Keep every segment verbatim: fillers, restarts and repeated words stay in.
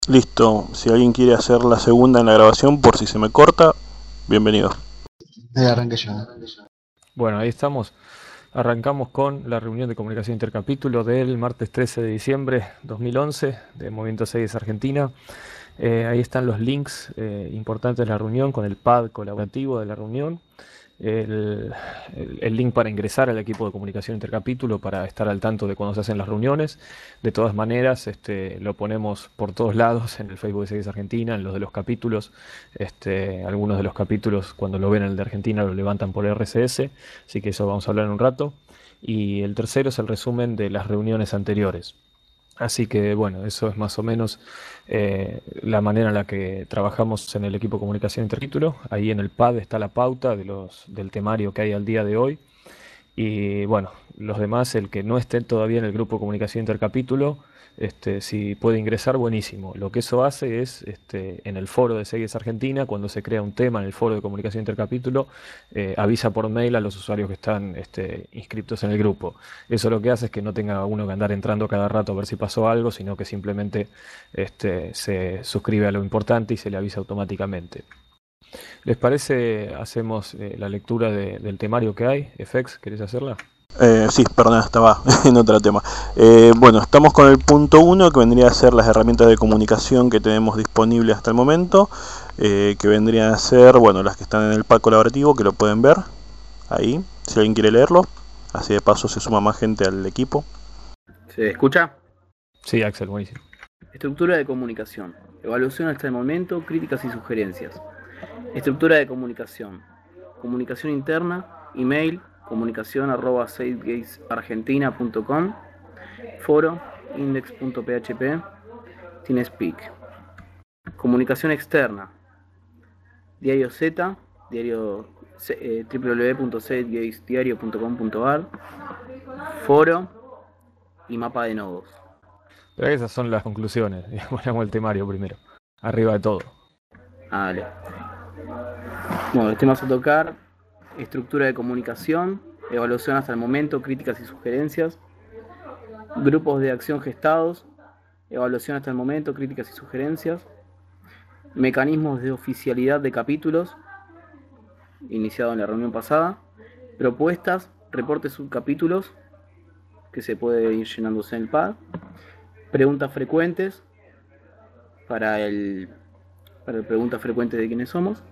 Listo, si alguien quiere hacer la segunda en la grabación por si se me corta, bienvenido. Ahí arranqué yo. Bueno, ahí estamos. Arrancamos con la reunión de comunicación intercapítulo del martes trece de diciembre dos mil once de Movimiento seis Argentina. Eh, ahí están los links eh, importantes de la reunión con el pad colaborativo de la reunión. El, el, el link para ingresar al equipo de comunicación intercapítulo para estar al tanto de cuando se hacen las reuniones. De todas maneras, este, lo ponemos por todos lados en el Facebook de Seis Argentina, en los de los capítulos. Este, algunos de los capítulos, cuando lo ven en el de Argentina, lo levantan por R S S, así que eso vamos a hablar en un rato. Y el tercero es el resumen de las reuniones anteriores. Así que bueno, eso es más o menos eh, la manera en la que trabajamos en el equipo de comunicación intercapítulo. Ahí en el pad está la pauta de los, del temario que hay al día de hoy. Y bueno, los demás, el que no esté todavía en el grupo de comunicación intercapítulo, este, si puede ingresar, buenísimo. Lo que eso hace es, este, en el foro de Seis Argentina, cuando se crea un tema en el foro de comunicación intercapítulo, eh, avisa por mail a los usuarios que están este, inscritos en el grupo. Eso lo que hace es que no tenga uno que andar entrando cada rato a ver si pasó algo, sino que simplemente este, se suscribe a lo importante y se le avisa automáticamente. ¿Les parece? Hacemos eh, la lectura de, del temario que hay. F X, ¿querés hacerla? Eh, sí, perdón, estaba en otro tema. Eh, bueno, estamos con el punto uno, que vendría a ser las herramientas de comunicación que tenemos disponibles hasta el momento, eh, que vendrían a ser, bueno, las que están en el pad colaborativo, que lo pueden ver ahí, si alguien quiere leerlo. Así de paso se suma más gente al equipo. ¿Se escucha? Sí, Axel, buenísimo. Estructura de comunicación. Evaluación hasta el momento, críticas y sugerencias. Estructura de comunicación. Comunicación interna, email, comunicación arroba savegatesargentina punto com, foro, index punto p h p, TeamSpeak. Comunicación externa. Diario Z, diario eh, w w w punto savegatesdiario punto com punto a r, foro y mapa de nodos. Pero esas son las conclusiones. Ponemos el temario primero. Arriba de todo. Vale. Bueno, los temas a tocar: estructura de comunicación, evaluación hasta el momento, críticas y sugerencias, grupos de acción gestados, evaluación hasta el momento, críticas y sugerencias, mecanismos de oficialidad de capítulos, iniciado en la reunión pasada, propuestas, reportes subcapítulos, que se puede ir llenándose en el pad, preguntas frecuentes, para el, para el preguntas frecuentes de quiénes somos,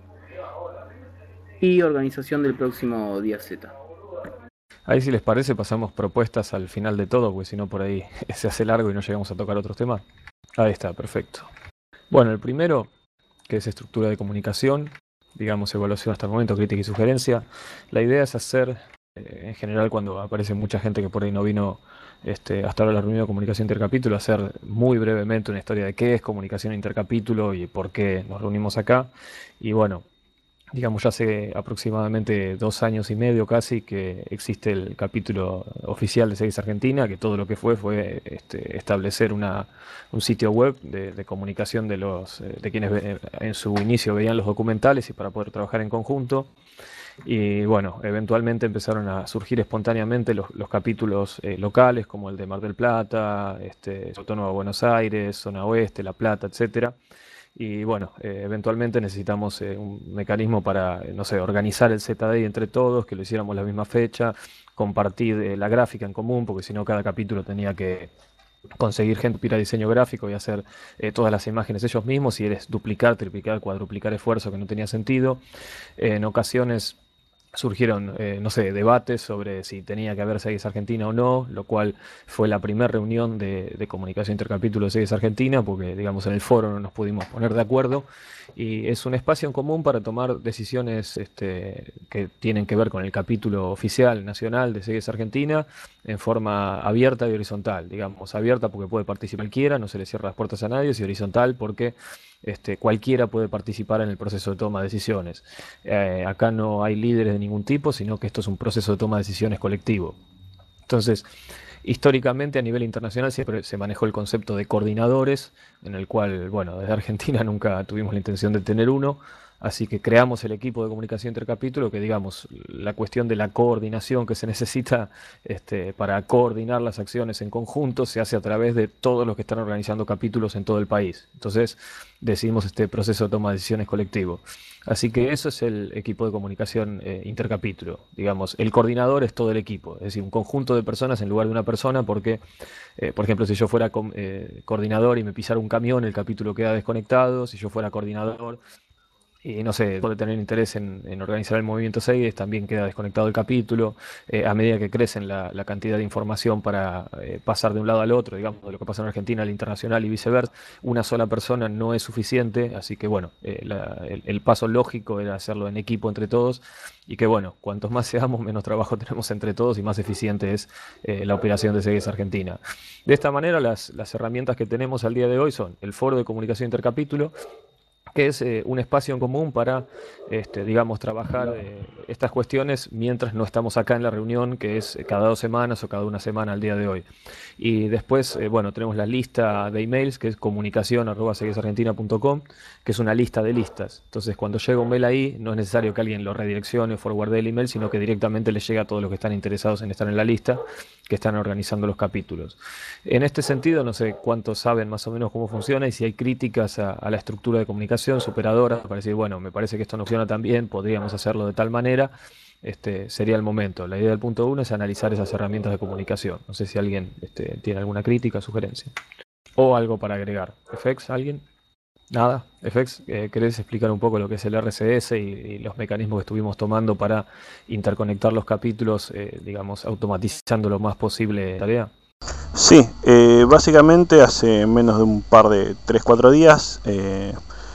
y organización del próximo día Z. Ahí, si les parece, pasamos propuestas al final de todo, porque si no por ahí se hace largo y no llegamos a tocar otros temas. Ahí está, perfecto. Bueno, el primero, que es estructura de comunicación, digamos evaluación hasta el momento, crítica y sugerencia. La idea es hacer, eh, en general cuando aparece mucha gente que por ahí no vino este, hasta ahora a la reunión de comunicación intercapítulo, hacer muy brevemente una historia de qué es comunicación intercapítulo y por qué nos reunimos acá. Y bueno, digamos, ya hace aproximadamente dos años y medio casi que existe el capítulo oficial de Seis Argentina, que todo lo que fue fue este, establecer una, un sitio web de, de comunicación de, los, de quienes ve, en su inicio veían los documentales y para poder trabajar en conjunto. Y bueno, eventualmente empezaron a surgir espontáneamente los, los capítulos eh, locales, como el de Mar del Plata, este, Autónoma de Buenos Aires, Zona Oeste, La Plata, etcétera. Y bueno, eh, eventualmente necesitamos eh, un mecanismo para, no sé, organizar el Z D I entre todos, que lo hiciéramos la misma fecha, compartir eh, la gráfica en común, porque si no cada capítulo tenía que conseguir gente para diseño gráfico y hacer eh, todas las imágenes ellos mismos, y eres duplicar, triplicar, cuadruplicar esfuerzo que no tenía sentido. Eh, en ocasiones surgieron, eh, no sé, debates sobre si tenía que haber Seis Argentina o no, lo cual fue la primera reunión de, de comunicación intercapítulo de Seis Argentina, porque, digamos, en el foro no nos pudimos poner de acuerdo, y es un espacio en común para tomar decisiones este, que tienen que ver con el capítulo oficial nacional de Seis Argentina, en forma abierta y horizontal, digamos, abierta porque puede participar cualquiera, no se le cierra las puertas a nadie, y horizontal porque Este, cualquiera puede participar en el proceso de toma de decisiones. Eh, acá no hay líderes de ningún tipo, sino que esto es un proceso de toma de decisiones colectivo. Entonces, históricamente a nivel internacional siempre se manejó el concepto de coordinadores, en el cual, bueno, desde Argentina nunca tuvimos la intención de tener uno. Así que creamos el equipo de comunicación intercapítulo, que digamos, la cuestión de la coordinación que se necesita este, para coordinar las acciones en conjunto se hace a través de todos los que están organizando capítulos en todo el país. Entonces decidimos este proceso de toma de decisiones colectivo. Así que eso es el equipo de comunicación eh, intercapítulo. Digamos, el coordinador es todo el equipo, es decir, un conjunto de personas en lugar de una persona, porque, eh, por ejemplo, si yo fuera co eh, coordinador y me pisara un camión, el capítulo queda desconectado. Si yo fuera coordinador y no sé, puede tener interés en, en organizar el movimiento Seides, también queda desconectado el capítulo. Eh, a medida que crecen la, la cantidad de información para eh, pasar de un lado al otro, digamos, de lo que pasa en Argentina al internacional y viceversa, una sola persona no es suficiente, así que bueno, eh, la, el, el paso lógico era hacerlo en equipo entre todos, y que bueno, cuantos más seamos, menos trabajo tenemos entre todos y más eficiente es eh, la operación de Seides Argentina. De esta manera, las, las herramientas que tenemos al día de hoy son el Foro de Comunicación Intercapítulo, que es eh, un espacio en común para, este, digamos, trabajar eh, estas cuestiones mientras no estamos acá en la reunión, que es cada dos semanas o cada una semana al día de hoy. Y después, eh, bueno, tenemos la lista de emails, que es comunicación arroba seides-argentina punto com, que es una lista de listas. Entonces, cuando llega un mail ahí, no es necesario que alguien lo redireccione o forwardee el email, sino que directamente le llega a todos los que están interesados en estar en la lista, que están organizando los capítulos. En este sentido, no sé cuántos saben más o menos cómo funciona y si hay críticas a, a la estructura de comunicación superadora para decir, bueno, me parece que esto no funciona tan bien, podríamos hacerlo de tal manera. Este sería el momento. La idea del punto uno es analizar esas herramientas de comunicación. No sé si alguien este, tiene alguna crítica, sugerencia o algo para agregar. ¿F X? ¿Alguien? Nada. F X, eh, ¿querés explicar un poco lo que es el R C S y, y los mecanismos que estuvimos tomando para interconectar los capítulos, eh, digamos, automatizando lo más posible la tarea? Sí, eh, básicamente hace menos de un par de tres cuatro días eh,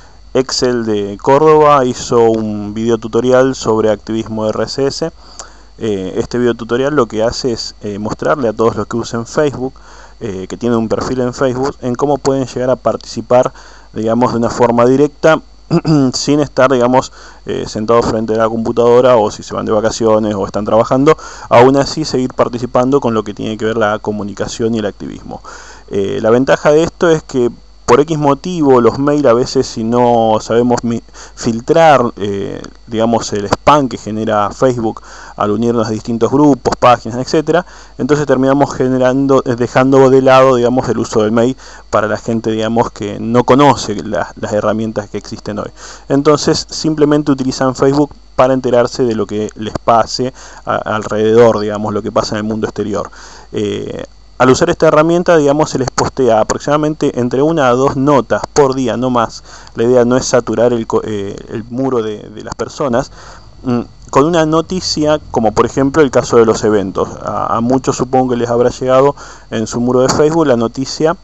Excel de Córdoba hizo un video tutorial sobre activismo de R C S. Eh, este video tutorial lo que hace es eh, mostrarle a todos los que usen Facebook, eh, que tienen un perfil en Facebook, en cómo pueden llegar a participar, digamos, de una forma directa sin estar, digamos, eh, sentados frente a la computadora, o si se van de vacaciones o están trabajando, aún así seguir participando con lo que tiene que ver la comunicación y el activismo. Eh, la ventaja de esto es que por X motivo los mails, a veces, si no sabemos filtrar eh, digamos, el spam que genera Facebook al unirnos a distintos grupos, páginas, etcétera, entonces terminamos generando, dejando de lado, digamos, el uso del mail para la gente, digamos, que no conoce la, las herramientas que existen hoy. Entonces simplemente utilizan Facebook para enterarse de lo que les pase a, alrededor, digamos, lo que pasa en el mundo exterior. Eh, Al usar esta herramienta, digamos, se les postea aproximadamente entre una a dos notas por día, no más. La idea no es saturar el, eh, el muro de, de las personas, mm, con una noticia, como por ejemplo el caso de los eventos. A, a muchos supongo que les habrá llegado en su muro de Facebook la noticia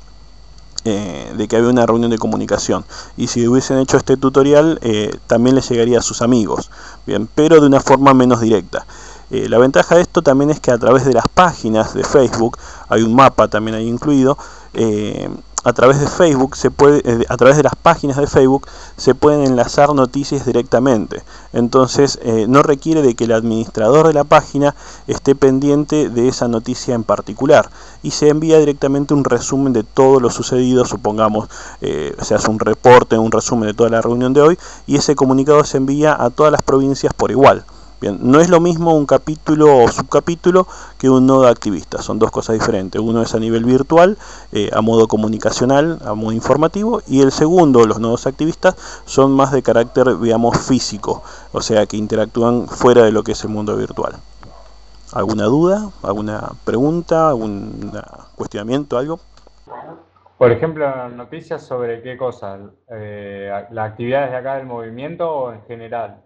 eh, de que había una reunión de comunicación. Y si hubiesen hecho este tutorial, eh, también les llegaría a sus amigos, bien, pero de una forma menos directa. Eh, la ventaja de esto también es que a través de las páginas de Facebook, hay un mapa también ahí incluido, eh, a través de Facebook se puede, eh, a través de las páginas de Facebook se pueden enlazar noticias directamente. Entonces eh, no requiere de que el administrador de la página esté pendiente de esa noticia en particular, y se envía directamente un resumen de todo lo sucedido. Supongamos eh, se hace un reporte, un resumen de toda la reunión de hoy, y ese comunicado se envía a todas las provincias por igual. Bien, no es lo mismo un capítulo o subcapítulo que un nodo activista, son dos cosas diferentes. Uno es a nivel virtual, eh, a modo comunicacional, a modo informativo, y el segundo, los nodos activistas, son más de carácter, digamos, físico, o sea, que interactúan fuera de lo que es el mundo virtual. ¿Alguna duda? ¿Alguna pregunta? ¿Algún cuestionamiento? ¿Algo? Por ejemplo, noticias sobre qué cosas, eh, las actividades de acá del movimiento o en general.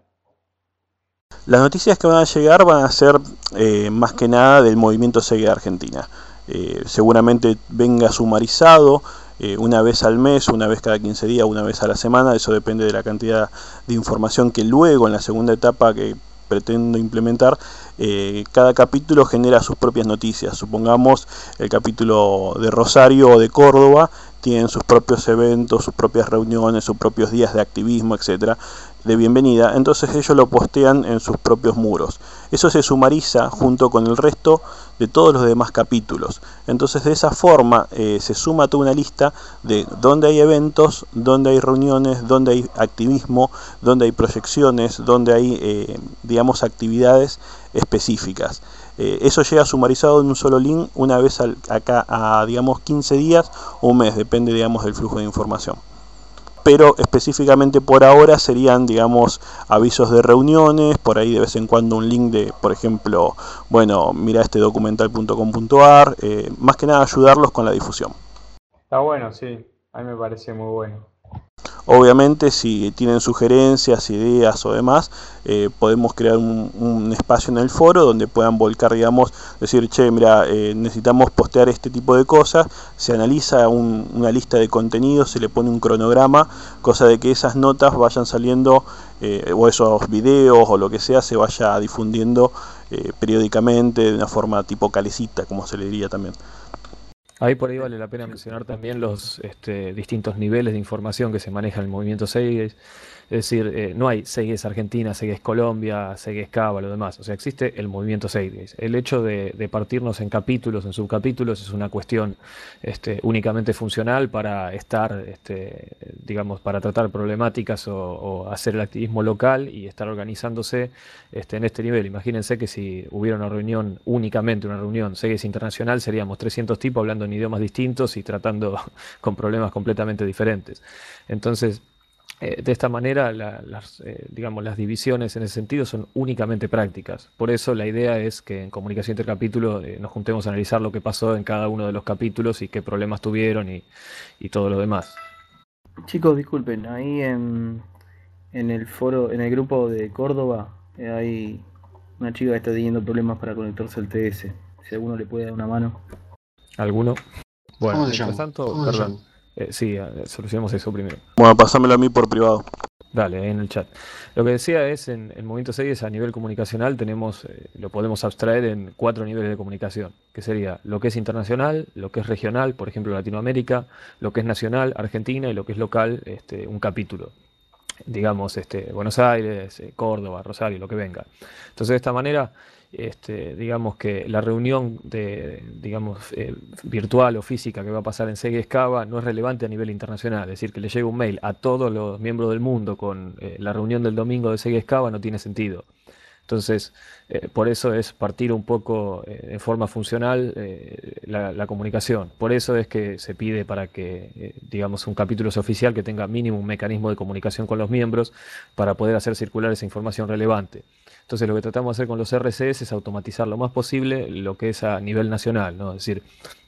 Las noticias que van a llegar van a ser eh, más que nada del movimiento Seides Argentina. Eh, seguramente venga sumarizado eh, una vez al mes, una vez cada quince días, una vez a la semana. Eso depende de la cantidad de información que luego, en la segunda etapa que pretendo implementar, eh, cada capítulo genera sus propias noticias. Supongamos el capítulo de Rosario o de Córdoba tienen sus propios eventos, sus propias reuniones, sus propios días de activismo, etcétera, de bienvenida. Entonces ellos lo postean en sus propios muros. Eso se sumariza junto con el resto de todos los demás capítulos. Entonces de esa forma eh, se suma toda una lista de dónde hay eventos, dónde hay reuniones, dónde hay activismo, dónde hay proyecciones, dónde hay eh, digamos actividades específicas. Eh, eso llega sumarizado en un solo link una vez al, acá a digamos quince días o un mes, depende digamos del flujo de información. Pero específicamente por ahora serían, digamos, avisos de reuniones, por ahí de vez en cuando un link de, por ejemplo, bueno, mira este documental punto com punto a r, eh, más que nada ayudarlos con la difusión. Está bueno, sí, a mí me parece muy bueno. Obviamente, si tienen sugerencias, ideas o demás, eh, podemos crear un, un espacio en el foro donde puedan volcar, digamos, decir, che, mira, eh, necesitamos postear este tipo de cosas, se analiza un, una lista de contenidos, se le pone un cronograma, cosa de que esas notas vayan saliendo, eh, o esos videos o lo que sea, se vaya difundiendo eh, periódicamente de una forma tipo calecita, como se le diría también. Ahí por ahí vale la pena mencionar también los este, distintos niveles de información que se manejan en el movimiento Seyes. Es decir, eh, no hay Seyes Argentina, Seyes Colombia, Seyes Cava, lo demás. O sea, existe el movimiento Seyes. El hecho de, de partirnos en capítulos, en subcapítulos, es una cuestión este, únicamente funcional para estar, este, digamos, para tratar problemáticas o, o hacer el activismo local y estar organizándose este, en este nivel. Imagínense que si hubiera una reunión, únicamente una reunión Seyes Internacional, seríamos trescientos tipos hablando en idiomas distintos y tratando con problemas completamente diferentes. Entonces, Eh, de esta manera, la, las, eh, digamos, las divisiones en ese sentido son únicamente prácticas. Por eso la idea es que en Comunicación Intercapítulo eh, nos juntemos a analizar lo que pasó en cada uno de los capítulos y qué problemas tuvieron y, y todo lo demás. Chicos, disculpen, ahí en, en el foro, en el grupo de Córdoba, eh, hay una chica que está teniendo problemas para conectarse al T S. Si alguno le puede dar una mano. ¿Alguno? Bueno, ¿Cómo se mientras llama? tanto, ¿Cómo se perdón. llama? Eh, sí, eh, solucionemos eso primero. Bueno, pásamelo a mí por privado. Dale, ahí en el chat. Lo que decía es, en el movimiento Seyes a nivel comunicacional tenemos, eh, lo podemos abstraer en cuatro niveles de comunicación, que sería lo que es internacional, lo que es regional, por ejemplo Latinoamérica, lo que es nacional, Argentina, y lo que es local, este, un capítulo. Digamos, este, Buenos Aires, eh, Córdoba, Rosario, lo que venga. Entonces, de esta manera, este, digamos que la reunión de, digamos, eh, virtual o física que va a pasar en Seyes Cava no es relevante a nivel internacional. Es decir, que le llegue un mail a todos los miembros del mundo con eh, la reunión del domingo de Seyes Cava no tiene sentido. Entonces, eh, por eso es partir un poco eh, en forma funcional eh, la, la comunicación. Por eso es que se pide para que, eh, digamos, un capítulo sea oficial que tenga mínimo un mecanismo de comunicación con los miembros para poder hacer circular esa información relevante. Entonces, lo que tratamos de hacer con los R C S es automatizar lo más posible lo que es a nivel nacional, ¿no? Es decir,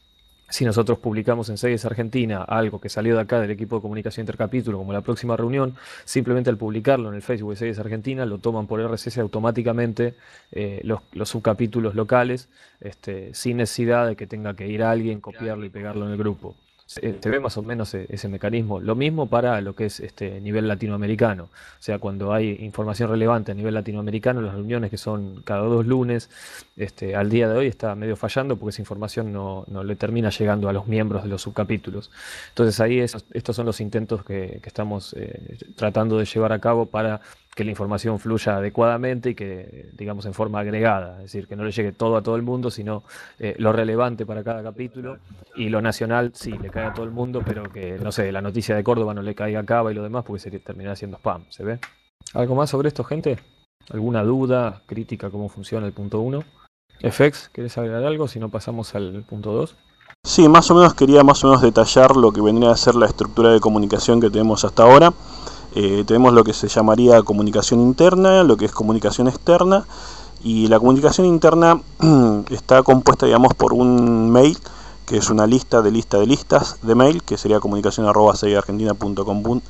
si nosotros publicamos en Seyes Argentina algo que salió de acá del equipo de comunicación intercapítulo, como la próxima reunión, simplemente al publicarlo en el Facebook de Seyes Argentina, lo toman por R C S automáticamente eh, los, los subcapítulos locales, este, sin necesidad de que tenga que ir a alguien, copiarlo y pegarlo en el grupo. Se, se ve más o menos ese mecanismo. Lo mismo para lo que es este nivel latinoamericano. O sea, cuando hay información relevante a nivel latinoamericano, las reuniones que son cada dos lunes, este, al día de hoy está medio fallando porque esa información no, no le termina llegando a los miembros de los subcapítulos. Entonces ahí es, estos son los intentos que, que estamos eh, tratando de llevar a cabo para que la información fluya adecuadamente y que, digamos, en forma agregada, es decir, que no le llegue todo a todo el mundo, sino eh, lo relevante para cada capítulo, y lo nacional sí le cae a todo el mundo, pero que, no sé, la noticia de Córdoba no le caiga a Cava y lo demás, porque se terminará siendo spam, ¿se ve? ¿Algo más sobre esto, gente? ¿Alguna duda, crítica, cómo funciona el punto uno? F X, ¿querés agregar algo? Si no, pasamos al punto dos. Sí, más o menos quería más o menos detallar lo que vendría a ser la estructura de comunicación que tenemos hasta ahora. Eh, tenemos lo que se llamaría comunicación interna, lo que es comunicación externa, y la comunicación interna está compuesta, digamos, por un mail, que es una lista de lista de listas de mail, que sería comunicación arroba seyes argentina punto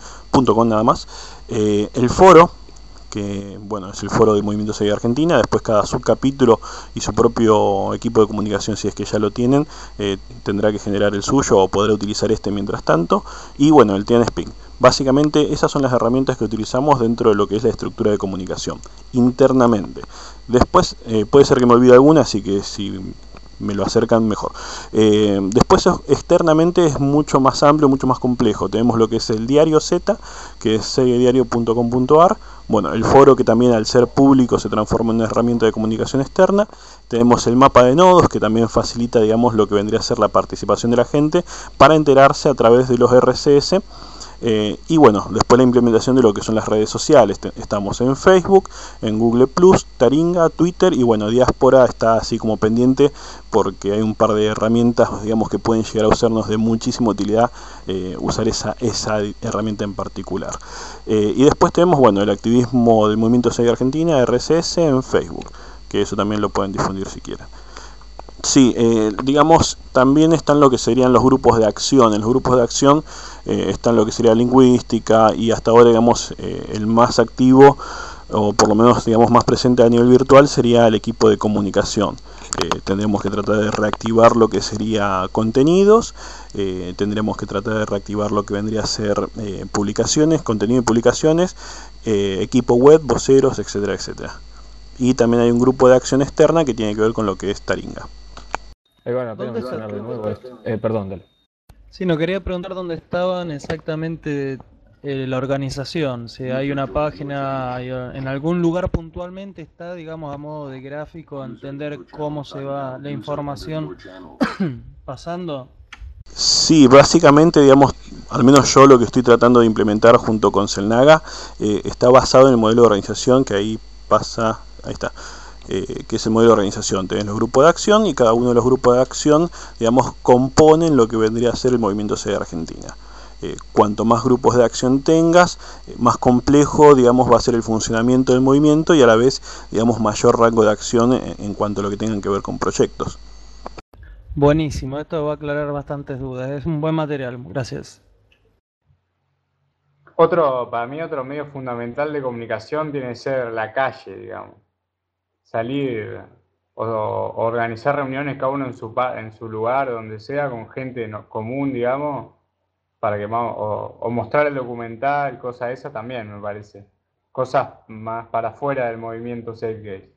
com nada más. Eh, el foro, que bueno, es el foro del Movimiento Seyes Argentina. Después cada subcapítulo y su propio equipo de comunicación, si es que ya lo tienen, eh, tendrá que generar el suyo o podrá utilizar este mientras tanto. Y bueno, el TNSping. Básicamente esas son las herramientas que utilizamos dentro de lo que es la estructura de comunicación internamente. Después eh, puede ser que me olvide alguna, así que si me lo acercan mejor. Eh, después externamente es mucho más amplio, mucho más complejo. Tenemos lo que es el diario Z, que es seguediario punto com punto ar. Bueno, el foro, que también al ser público se transforma en una herramienta de comunicación externa. Tenemos el mapa de nodos, que también facilita, digamos, lo que vendría a ser la participación de la gente para enterarse a través de los R C S. Eh, y bueno, después la implementación de lo que son las redes sociales. Estamos en Facebook, en Google plus, Taringa, Twitter, y bueno, Diáspora está así como pendiente porque hay un par de herramientas, digamos, que pueden llegar a usarnos de muchísima utilidad, eh, usar esa, esa herramienta en particular. Eh, y después tenemos, bueno, el activismo del Movimiento Segue Argentina, R C S, en Facebook, que eso también lo pueden difundir si quieren. Sí, eh, digamos, también están lo que serían los grupos de acción. En los grupos de acción eh, están lo que sería lingüística, y hasta ahora, digamos, eh, el más activo, o por lo menos, digamos, más presente a nivel virtual, sería el equipo de comunicación. Eh, tendremos que tratar de reactivar lo que sería contenidos, eh, tendremos que tratar de reactivar lo que vendría a ser eh, publicaciones, contenido y publicaciones, eh, equipo web, voceros, etcétera, etcétera. Y también hay un grupo de acción externa que tiene que ver con lo que es Taringa. Ahí van a pena mencionar de nuevo esto. Eh, perdón, dale. Sí, no quería preguntar dónde estaban exactamente eh, la organización. Si hay una página, hay, en algún lugar puntualmente está, digamos, a modo de gráfico, entender cómo se va la información pasando. Sí, básicamente, digamos, al menos yo lo que estoy tratando de implementar junto con Celnaga eh, está basado en el modelo de organización que ahí pasa, ahí está. Eh, que es el modelo de organización. Tenés los grupos de acción, y cada uno de los grupos de acción, digamos, componen lo que vendría a ser el Movimiento Segue Argentina. Eh, cuanto más grupos de acción tengas, eh, más complejo, digamos, va a ser el funcionamiento del movimiento, y a la vez, digamos, mayor rango de acción en, en cuanto a lo que tengan que ver con proyectos. Buenísimo, esto va a aclarar bastantes dudas. Es un buen material, gracias. Otro, para mí, otro medio fundamental de comunicación tiene que ser la calle, digamos. Salir o, o organizar reuniones cada uno en su, en su lugar, donde sea, con gente no, común, digamos, para que o, o mostrar el documental, cosas esas también, me parece. Cosas más para afuera del movimiento Zeitgeist.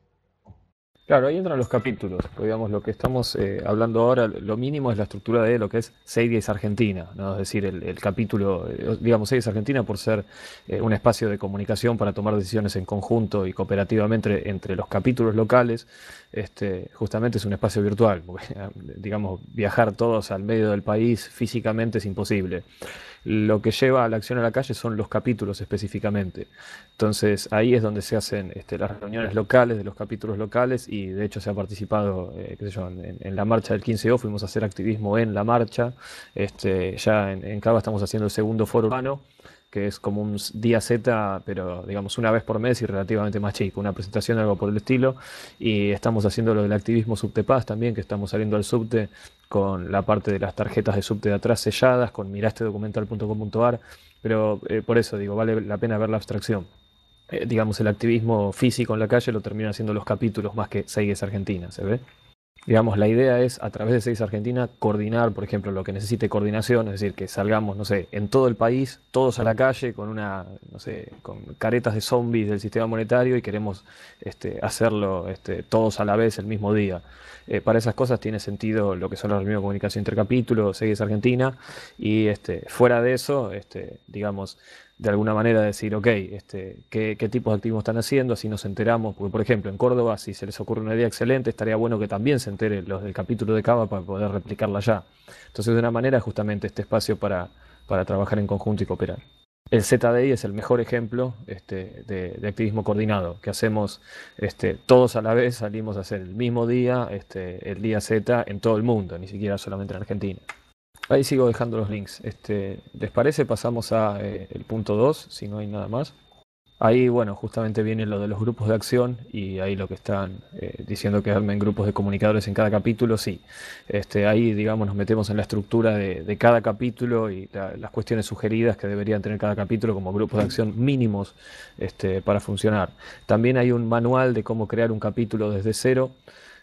Claro, ahí entran los capítulos. Pues, digamos, lo que estamos eh, hablando ahora, lo mínimo es la estructura de lo que es Zeitgeist Argentina, ¿no? Es decir, el, el capítulo, eh, digamos, Zeitgeist Argentina, por ser eh, un espacio de comunicación para tomar decisiones en conjunto y cooperativamente entre los capítulos locales, este, justamente es un espacio virtual, porque, digamos, viajar todos al medio del país físicamente es imposible. Lo que lleva a la acción a la calle son los capítulos específicamente. Entonces ahí es donde se hacen este, las reuniones locales de los capítulos locales, y de hecho se ha participado eh, qué sé yo, en, en la marcha del quince O, fuimos a hacer activismo en la marcha. Este, ya en, en Cava estamos haciendo el segundo foro urbano, que es como un día Z, pero digamos una vez por mes y relativamente más chico, una presentación, algo por el estilo. Y estamos haciendo lo del activismo Subte Paz también, que estamos saliendo al subte con la parte de las tarjetas de subte de atrás selladas, con mirastedocumental punto com punto ar, pero eh, por eso digo, vale la pena ver la abstracción. Eh, digamos, el activismo físico en la calle lo terminan haciendo los capítulos más que Zeitgeist Argentina, ¿se ve? Digamos, la idea es, a través de Zeitgeist Argentina, coordinar, por ejemplo, lo que necesite coordinación, es decir, que salgamos, no sé, en todo el país, todos a la calle, con una, no sé, con caretas de zombies del sistema monetario, y queremos este, hacerlo este, todos a la vez el mismo día. Eh, para esas cosas tiene sentido lo que son las reuniones de comunicación intercapítulos, Zeitgeist Argentina, y este, fuera de eso, este, digamos, de alguna manera decir, ok, este, ¿qué, qué tipos de activismo están haciendo? Así nos enteramos, porque por ejemplo en Córdoba, si se les ocurre una idea excelente, estaría bueno que también se enteren los del capítulo de Cava para poder replicarla allá. Entonces, de una manera, justamente este espacio para, para trabajar en conjunto y cooperar. El Z D I es el mejor ejemplo este, de, de activismo coordinado, que hacemos este, todos a la vez, salimos a hacer el mismo día, este, el día Z, en todo el mundo, ni siquiera solamente en Argentina. Ahí sigo dejando los links. Este, ¿les parece? Pasamos a eh, el punto dos, si no hay nada más. Ahí, bueno, justamente viene lo de los grupos de acción, y ahí lo que están eh, diciendo que armen grupos de comunicadores en cada capítulo, sí. Este, ahí, digamos, nos metemos en la estructura de, de cada capítulo y la, las cuestiones sugeridas que deberían tener cada capítulo como grupos de acción mínimos este, para funcionar. También hay un manual de cómo crear un capítulo desde cero.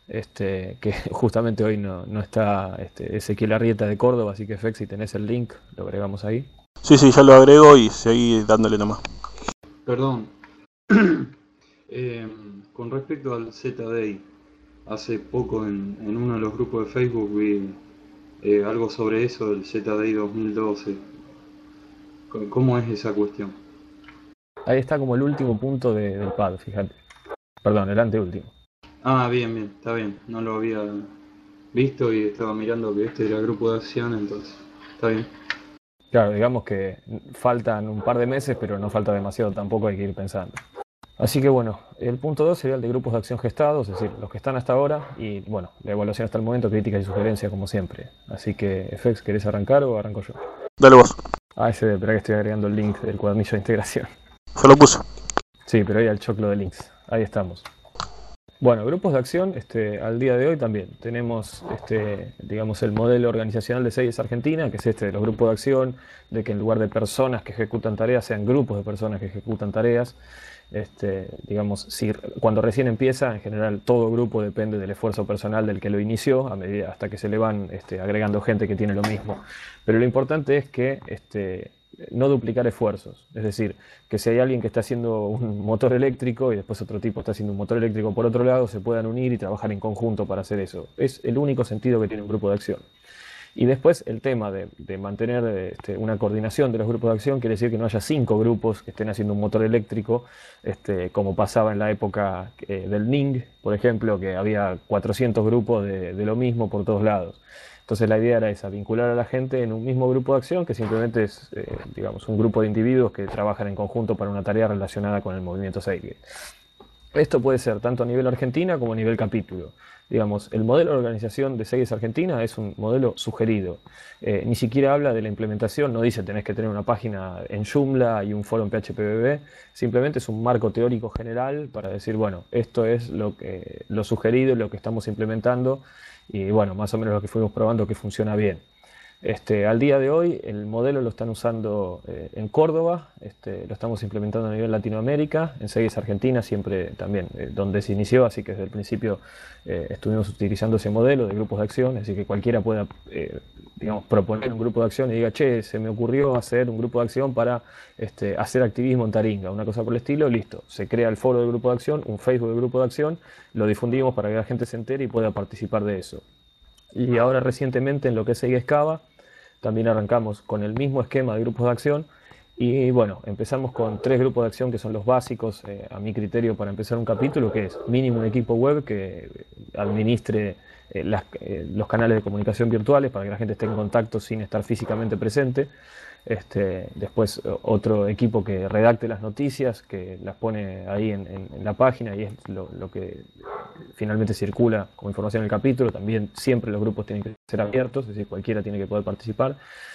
Este, que justamente hoy no, no está este, Ezequiel Arrieta de Córdoba, así que Fex, si tenés el link, lo agregamos ahí. Sí, sí, ya lo agrego y seguí dándole nomás. Perdón. eh, con respecto al Z D I, hace poco en, en uno de los grupos de Facebook vi eh, algo sobre eso del Z D I dos mil doce. ¿Cómo es esa cuestión? Ahí está como el último punto de- del pad, fíjate. Perdón, el anteúltimo. Ah, bien, bien, está bien. No lo había visto y estaba mirando que este era grupo de acción, entonces está bien. Claro, digamos que faltan un par de meses, pero no falta demasiado tampoco, hay que ir pensando. Así que bueno, el punto dos sería el de grupos de acción gestados, es decir, los que están hasta ahora y bueno, la evaluación hasta el momento, críticas y sugerencias como siempre. Así que, F X, ¿querés arrancar o arranco yo? Dale vos. Ah, ese, espera que estoy agregando el link del cuadernillo de integración. Se lo puse. Sí, pero ahí al choclo de links. Ahí estamos. Bueno, grupos de acción, este, al día de hoy también tenemos, este, digamos, el modelo organizacional de SEIES Argentina, que es este de los grupos de acción, de que en lugar de personas que ejecutan tareas, sean grupos de personas que ejecutan tareas. Este, digamos, si, cuando recién empieza, en general todo grupo depende del esfuerzo personal del que lo inició, a medida, hasta que se le van este, agregando gente que tiene lo mismo. Pero lo importante es que este, no duplicar esfuerzos, es decir, que si hay alguien que está haciendo un motor eléctrico y después otro tipo está haciendo un motor eléctrico por otro lado, se puedan unir y trabajar en conjunto para hacer eso. Es el único sentido que tiene un grupo de acción. Y después el tema de, de mantener este, una coordinación de los grupos de acción quiere decir que no haya cinco grupos que estén haciendo un motor eléctrico, este, como pasaba en la época eh, del N I N G, por ejemplo, que había cuatrocientos grupos de, de lo mismo por todos lados. Entonces la idea era esa, vincular a la gente en un mismo grupo de acción, que simplemente es, eh, digamos, un grupo de individuos que trabajan en conjunto para una tarea relacionada con el movimiento SEIGE. Esto puede ser tanto a nivel Argentina como a nivel capítulo. Digamos, el modelo de organización de SEIES Argentina es un modelo sugerido. Eh, ni siquiera habla de la implementación, no dice tenés que tener una página en Joomla y un foro en P H P B B, simplemente es un marco teórico general para decir, bueno, esto es lo, que, lo sugerido, lo que estamos implementando y bueno, más o menos lo que fuimos probando que funciona bien. Este, al día de hoy el modelo lo están usando eh, en Córdoba, este, lo estamos implementando a nivel Latinoamérica, en SEIES Argentina siempre también, eh, donde se inició, así que desde el principio eh, estuvimos utilizando ese modelo de grupos de acción, así que cualquiera pueda eh, digamos, proponer un grupo de acción y diga, che, se me ocurrió hacer un grupo de acción para este, hacer activismo en Taringa, una cosa por el estilo, listo, se crea el foro del grupo de acción, un Facebook del grupo de acción, lo difundimos para que la gente se entere y pueda participar de eso. Y ahora recientemente en lo que es SEIES Cava, también arrancamos con el mismo esquema de grupos de acción y bueno, empezamos con tres grupos de acción que son los básicos eh, a mi criterio para empezar un capítulo, que es mínimo un equipo web que administre eh, las, eh, los canales de comunicación virtuales para que la gente esté en contacto sin estar físicamente presente. Este, después otro equipo que redacte las noticias, que las pone ahí en, en, en la página y es lo, lo que finalmente circula como información en el capítulo. También siempre los grupos tienen que ser abiertos, es decir, cualquiera tiene que poder participar.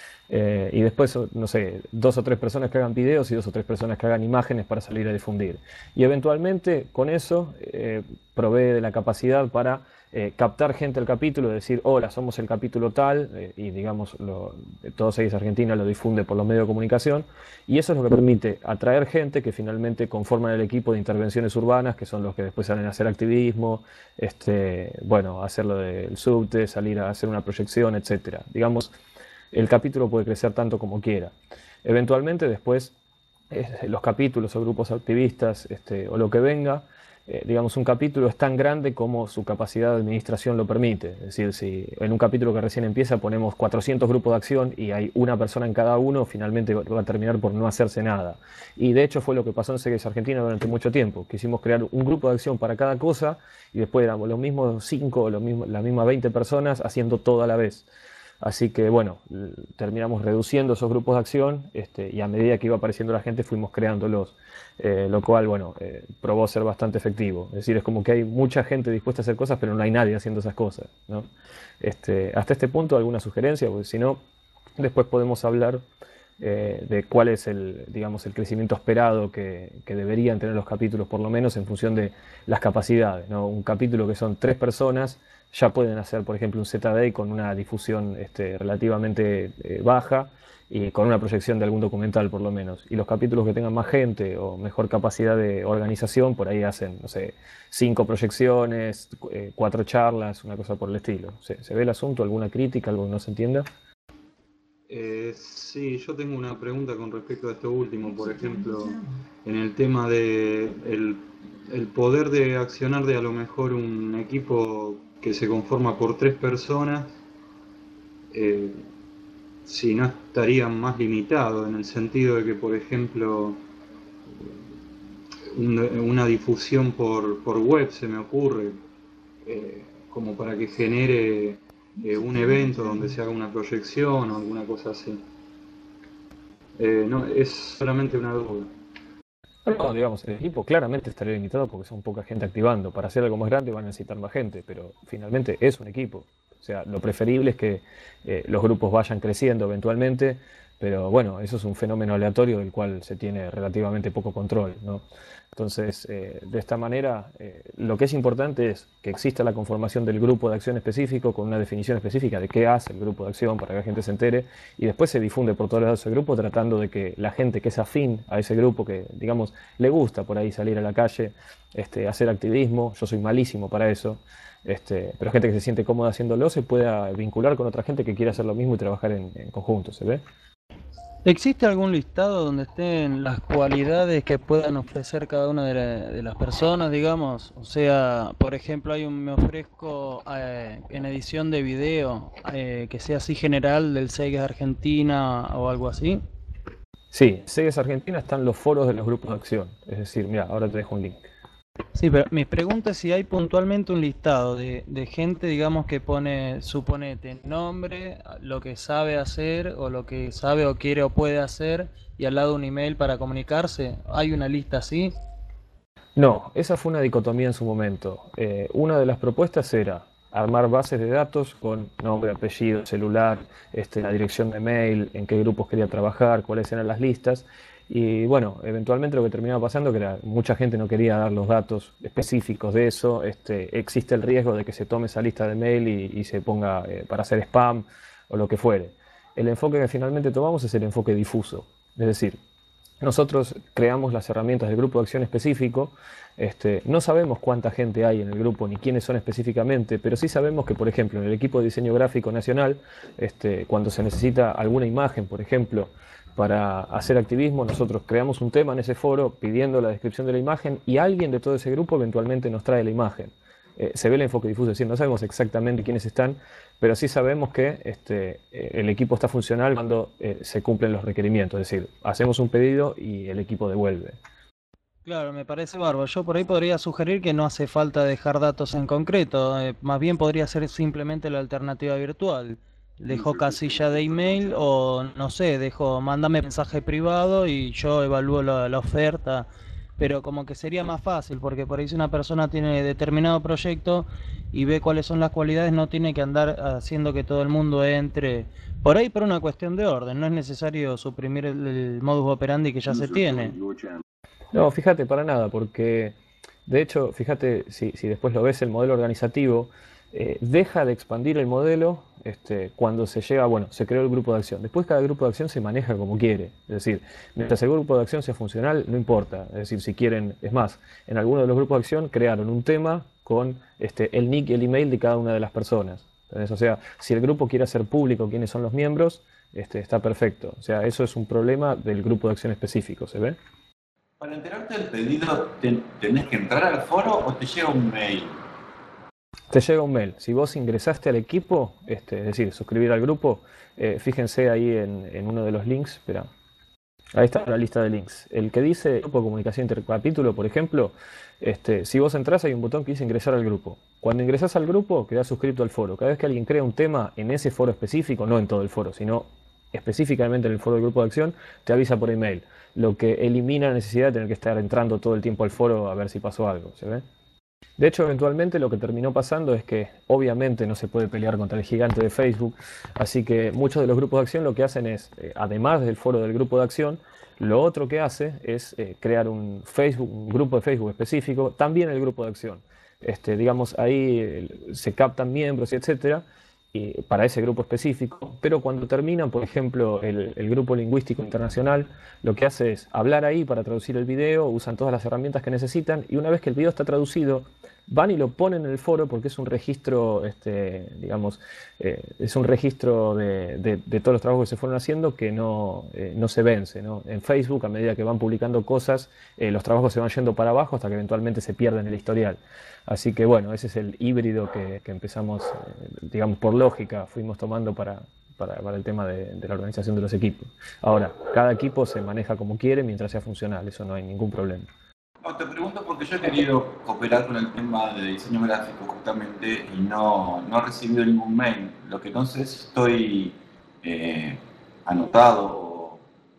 Eh, y después, no sé, dos o tres personas que hagan videos y dos o tres personas que hagan imágenes para salir a difundir. Y eventualmente con eso eh, provee de la capacidad para eh, captar gente al capítulo, decir, hola, somos el capítulo tal, eh, y digamos, lo, todo SEIES Argentina lo difunde por los medios de comunicación, y eso es lo que permite atraer gente que finalmente conforman el equipo de intervenciones urbanas, que son los que después salen a hacer activismo, este, bueno, hacer lo del subte, salir a hacer una proyección, etcétera. Digamos, el capítulo puede crecer tanto como quiera. Eventualmente después eh, los capítulos o grupos activistas este, o lo que venga, eh, digamos un capítulo es tan grande como su capacidad de administración lo permite. Es decir, si en un capítulo que recién empieza ponemos cuatrocientos grupos de acción y hay una persona en cada uno, finalmente va a terminar por no hacerse nada. Y de hecho fue lo que pasó en SEIES Argentina durante mucho tiempo. Quisimos crear un grupo de acción para cada cosa y después éramos los mismos cinco, los mismos, las mismas veinte personas haciendo todo a la vez. Así que bueno, terminamos reduciendo esos grupos de acción este, y a medida que iba apareciendo la gente fuimos creándolos, eh, lo cual bueno, eh, probó ser bastante efectivo. Es decir, es como que hay mucha gente dispuesta a hacer cosas, pero no hay nadie haciendo esas cosas, ¿no? Este, hasta este punto, ¿alguna sugerencia? Porque si no, después podemos hablar eh, de cuál es el, digamos, el crecimiento esperado que, que deberían tener los capítulos, por lo menos en función de las capacidades, ¿no? Un capítulo que son tres personas ya pueden hacer, por ejemplo, un Z D I con una difusión este, relativamente eh, baja y con una proyección de algún documental, por lo menos. Y los capítulos que tengan más gente o mejor capacidad de organización, por ahí hacen, no sé, cinco proyecciones, eh, cuatro charlas, una cosa por el estilo. ¿Se, ¿Se ve el asunto? ¿Alguna crítica? ¿Algo que no se entienda? Eh, sí, yo tengo una pregunta con respecto a esto último, por ejemplo, en el tema de el el poder de accionar de a lo mejor un equipo que se conforma por tres personas, eh, si no estaría más limitado, en el sentido de que, por ejemplo, un, una difusión por, por web se me ocurre, eh, como para que genere eh, un evento donde se haga una proyección o alguna cosa así. Eh, no, es solamente una duda. No, digamos, el equipo claramente estaría limitado porque son poca gente activando. Para hacer algo más grande van a necesitar más gente, pero finalmente es un equipo. O sea, lo preferible es que eh, los grupos vayan creciendo eventualmente, pero bueno, eso es un fenómeno aleatorio del cual se tiene relativamente poco control, ¿no? Entonces, eh, de esta manera, eh, lo que es importante es que exista la conformación del grupo de acción específico con una definición específica de qué hace el grupo de acción para que la gente se entere y después se difunde por todos lados ese grupo tratando de que la gente que es afín a ese grupo, que digamos le gusta por ahí salir a la calle, este, hacer activismo, yo soy malísimo para eso, este, pero gente que se siente cómoda haciéndolo se pueda vincular con otra gente que quiera hacer lo mismo y trabajar en, en conjunto, ¿se ve? ¿Existe algún listado donde estén las cualidades que puedan ofrecer cada una de, la- de las personas, digamos? O sea, por ejemplo, hay un me ofrezco eh, en edición de video eh, que sea así general del SEGES Argentina o algo así. Sí, SEGES Argentina están los foros de los grupos de acción, es decir, mira, ahora te dejo un link. Sí, pero mi pregunta es si hay puntualmente un listado de, de gente, digamos, que pone, suponete, nombre, lo que sabe hacer o lo que sabe o quiere o puede hacer y al lado un email para comunicarse. ¿Hay una lista así? No, esa fue una dicotomía en su momento. Eh, una de las propuestas era armar bases de datos con nombre, apellido, celular, este, la dirección de mail, en qué grupos quería trabajar, cuáles eran las listas. Y bueno, eventualmente lo que terminaba pasando que era mucha gente no quería dar los datos específicos de eso. Este, existe el riesgo de que se tome esa lista de mail y, y se ponga eh, para hacer spam o lo que fuere. El enfoque que finalmente tomamos es el enfoque difuso. Es decir, nosotros creamos las herramientas del grupo de acción específico. Este, no sabemos cuánta gente hay en el grupo ni quiénes son específicamente, pero sí sabemos que, por ejemplo, en el equipo de diseño gráfico nacional, este, cuando se necesita alguna imagen, por ejemplo, para hacer activismo, nosotros creamos un tema en ese foro pidiendo la descripción de la imagen y alguien de todo ese grupo eventualmente nos trae la imagen. Eh, se ve el enfoque difuso, es decir, no sabemos exactamente quiénes están, pero sí sabemos que este, eh, el equipo está funcional cuando eh, se cumplen los requerimientos, es decir, hacemos un pedido y el equipo devuelve. Claro, me parece bárbaro. Yo por ahí podría sugerir que no hace falta dejar datos en concreto, eh, más bien podría ser simplemente la alternativa virtual. Dejo casilla de email o no sé, dejo, mándame mensaje privado y yo evalúo la, la oferta, pero como que sería más fácil, porque por ahí si una persona tiene determinado proyecto y ve cuáles son las cualidades, no tiene que andar haciendo que todo el mundo entre. Por ahí por una cuestión de orden, no es necesario suprimir el, el modus operandi que ya se tiene. No, fíjate, para nada, porque de hecho, fíjate, si, si después lo ves, el modelo organizativo eh, deja de expandir el modelo este, cuando se llega, bueno, se creó el grupo de acción. Después cada grupo de acción se maneja como quiere. Es decir, mientras el grupo de acción sea funcional, no importa. Es decir, si quieren, es más, en algunos de los grupos de acción crearon un tema con este, el nick y el email de cada una de las personas. ¿Entendés? O sea, si el grupo quiere hacer público quiénes son los miembros, este, está perfecto. O sea, eso es un problema del grupo de acción específico, ¿se ve? Para enterarte del pedido, ten- ¿tenés que entrar al foro o te llega un mail? Te llega un mail. Si vos ingresaste al equipo, este, es decir, suscribir al grupo, eh, fíjense ahí en, en uno de los links. Espera. Ahí está la lista de links. El que dice Grupo de Comunicación Intercapítulo, por ejemplo, este, si vos entras hay un botón que dice ingresar al grupo. Cuando ingresás al grupo, quedás suscrito al foro. Cada vez que alguien crea un tema en ese foro específico, no en todo el foro, sino específicamente en el foro del grupo de acción, te avisa por email. Lo que elimina la necesidad de tener que estar entrando todo el tiempo al foro a ver si pasó algo, ¿se ve? De hecho, eventualmente lo que terminó pasando es que obviamente no se puede pelear contra el gigante de Facebook, así que muchos de los grupos de acción lo que hacen es, eh, además del foro del grupo de acción, lo otro que hace es eh, crear un Facebook, un grupo de Facebook específico, también el grupo de acción. Este, digamos, ahí eh, se captan miembros y etcétera, y para ese grupo específico, pero cuando terminan, por ejemplo, el, el grupo lingüístico internacional, lo que hace es hablar ahí para traducir el video, usan todas las herramientas que necesitan y una vez que el video está traducido, van y lo ponen en el foro porque es un registro, este, digamos, eh, es un registro de, de, de todos los trabajos que se fueron haciendo que no, eh, no se vence, ¿no? En Facebook, a medida que van publicando cosas, eh, los trabajos se van yendo para abajo hasta que eventualmente se pierden el historial. Así que bueno, ese es el híbrido que, que empezamos, eh, digamos, por lógica, fuimos tomando para, para, para el tema de, de la organización de los equipos. Ahora, cada equipo se maneja como quiere mientras sea funcional, eso no hay ningún problema. No, te pregunto porque yo he querido cooperar con el tema de diseño gráfico justamente y no, no he recibido ningún mail. Lo que no sé si estoy eh, anotado o...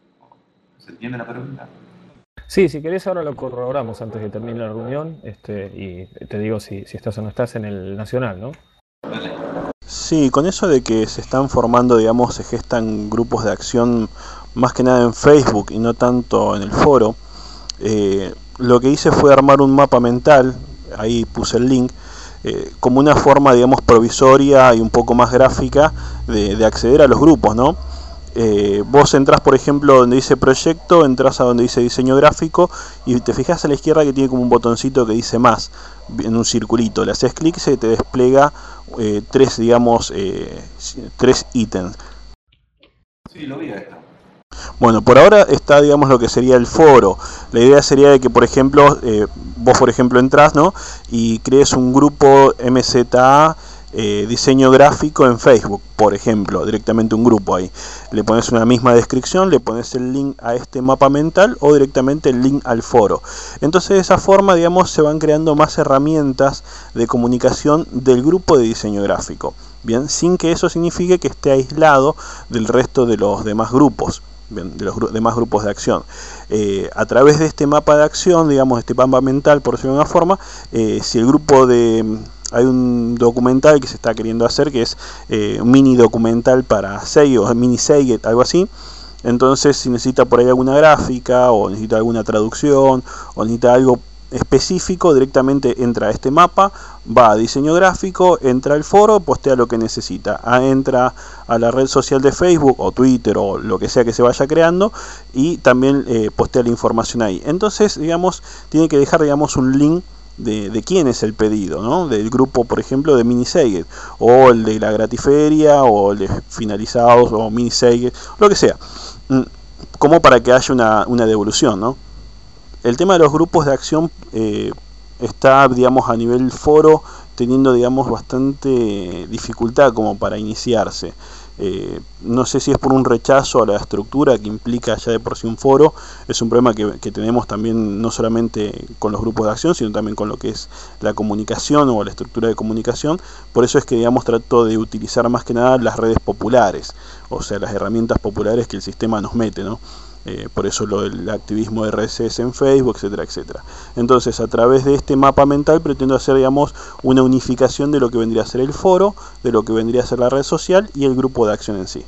¿Se entiende la pregunta? Sí, si querés ahora lo corroboramos antes de terminar la reunión, este, y te digo si, si estás o no estás en el Nacional, ¿no? Dale. Sí, con eso de que se están formando, digamos, se gestan grupos de acción más que nada en Facebook y no tanto en el foro, eh, lo que hice fue armar un mapa mental, ahí puse el link, eh, como una forma, digamos, provisoria y un poco más gráfica de, de acceder a los grupos, ¿no? Eh, vos entras, por ejemplo, donde dice proyecto, entras a donde dice diseño gráfico y te fijas a la izquierda que tiene como un botoncito que dice más, en un circulito, le haces clic y se te despliega eh, tres, digamos, eh, tres ítems. Sí, lo vi a esto. Bueno, por ahora está, digamos, lo que sería el foro. La idea sería de que, por ejemplo, eh, vos, por ejemplo, entrás, ¿no? Y crees un grupo M Z A eh, diseño gráfico en Facebook, por ejemplo, directamente un grupo ahí. Le pones una misma descripción, le pones el link a este mapa mental o directamente el link al foro. Entonces, de esa forma, digamos, se van creando más herramientas de comunicación del grupo de diseño gráfico. Bien, sin que eso signifique que esté aislado del resto de los demás grupos. Bien, de los gru demás grupos de acción. Eh, a través de este mapa de acción, digamos, este mapa mental, por decirlo de una forma, eh, si el grupo de... Hay un documental que se está queriendo hacer, que es eh, un mini documental para Seiget, o mini Seiget, algo así. Entonces, si necesita por ahí alguna gráfica, o necesita alguna traducción, o necesita algo específico, directamente entra a este mapa, va a diseño gráfico, entra al foro, postea lo que necesita, ah, entra a la red social de Facebook o Twitter o lo que sea que se vaya creando y también eh, postea la información ahí. Entonces, digamos, tiene que dejar, digamos, un link de, de quién es el pedido, ¿no? Del grupo, por ejemplo, de Mini Seiget, o el de la Gratiferia, o el de Finalizados, o Mini Seiget, lo que sea, como para que haya una, una devolución, ¿no? El tema de los grupos de acción eh, está, digamos, a nivel foro teniendo, digamos, bastante dificultad como para iniciarse. Eh, no sé si es por un rechazo a la estructura que implica ya de por sí un foro. Es un problema que, que tenemos también no solamente con los grupos de acción, sino también con lo que es la comunicación o la estructura de comunicación. Por eso es que, digamos, trato de utilizar más que nada las redes populares, o sea, las herramientas populares que el sistema nos mete, ¿no? Eh, por eso lo del activismo de R S S en Facebook, etcétera, etcétera. Entonces, a través de este mapa mental pretendo hacer, digamos, una unificación de lo que vendría a ser el foro, de lo que vendría a ser la red social y el grupo de acción en sí.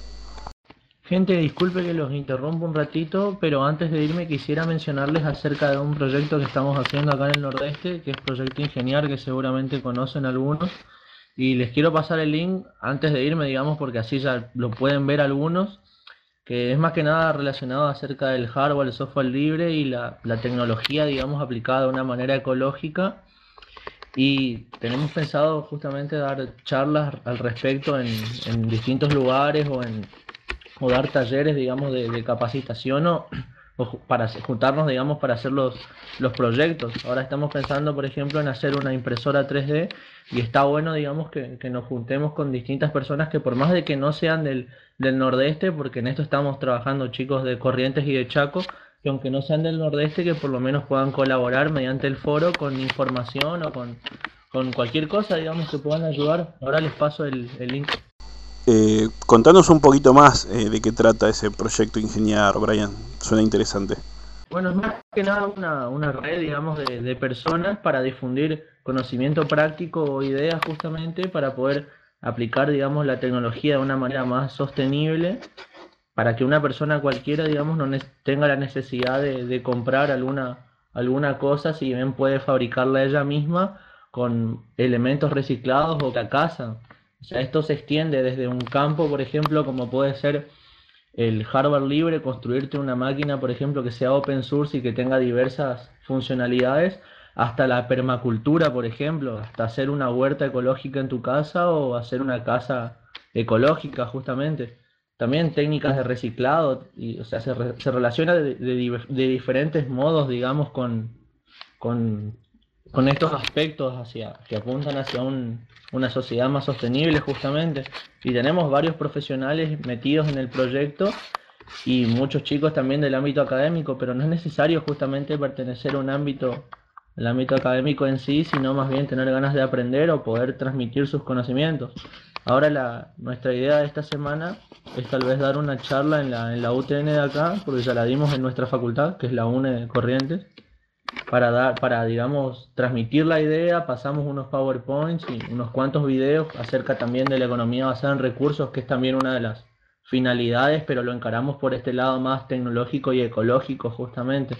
Gente, disculpe que los interrumpo un ratito, pero antes de irme quisiera mencionarles acerca de un proyecto que estamos haciendo acá en el Nordeste, que es Proyecto Ingeniar, que seguramente conocen algunos. Y les quiero pasar el link antes de irme, digamos, porque así ya lo pueden ver algunos, que es más que nada relacionado acerca del hardware, el software libre y la, la tecnología, digamos, aplicada de una manera ecológica. Y tenemos pensado justamente dar charlas al respecto en, en distintos lugares o, en, o dar talleres, digamos, de, de capacitación o, o para juntarnos, digamos, para hacer los, los proyectos. Ahora estamos pensando, por ejemplo, en hacer una impresora tres D y está bueno, digamos, que, que nos juntemos con distintas personas que por más de que no sean del, del Nordeste, porque en esto estamos trabajando chicos de Corrientes y de Chaco, que aunque no sean del Nordeste, que por lo menos puedan colaborar mediante el foro con información o con, con cualquier cosa, digamos, que puedan ayudar. Ahora les paso el, el link. Eh, contanos un poquito más eh, de qué trata ese proyecto Ingeniar, Brian. Suena interesante. Bueno, es más que nada una, una red, digamos, de, de personas para difundir conocimiento práctico o ideas justamente para poder aplicar, digamos, la tecnología de una manera más sostenible, para que una persona cualquiera, digamos, no tenga la necesidad de, de comprar alguna, alguna cosa, si bien puede fabricarla ella misma con elementos reciclados o carcasa. O sea, esto se extiende desde un campo, por ejemplo, como puede ser el hardware libre, construirte una máquina, por ejemplo, que sea open source y que tenga diversas funcionalidades, hasta la permacultura, por ejemplo, hasta hacer una huerta ecológica en tu casa o hacer una casa ecológica, justamente. También técnicas de reciclado, y, o sea, se, re- se relaciona de, de diver- de diferentes modos, digamos, con, con, con estos aspectos hacia, que apuntan hacia un- una sociedad más sostenible, justamente. Y tenemos varios profesionales metidos en el proyecto y muchos chicos también del ámbito académico, pero no es necesario justamente pertenecer a un ámbito, el ámbito académico en sí, sino más bien tener ganas de aprender o poder transmitir sus conocimientos. Ahora la, nuestra idea de esta semana es tal vez dar una charla en la, en la U T N de acá, porque ya la dimos en nuestra facultad, que es la UNE de Corrientes, para dar, para, digamos, transmitir la idea. Pasamos unos PowerPoints y unos cuantos videos acerca también de la economía basada en recursos, que es también una de las finalidades, pero lo encaramos por este lado más tecnológico y ecológico, justamente.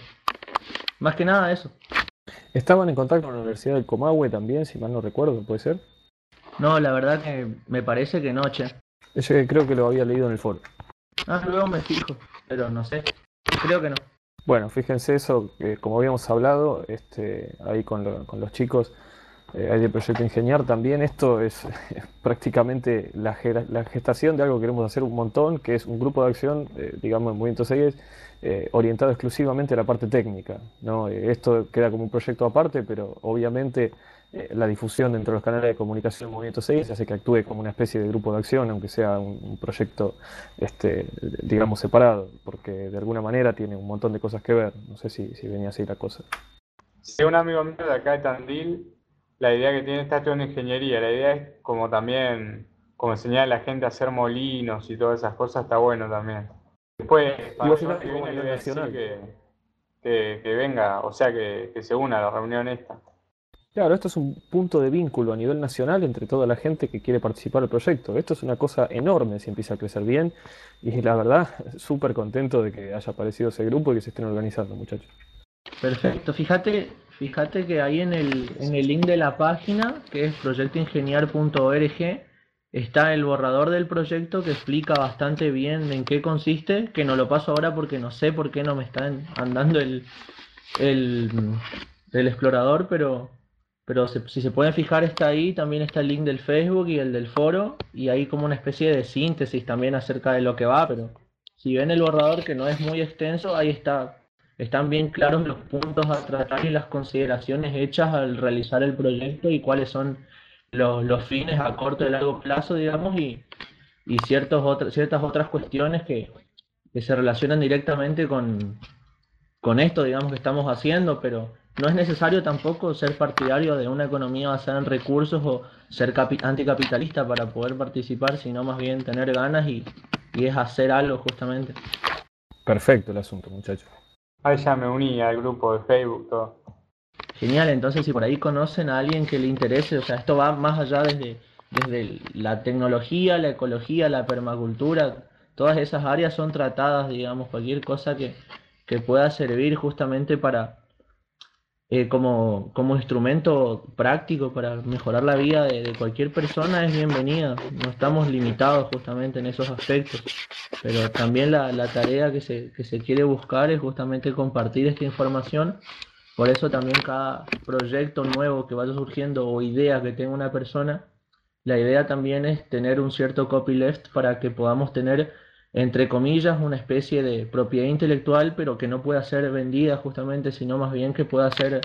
Más que nada eso. Estaban en contacto con la Universidad del Comahue también, si mal no recuerdo, ¿puede ser? No, la verdad que me parece que no, che. Yo creo que lo había leído en el foro. Ah, luego me fijo, pero no sé. Creo que no. Bueno, fíjense eso, que como habíamos hablado, este, ahí con, lo- con los chicos, eh, hay de Proyecto Ingeniar también, esto es prácticamente la, gera- la gestación de algo que queremos hacer un montón, que es un grupo de acción, eh, digamos, en Movimiento seis, eh, orientado exclusivamente a la parte técnica, ¿no? Eh, esto queda como un proyecto aparte, pero obviamente eh, la difusión dentro de los canales de comunicación de Movimiento seis hace que actúe como una especie de grupo de acción, aunque sea un, un proyecto, este, digamos, separado, porque de alguna manera tiene un montón de cosas que ver. No sé si, si venía así la cosa. Sí, un amigo mío de acá de Tandil, la idea que tiene está estudiando ingeniería. La idea es como también, como enseñar a la gente a hacer molinos y todas esas cosas, está bueno también. Después, para vos el año fijate que cómo viene a le nivel voy a decir nacional. que, que, que venga, o sea, que, que se una a la reunión esta. Claro, esto es un punto de vínculo a nivel nacional entre toda la gente que quiere participar del proyecto. Esto es una cosa enorme si empieza a crecer bien y la verdad, súper contento de que haya aparecido ese grupo y que se estén organizando, muchachos. Perfecto. Fíjate, fíjate que ahí en el, en el link de la página, que es proyecto ingeniar punto org, está el borrador del proyecto que explica bastante bien en qué consiste, que no lo paso ahora porque no sé por qué no me está andando el, el, el explorador, pero, pero se- si se pueden fijar está ahí. También está el link del Facebook y el del foro, y ahí como una especie de síntesis también acerca de lo que va, pero si ven el borrador, que no es muy extenso, ahí está. Están bien claros los puntos a tratar y las consideraciones hechas al realizar el proyecto y cuáles son los, los fines a corto y largo plazo, digamos, y, y ciertos otras, ciertas otras cuestiones que, que se relacionan directamente con, con esto, digamos, que estamos haciendo, pero no es necesario tampoco ser partidario de una economía basada en recursos o ser capi- anticapitalista para poder participar, sino más bien tener ganas y, y es hacer algo justamente. Perfecto el asunto, muchachos. Ahí ya me uní al grupo de Facebook, todo. Genial, entonces si por ahí conocen a alguien que le interese, o sea, esto va más allá desde, desde la tecnología, la ecología, la permacultura, todas esas áreas son tratadas, digamos, cualquier cosa que, que pueda servir justamente para, eh, como, como instrumento práctico para mejorar la vida de, de cualquier persona es bienvenida. No estamos limitados justamente en esos aspectos, pero también la, la tarea que se, que se quiere buscar es justamente compartir esta información. Por eso también cada proyecto nuevo que vaya surgiendo o idea que tenga una persona, la idea también es tener un cierto copyleft para que podamos tener, entre comillas, una especie de propiedad intelectual, pero que no pueda ser vendida justamente, sino más bien que pueda ser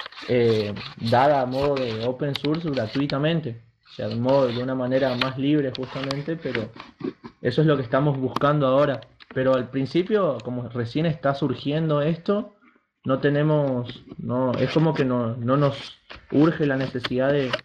eh, dada a modo de open source gratuitamente, o sea, de, modo, de una manera más libre justamente, pero eso es lo que estamos buscando ahora. Pero al principio, como recién está surgiendo esto, no tenemos, no, es como que no, no nos urge la necesidad de,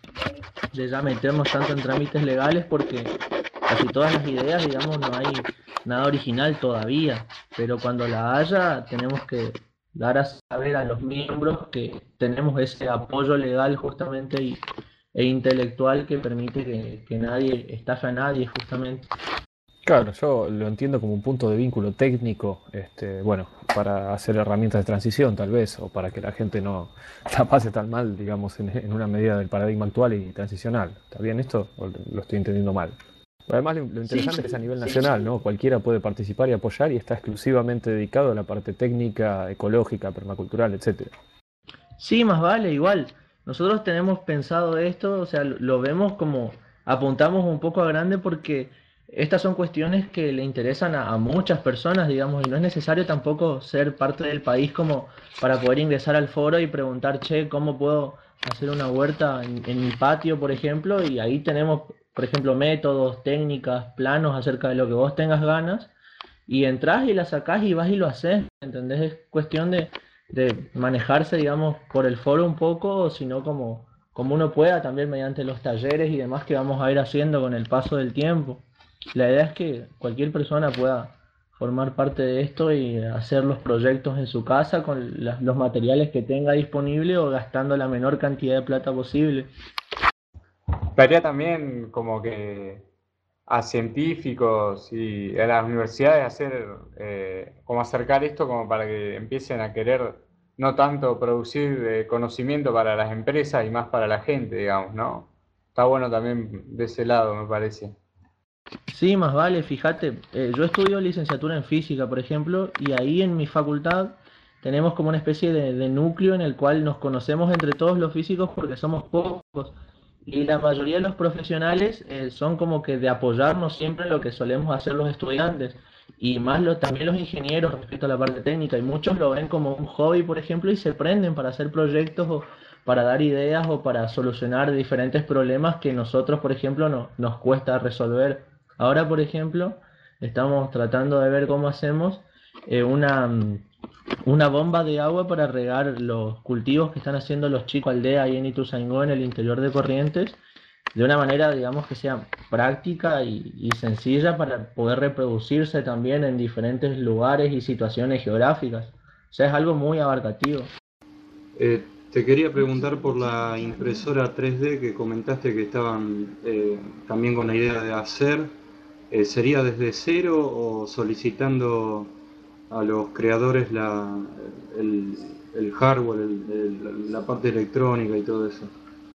de ya meternos tanto en trámites legales porque casi todas las ideas, digamos, no hay nada original todavía, pero cuando la haya tenemos que dar a saber a los miembros que tenemos ese apoyo legal justamente y, e intelectual que permite que, que nadie estafe a nadie justamente. Claro, yo lo entiendo como un punto de vínculo técnico, este, bueno, para hacer herramientas de transición tal vez, o para que la gente no la pase tan mal, digamos, en, en una medida del paradigma actual y transicional. ¿Está bien esto? ¿O lo estoy entendiendo mal? Además, lo, lo interesante Sí, es que es a nivel sí. nacional, ¿no? Cualquiera puede participar y apoyar y está exclusivamente dedicado a la parte técnica, ecológica, permacultural, etcétera. Sí, más vale, igual. Nosotros tenemos pensado esto, o sea, lo, lo vemos como apuntamos un poco a grande porque estas son cuestiones que le interesan a, a muchas personas, digamos, y no es necesario tampoco ser parte del país como para poder ingresar al foro y preguntar, che, ¿cómo puedo hacer una huerta en, en mi patio, por ejemplo? Y ahí tenemos, por ejemplo, métodos, técnicas, planos acerca de lo que vos tengas ganas y entras y la sacás y vas y lo haces, ¿entendés? Es cuestión de, de manejarse, digamos, por el foro un poco, o si no, como, como uno pueda, también mediante los talleres y demás que vamos a ir haciendo con el paso del tiempo. La idea es que cualquier persona pueda formar parte de esto y hacer los proyectos en su casa con la- los materiales que tenga disponible o gastando la menor cantidad de plata posible. Estaría también como que a científicos y a las universidades hacer, eh, como acercar esto como para que empiecen a querer no tanto producir eh, conocimiento para las empresas y más para la gente, digamos, ¿no? Está bueno también de ese lado, me parece. Sí, más vale, fíjate, eh, yo estudio licenciatura en física, por ejemplo, y ahí en mi facultad tenemos como una especie de, de núcleo en el cual nos conocemos entre todos los físicos porque somos pocos, y la mayoría de los profesionales eh, son como que de apoyarnos siempre en lo que solemos hacer los estudiantes, y más lo, también los ingenieros respecto a la parte técnica, y muchos lo ven como un hobby, por ejemplo, y se prenden para hacer proyectos o para dar ideas o para solucionar diferentes problemas que nosotros, por ejemplo, no, nos cuesta resolver. Ahora, por ejemplo, estamos tratando de ver cómo hacemos eh, una, mm, una bomba de agua para regar los cultivos que están haciendo los chicos aldea ahí en Ituzaingó, en el interior de Corrientes, de una manera, digamos, que sea práctica y, y sencilla para poder reproducirse también en diferentes lugares y situaciones geográficas. O sea, es algo muy abarcativo. Eh, te quería preguntar por la impresora tres D que comentaste que estaban eh, también con la idea de hacer. Eh, ¿sería desde cero o solicitando a los creadores la, el, el hardware, el- el- la parte electrónica y todo eso?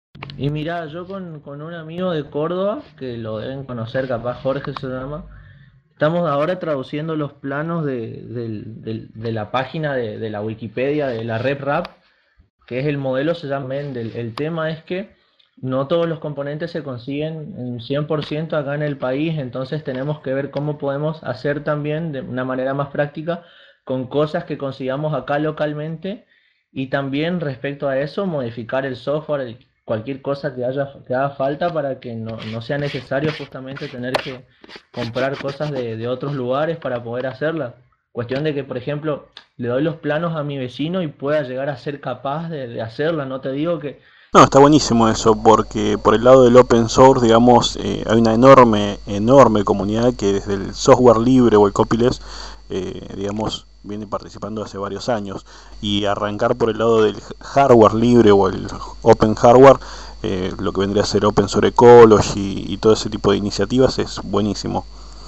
Y mira, yo con, con un amigo de Córdoba, que lo deben conocer, capaz Jorge se llama, estamos ahora traduciendo los planos de, del- del- de la página de, de la Wikipedia de la RepRap, que es el modelo, se llama Mendel. El tema es que no todos los componentes se consiguen en cien por ciento acá en el país, entonces tenemos que ver cómo podemos hacer también de una manera más práctica con cosas que consigamos acá localmente y también respecto a eso modificar el software, y cualquier cosa que haya que haga falta para que no, no sea necesario justamente tener que comprar cosas de, de otros lugares para poder hacerla. Cuestión de que, por ejemplo, le doy los planos a mi vecino y pueda llegar a ser capaz de, de hacerla. No te digo que No, está buenísimo eso, porque por el lado del open source, digamos, eh, hay una enorme, enorme comunidad que desde el software libre o el copyless, eh, digamos, viene participando hace varios años. Y arrancar por el lado del hardware libre o el open hardware, eh, lo que vendría a ser Open Source Ecology y todo ese tipo de iniciativas es buenísimo.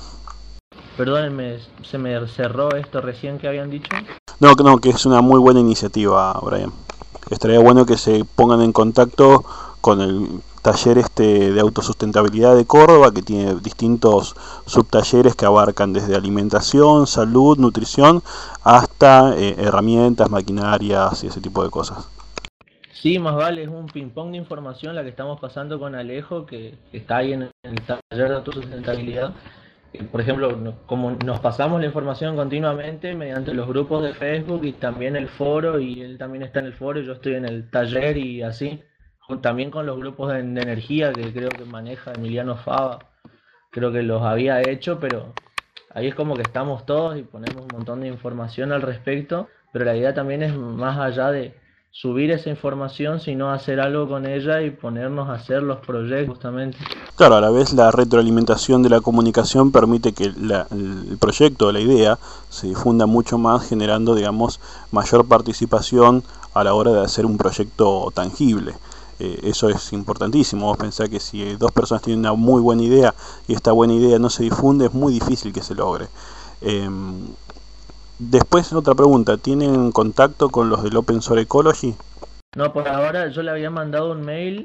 perdónenme, se me cerró esto recién que habían dicho. No, que no, que es una muy buena iniciativa, Brian. Estaría bueno que se pongan en contacto con el taller este de autosustentabilidad de Córdoba, que tiene distintos subtalleres que abarcan desde alimentación, salud, nutrición, hasta eh, herramientas, maquinarias y ese tipo de cosas. Sí, más vale, es un ping-pong de información la que estamos pasando con Alejo, que, que está ahí en el taller de autosustentabilidad. Eh, Por ejemplo, no- como nos pasamos la información continuamente mediante los grupos de Facebook y también el foro, y él también está en el foro y yo estoy en el taller y así, Jun- también con los grupos de, de energía que creo que maneja Emiliano Fava, creo que los había hecho, pero ahí es como que estamos todos y ponemos un montón de información al respecto, pero la idea también es más allá de subir esa información, sino hacer algo con ella y ponernos a hacer los proyectos justamente. Claro, a la vez la retroalimentación de la comunicación permite que la- el proyecto, la idea, se difunda mucho más, generando, digamos, mayor participación a la hora de hacer un proyecto tangible. Eh, eso es importantísimo. Vos pensás que si dos personas tienen una muy buena idea y esta buena idea no se difunde, es muy difícil que se logre. Em, Después, otra pregunta, ¿tienen contacto con los del Open Source Ecology? No, por ahora yo le había mandado un mail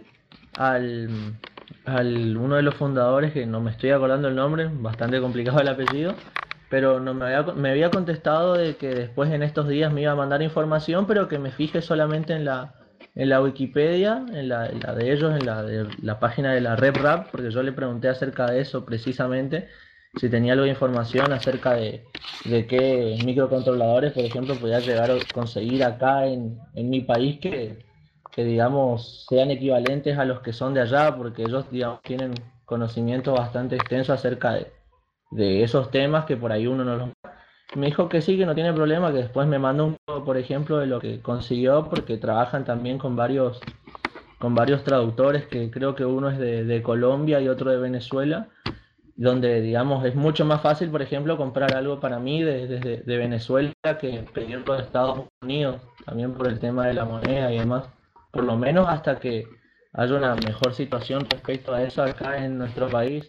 al, al uno de los fundadores, que no me estoy acordando el nombre, bastante complicado el apellido, pero no me había, me había contestado de que después en estos días me iba a mandar información, pero que me fije solamente en la, en la Wikipedia, en la, en la de ellos, en la de la página de la RepRap, porque yo le pregunté acerca de eso precisamente, si tenía algo de información acerca de, de qué microcontroladores, por ejemplo, podía llegar a conseguir acá en, en mi país que, que, digamos, sean equivalentes a los que son de allá, porque ellos, digamos, tienen conocimiento bastante extenso acerca de, de esos temas que por ahí uno no los... Me dijo que sí, que no tiene problema, que después me mandó un poco, por ejemplo, de lo que consiguió, porque trabajan también con varios, con varios traductores, que creo que uno es de, de Colombia y otro de Venezuela, donde, digamos, es mucho más fácil, por ejemplo, comprar algo para mí desde de, de Venezuela que pedirlo de Estados Unidos, también por el tema de la moneda y demás, por lo menos hasta que haya una mejor situación respecto a eso acá en nuestro país.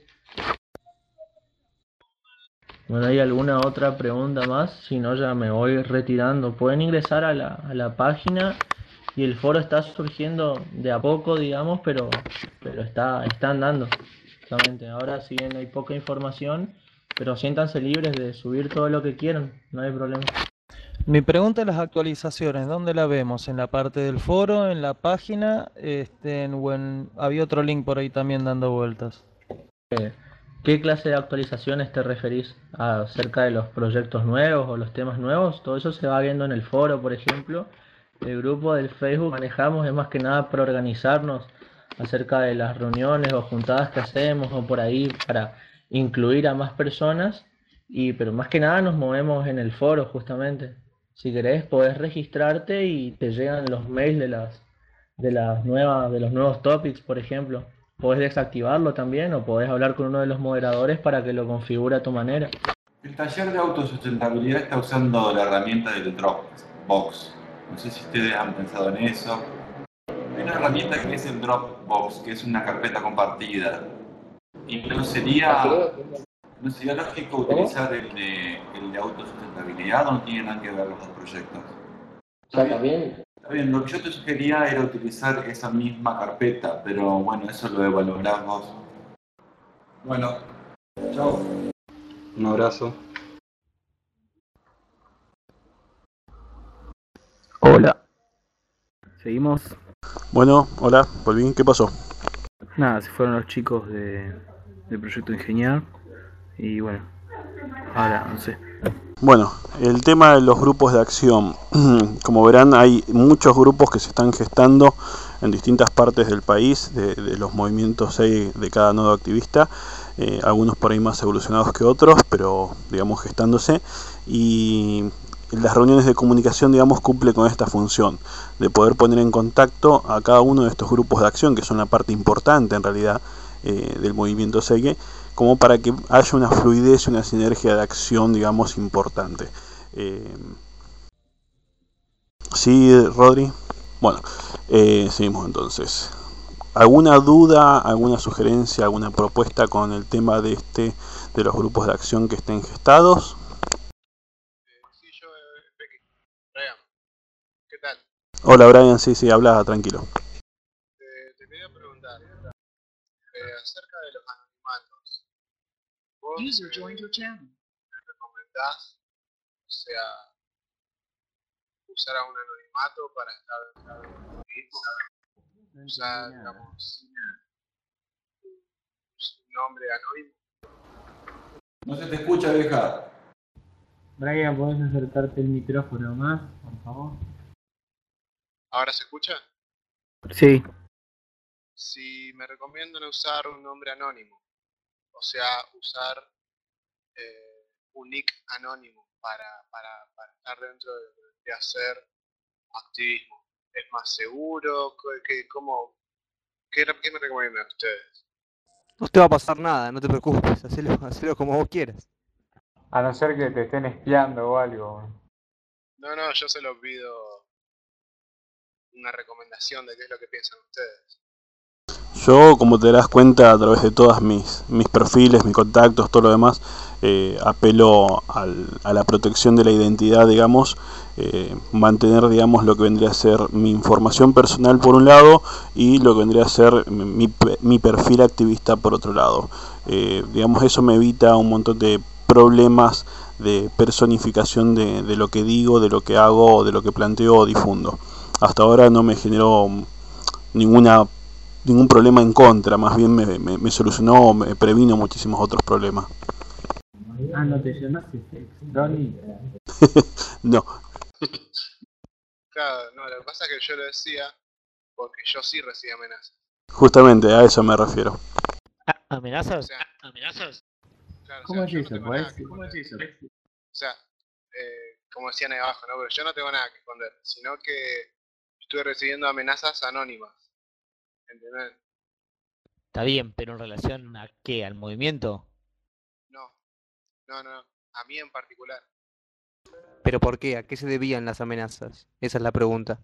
Bueno, ¿hay alguna otra pregunta más? Si no, ya me voy retirando. Pueden ingresar a la, a la página y el foro está surgiendo de a poco, digamos, pero, pero está, está andando. Exactamente. Ahora, si bien hay poca información, pero siéntanse libres de subir todo lo que quieran, no hay problema. Mi pregunta es las actualizaciones, ¿dónde la vemos? ¿En la parte del foro, en la página? Este, en, o en, había otro link por ahí también dando vueltas. Eh, ¿Qué clase de actualizaciones te referís? ¿Acerca de los proyectos nuevos o los temas nuevos? Todo eso se va viendo en el foro, por ejemplo. El grupo del Facebook manejamos es más que nada para organizarnos acerca de las reuniones o juntadas que hacemos o por ahí para incluir a más personas, y pero más que nada nos movemos en el foro justamente. Si querés podés registrarte y te llegan los mails de las de las nuevas de los nuevos topics, por ejemplo. Podés desactivarlo también o podés hablar con uno de los moderadores para que lo configure a tu manera. El taller de autosustentabilidad está usando la herramienta del Dropbox. No sé si ustedes han pensado en eso. Hay una herramienta que es el Dropbox, que es una carpeta compartida. Y no sería, no sería lógico utilizar el de, el de autosustentabilidad, o no tienen nada que ver los dos proyectos. ¿Está bien? Está bien, lo que yo te sugería era utilizar esa misma carpeta, pero bueno, eso lo evaluarás vos. Bueno, chao. Un abrazo. Hola. Seguimos. Bueno, hola, volví, ¿qué pasó? Nada, se fueron los chicos de, del proyecto Ingeniar y bueno, ahora no sé. Bueno, el tema de los grupos de acción. Como verán, hay muchos grupos que se están gestando en distintas partes del país, de, de los movimientos de cada nodo activista, eh, algunos por ahí más evolucionados que otros, pero digamos gestándose, y las reuniones de comunicación, digamos, cumple con esta función de poder poner en contacto a cada uno de estos grupos de acción, que son una parte importante en realidad eh, del movimiento S E G E, como para que haya una fluidez y una sinergia de acción, digamos, importante. Eh... ¿Sí, Rodri? Bueno, eh, seguimos entonces. ¿Alguna duda, alguna sugerencia, alguna propuesta con el tema de este de los grupos de acción que estén gestados? Sí, yo, eh, Becky. Brian, ¿qué tal? Hola, Brian, sí, sí, habla, tranquilo. Eh, te quería preguntar eh, acerca de los anonimatos. ¿Vos User joined your channel. me recomendás, o sea, usar a un anonimato para estar en usar, digamos, un nombre anónimo? No se te escucha, vieja. Brian, ¿podés acercarte el micrófono más, por favor? ¿Ahora se escucha? Sí. Si me recomiendan usar un nombre anónimo, o sea, usar eh, un nick anónimo para, para, para estar dentro de, de hacer activismo, ¿es más seguro? ¿Qué, cómo, qué, qué me recomiendan ustedes? No te va a pasar nada, no te preocupes, hacelo, hacelo como vos quieras. A no ser que te estén espiando o algo. No, no, yo se lo pido una recomendación de qué es lo que piensan ustedes. Yo, como te darás cuenta a través de todas mis, mis perfiles, mis contactos, todo lo demás, eh, apelo al, a la protección de la identidad, digamos, eh, mantener, digamos, lo que vendría a ser mi información personal por un lado y lo que vendría a ser mi, mi perfil activista por otro lado. Eh, digamos, eso me evita un montón de problemas de personificación de, de lo que digo, de lo que hago, de lo que planteo o difundo. Hasta ahora no me generó ninguna ningún problema en contra, más bien me, me, me solucionó, me previno muchísimos otros problemas. Ah, ¿no te llamaste Ronnie? No. Claro, no, lo que pasa es que yo lo decía porque yo sí recibí amenazas. Justamente a eso me refiero. ¿Amenazas? O sea, ¿Amenazas? claro, o ¿Cómo sea, es yo no eso? tengo ¿Podés- nada que ¿Cómo es esconder. eso? O sea, eh, como decían ahí abajo, ¿no? Pero yo no tengo nada que esconder, sino que estuve recibiendo amenazas anónimas. ¿Entendés? Está bien, pero en relación a qué, al movimiento. No, no, no, a mí en particular. ¿Pero por qué? ¿A qué se debían las amenazas? Esa es la pregunta.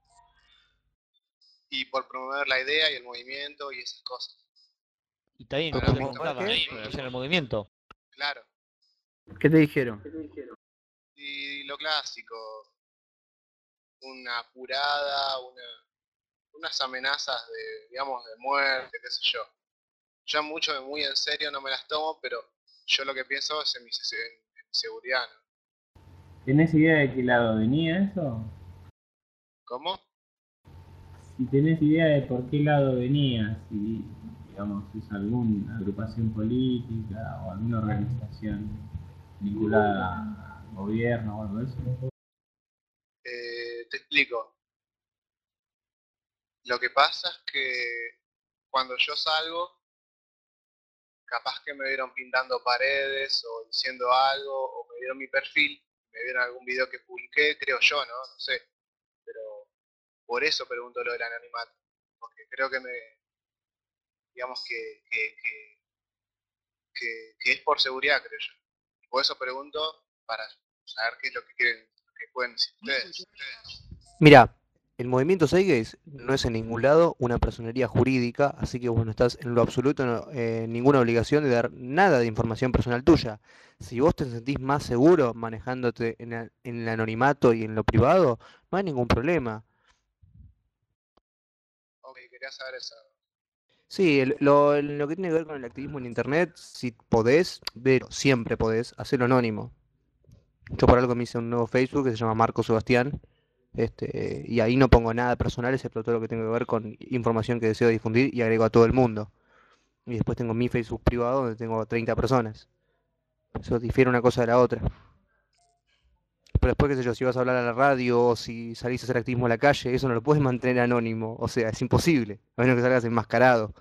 Y por promover la idea y el movimiento y esas cosas. Y está bien, Para pero mí te está preguntaba, muy en bien. relación al movimiento. Claro. ¿Qué te dijeron? Y lo clásico, una apurada, una, unas amenazas de, digamos, de muerte, qué sé yo. Yo mucho de muy en serio no me las tomo, pero yo lo que pienso es en mi, se- en mi seguridad, ¿no? ¿Tenés idea de qué lado venía eso? ¿Cómo? Si tenés idea de por qué lado venía, si digamos es alguna agrupación política o alguna organización vinculada al gobierno o algo de eso. Eh, te explico. Lo que pasa es que cuando yo salgo, capaz que me vieron pintando paredes o diciendo algo, o me vieron mi perfil, me vieron algún video que publiqué, creo yo, ¿no? No sé. Pero por eso pregunto lo del anonimato. Porque creo que me, digamos que, que, que, que, que es por seguridad, creo yo. Y por eso pregunto para saber qué es lo que quieren, que pueden decir ustedes. Mira, el movimiento Zeitgeist no es en ningún lado una personería jurídica, así que vos no estás en lo absoluto no- en ninguna obligación de dar nada de información personal tuya. Si vos te sentís más seguro manejándote en, el- en el anonimato y en lo privado, no hay ningún problema. Ok, quería saber eso. Sí, el- lo, lo que tiene que ver con el activismo en internet, si podés, pero siempre podés, hacerlo anónimo. Yo por algo me hice un nuevo Facebook que se llama Marco Sebastián, este, y ahí no pongo nada personal excepto todo lo que tenga que ver con información que deseo difundir y agrego a todo el mundo. Y después tengo mi Facebook privado donde tengo treinta personas. Eso difiere una cosa de la otra. Pero después, qué sé yo, si vas a hablar a la radio o si salís a hacer activismo en la calle, eso no lo puedes mantener anónimo. O sea, es imposible, a menos que salgas enmascarado.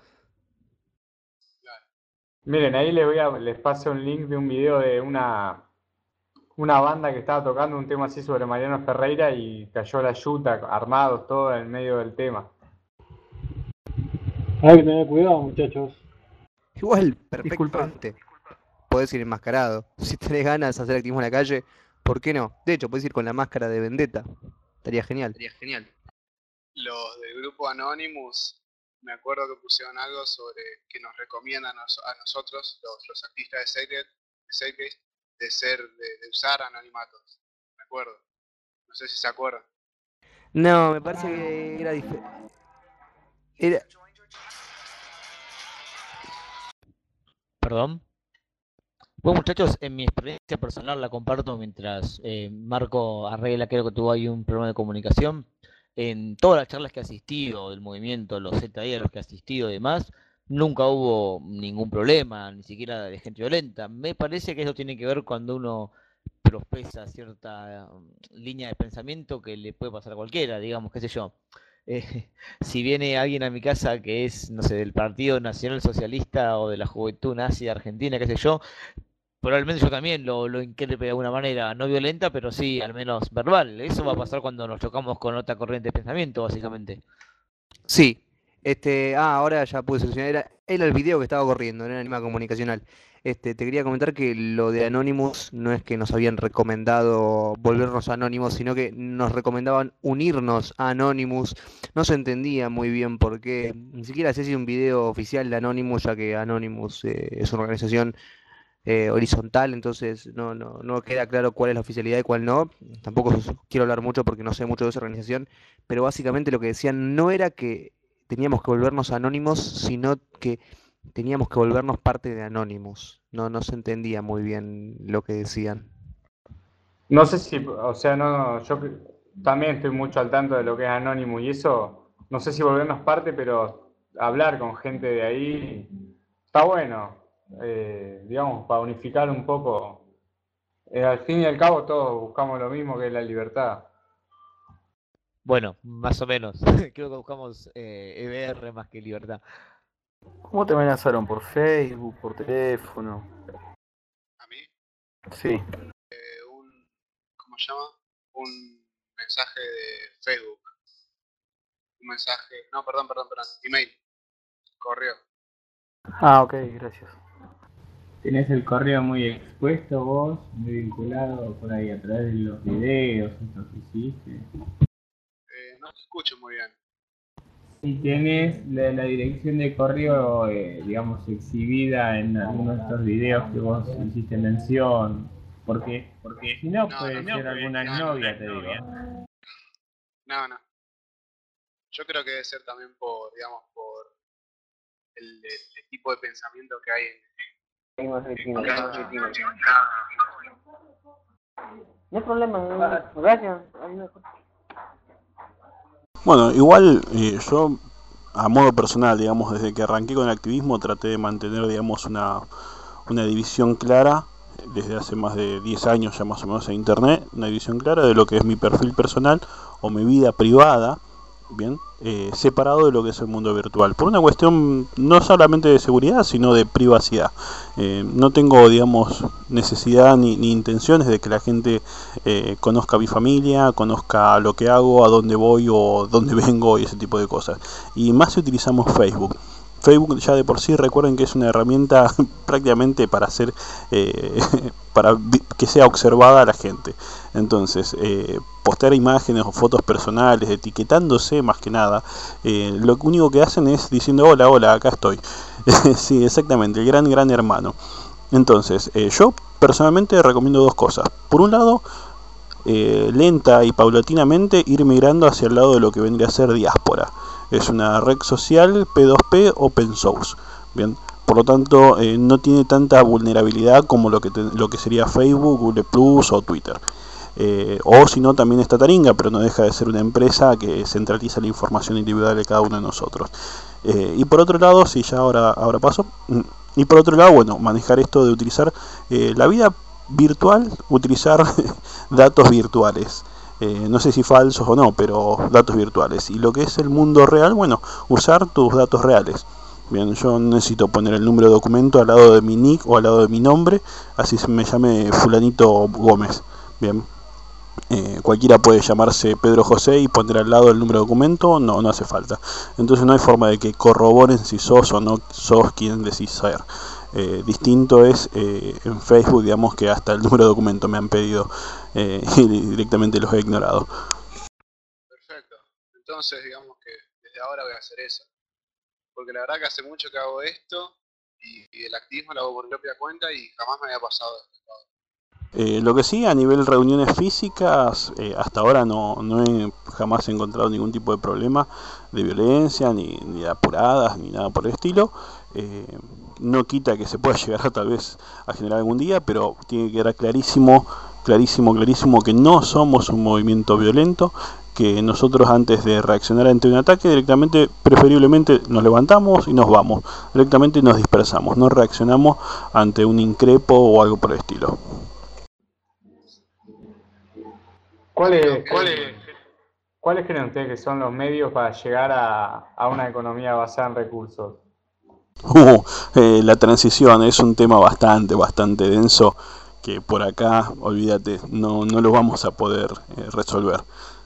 Miren, ahí les voy a, les paso un link de un video de una, una banda que estaba tocando un tema así sobre Mariano Ferreira y cayó la yuta, armados, todo en medio del tema. Hay que tener cuidado, muchachos. Igual, Disculpa. perfectamente. Podés ir enmascarado. Si tenés ganas de hacer activismo en la calle, ¿por qué no? De hecho, podés ir con la máscara de Vendetta. Estaría genial. Sería genial. Los del grupo Anonymous, me acuerdo que pusieron algo sobre que nos recomiendan a, nos- a nosotros, los, los artistas de Sacred, de Zeitgeist, de ser, de, de usar anonimatos. Me acuerdo. No sé si se acuerdan. No, me parece que era diferente. Era... ¿Perdón? Bueno, muchachos, en mi experiencia personal la comparto mientras eh, Marco arregla, creo que tuvo ahí un problema de comunicación. En todas las charlas que he asistido del movimiento, los Z I a los que he asistido y demás, nunca hubo ningún problema, ni siquiera de gente violenta. Me parece que eso tiene que ver cuando uno profesa cierta um, línea de pensamiento que le puede pasar a cualquiera, digamos, qué sé yo. Eh, si viene alguien a mi casa que es, no sé, del Partido Nacional Socialista o de la Juventud Nazi de Argentina, qué sé yo, probablemente yo también lo, lo increpe de alguna manera, no violenta, pero sí al menos verbal. Eso va a pasar cuando nos chocamos con otra corriente de pensamiento, básicamente. Sí. Este, ah, ahora ya pude solucionar. Era, era el video que estaba corriendo, no era anima comunicacional. Este, te quería comentar que lo de Anonymous no es que nos habían recomendado volvernos anónimos, sino que nos recomendaban unirnos a Anonymous. No se entendía muy bien por qué. Ni siquiera sé si un video oficial de Anonymous, ya que Anonymous eh, es una organización eh, horizontal, entonces no, no, no queda claro cuál es la oficialidad y cuál no. Tampoco s- quiero hablar mucho porque no sé mucho de esa organización, pero básicamente lo que decían no era que teníamos que volvernos anónimos, sino que teníamos que volvernos parte de Anonymous. No, no se entendía muy bien lo que decían. No sé si, o sea, no, yo también estoy mucho al tanto de lo que es Anonymous y eso, no sé si volvernos parte, pero hablar con gente de ahí está bueno, eh, digamos, para unificar un poco. Eh, al fin y al cabo todos buscamos lo mismo, que es la libertad. Bueno, más o menos. Creo que buscamos eh, E B R más que libertad. ¿Cómo te amenazaron? ¿Por Facebook? ¿Por teléfono? ¿A mí? Sí. Eh, un, ¿cómo se llama? Un mensaje de Facebook. Un mensaje, no, perdón, perdón, perdón, email, correo. Ah, ok, gracias. Tenés el correo muy expuesto vos, muy vinculado por ahí a través de los videos, esto que hiciste. Eh, no te escucho muy bien. Y tenés la, la dirección de correo, eh, digamos, exhibida en algunos de estos videos que vos hiciste mención. Porque, porque si no, No, puede no, ser no, alguna no, novia, te no, digo. No, no. Yo creo que debe ser también por, digamos, por el, el- el tipo de pensamiento que hay en, en, en cada- No hay problema, gracias. Bueno, igual eh, yo a modo personal, digamos, desde que arranqué con el activismo traté de mantener, digamos, una, una división clara, desde hace más de diez años ya más o menos en internet, una división clara de lo que es mi perfil personal o mi vida privada, bien, eh, separado de lo que es el mundo virtual, por una cuestión no solamente de seguridad, sino de privacidad. Eh, no tengo, digamos, necesidad ni, ni intenciones de que la gente eh, conozca a mi familia, conozca lo que hago, a dónde voy o dónde vengo y ese tipo de cosas. Y más si utilizamos Facebook. Facebook ya de por sí, recuerden que es una herramienta prácticamente para hacer eh, para que sea observada a la gente. Entonces, eh, postear imágenes o fotos personales, etiquetándose más que nada, eh, lo único que hacen es diciendo hola, hola, acá estoy. Sí, exactamente, el gran, gran hermano. Entonces, eh, yo personalmente recomiendo dos cosas. Por un lado, eh, lenta y paulatinamente ir migrando hacia el lado de lo que vendría a ser diáspora. Es una red social P dos P open source. Bien, por lo tanto eh, no tiene tanta vulnerabilidad como lo que, te, lo que sería Facebook, Google Plus o Twitter. Eh, o si no, también está Taringa, pero no deja de ser una empresa que centraliza la información individual de cada uno de nosotros. Eh, y por otro lado, si ya ahora, ahora paso, y por otro lado, bueno, manejar esto de utilizar eh, la vida virtual, utilizar datos virtuales. Eh, no sé si falsos o no, pero datos virtuales. Y lo que es el mundo real, bueno, usar tus datos reales. Bien, yo necesito poner el número de documento al lado de mi nick o al lado de mi nombre, así se me llame fulanito Gómez. Bien, eh, cualquiera puede llamarse Pedro José y poner al lado el número de documento, no, no hace falta. Entonces no hay forma de que corroboren si sos o no sos quien decís ser. Eh, distinto es eh, en Facebook, digamos que hasta el número de documento me han pedido eh, y directamente los he ignorado. Perfecto. Entonces, digamos que desde ahora voy a hacer eso. Porque la verdad que hace mucho que hago esto y, y el activismo lo hago por mi propia cuenta y jamás me había pasado esto. Eh, lo que sí, a nivel reuniones físicas, eh, hasta ahora no, no he jamás encontrado ningún tipo de problema de violencia, ni, ni de apuradas, ni nada por el estilo. Eh, no quita que se pueda llegar a, tal vez a generar algún día, pero tiene que quedar clarísimo, clarísimo, clarísimo que no somos un movimiento violento, que nosotros antes de reaccionar ante un ataque directamente, preferiblemente nos levantamos y nos vamos, directamente nos dispersamos, no reaccionamos ante un increpo o algo por el estilo. ¿Cuáles cuáles cuáles creen ustedes que son los medios para llegar a, a una economía basada en recursos? Uh, eh, la transición es un tema bastante, bastante denso que por acá, olvídate, no, no lo vamos a poder eh, resolver.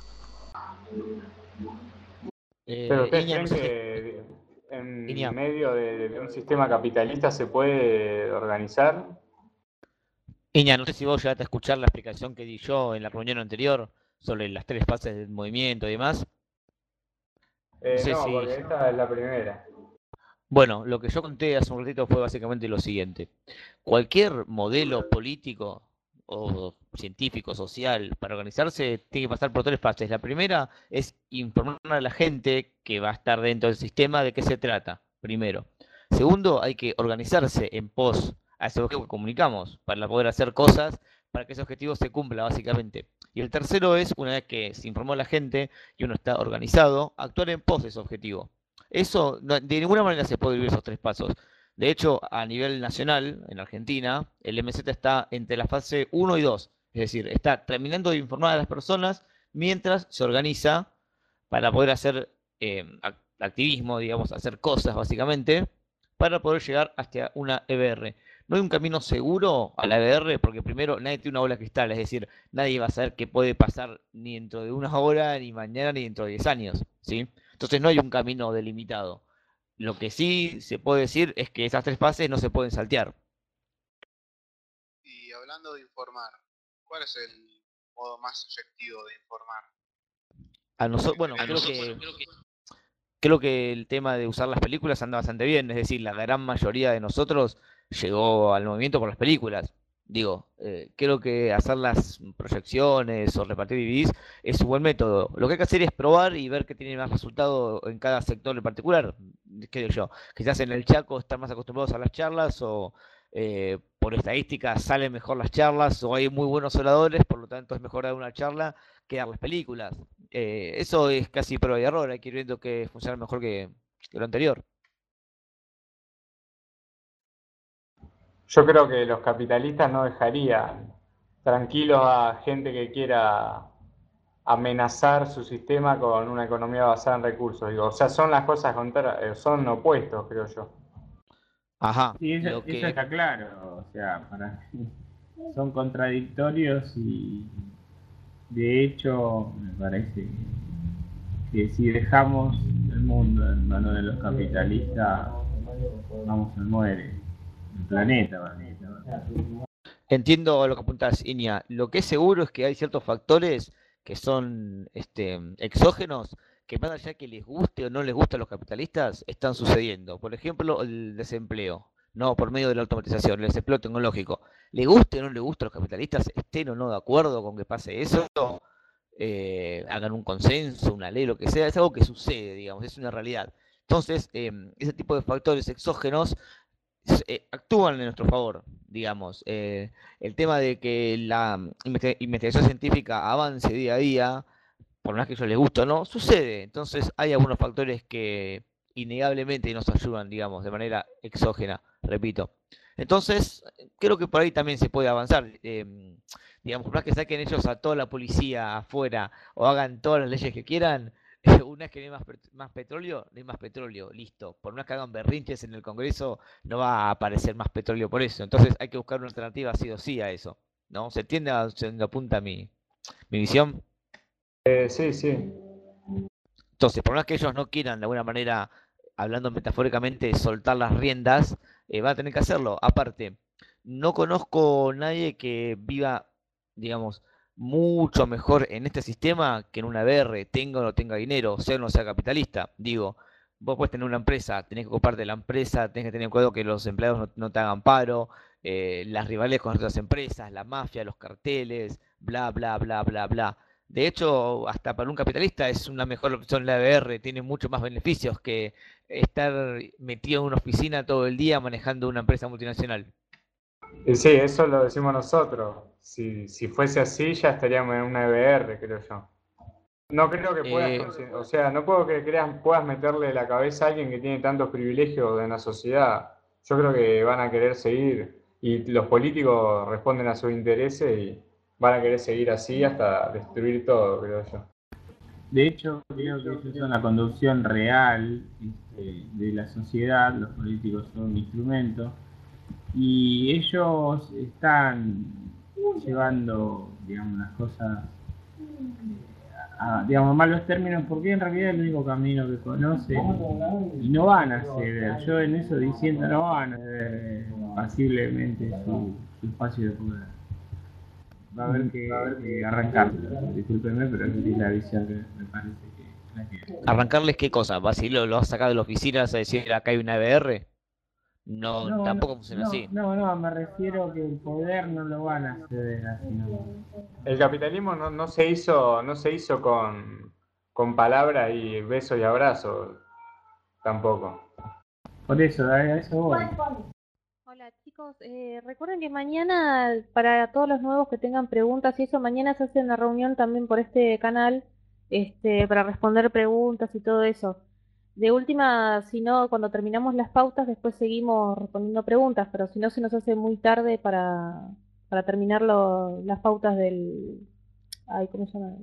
¿Pero ustedes Iña, no creen sé que en Iña. medio de, de un sistema capitalista se puede organizar? Iña, no sé si vos llegaste a escuchar la explicación que di yo en la reunión anterior sobre las tres fases del movimiento y demás. Eh, No sé no, si... porque esta es la primera. Bueno, lo que yo conté hace un ratito fue básicamente lo siguiente. Cualquier modelo político o científico, social, para organizarse, tiene que pasar por tres fases. La primera es informar a la gente que va a estar dentro del sistema de qué se trata, primero. Segundo, hay que organizarse en pos a ese objetivo que comunicamos, para poder hacer cosas para que ese objetivo se cumpla, básicamente. Y el tercero es, una vez que se informó a la gente y uno está organizado, actuar en pos de ese objetivo. Eso no, de ninguna manera se puede vivir esos tres pasos. De hecho, a nivel nacional, en Argentina, el M Z está entre la fase uno y dos. Es decir, está terminando de informar a las personas mientras se organiza para poder hacer eh, activismo, digamos, hacer cosas básicamente, para poder llegar hasta una E B R. No hay un camino seguro a la E B R porque primero nadie tiene una bola de cristal, es decir, nadie va a saber qué puede pasar ni dentro de una hora, ni mañana, ni dentro de diez años, ¿sí? Entonces no hay un camino delimitado. Lo que sí se puede decir es que esas tres fases no se pueden saltear. Y hablando de informar, ¿cuál es el modo más efectivo de informar? A nosotros, bueno, A creo nosotros, que creo que creo que el tema de usar las películas anda bastante bien, es decir, la gran mayoría de nosotros llegó al movimiento por las películas. Digo, eh, creo que hacer las proyecciones o repartir D V Ds es un buen método. Lo que hay que hacer es probar y ver qué tiene más resultado en cada sector en particular. ¿Qué digo yo? Quizás en el Chaco están más acostumbrados a las charlas o eh, por estadística salen mejor las charlas o hay muy buenos oradores, por lo tanto es mejor dar una charla que dar las películas. Eh, eso es casi prueba y error, hay que ir viendo que funciona mejor que, que lo anterior. Yo creo que los capitalistas no dejarían tranquilos a gente que quiera amenazar su sistema con una economía basada en recursos. Digo, o sea, son las cosas contrarias, son opuestos, creo yo. Ajá. Sí, eso, Lo eso que... está claro, o sea, para son contradictorios y de hecho me parece que si dejamos el mundo en manos de los capitalistas vamos a morir. El planeta, planeta. Entiendo a lo que apuntas, Iña. Lo que es seguro es que hay ciertos factores que son este, exógenos, que más allá que les guste o no les guste a los capitalistas, están sucediendo. Por ejemplo, el desempleo, no por medio de la automatización, el desempleo tecnológico. ¿Le guste o no le guste a los capitalistas, estén o no de acuerdo con que pase eso? Eh, hagan un consenso, una ley, lo que sea, es algo que sucede, digamos, es una realidad. Entonces, eh, ese tipo de factores exógenos eh, actúan en nuestro favor, digamos. Eh, el tema de que la investigación científica avance día a día, por más que a ellos les guste o no, sucede. Entonces hay algunos factores que innegablemente nos ayudan, digamos, de manera exógena, repito. Entonces, creo que por ahí también se puede avanzar. Eh, digamos, por más que saquen ellos a toda la policía afuera o hagan todas las leyes que quieran, una vez que no hay más, más petróleo, no hay más petróleo, listo. Por más que hagan berrinches en el Congreso, no va a aparecer más petróleo por eso. Entonces hay que buscar una alternativa sí o sí a eso, ¿no? ¿Se entiende a dónde apunta mi, mi visión? Eh, sí, sí. Entonces, por más que ellos no quieran, de alguna manera, hablando metafóricamente, soltar las riendas, eh, van a tener que hacerlo. Aparte, no conozco nadie que viva, digamos, mucho mejor en este sistema que en una E B R, tenga o no tenga dinero, sea o no sea capitalista. Digo, vos puedes tener una empresa, tenés que ocuparte de la empresa, tenés que tener en cuenta que los empleados no, no te hagan paro, eh, las rivales con otras empresas, la mafia, los carteles, bla, bla, bla, bla, bla. De hecho, hasta para un capitalista es una mejor opción la E B R, tiene mucho más beneficios que estar metido en una oficina todo el día manejando una empresa multinacional. Y sí, eso lo decimos nosotros. Si, si fuese así, ya estaríamos en una E B R, creo yo. No creo que puedas, Eh, o sea, no puedo que creas, puedas meterle la cabeza a alguien que tiene tantos privilegios en la sociedad. Yo creo que van a querer seguir, y los políticos responden a sus intereses y van a querer seguir así hasta destruir todo, creo yo. De hecho, creo que eso es una conducción real este, de la sociedad, los políticos son un instrumento, y ellos están llevando, digamos, las cosas a, digamos, malos términos, porque en realidad es el único camino que conocen y no van a ceder. Yo en eso diciendo no van a ceder pasiblemente su, su espacio de poder. Va a haber que, va a haber que arrancar. Discúlpenme, pero esa es la visión que me parece que la que... ¿Arrancarles qué cosa? ¿Vas a ir, lo, lo vas a sacar de la oficina, vas a decir acá hay una E B R? No, No, tampoco no, funciona no, así. no, no, me refiero que el poder no lo van a ceder así, no. El capitalismo no, no se hizo, no se hizo con, con palabras y besos y abrazos, tampoco. Por eso, a eso voy. Hola chicos, eh, recuerden que mañana, para todos los nuevos que tengan preguntas y eso, mañana se hace una reunión también por este canal, este, para responder preguntas y todo eso. De última, si no, cuando terminamos las pautas, después seguimos respondiendo preguntas, pero si no se nos hace muy tarde para, para terminar lo- las pautas del... Ay, ¿cómo se llama?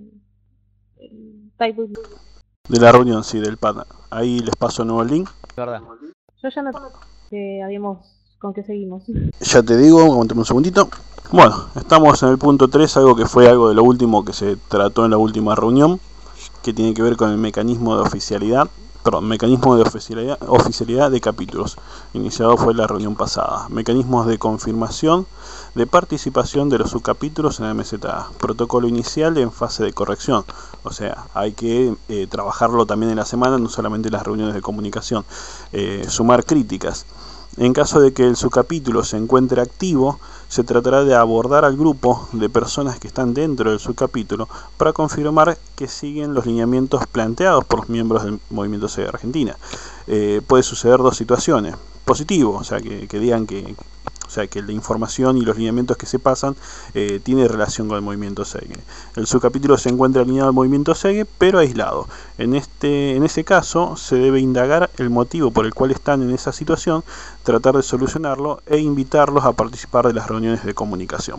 El Type. De la reunión, sí, del pana. Ahí les paso de nuevo el link. Verdad. Yo ya no que habíamos con qué seguimos. Ya te digo, aguantame un segundito. Bueno, estamos en el punto tres, algo que fue algo de lo último que se trató en la última reunión, que tiene que ver con el mecanismo de oficialidad, perdón, mecanismo de oficialidad, oficialidad de capítulos. Iniciado fue la reunión pasada. Mecanismos de confirmación de participación de los subcapítulos en la M Z A. Protocolo inicial en fase de corrección. O sea, hay que eh, trabajarlo también en la semana, no solamente en las reuniones de comunicación. Eh, sumar críticas. En caso de que el subcapítulo se encuentre activo, se tratará de abordar al grupo de personas que están dentro del subcapítulo para confirmar que siguen los lineamientos planteados por los miembros del Movimiento C E Argentina. Eh, puede suceder dos situaciones. Positivo, o sea, que, que digan que, o sea, que la información y los lineamientos que se pasan eh, tiene relación con el movimiento S E G E. El subcapítulo se encuentra alineado al movimiento S E G E, pero aislado. En, este, en ese caso, se debe indagar el motivo por el cual están en esa situación, tratar de solucionarlo e invitarlos a participar de las reuniones de comunicación.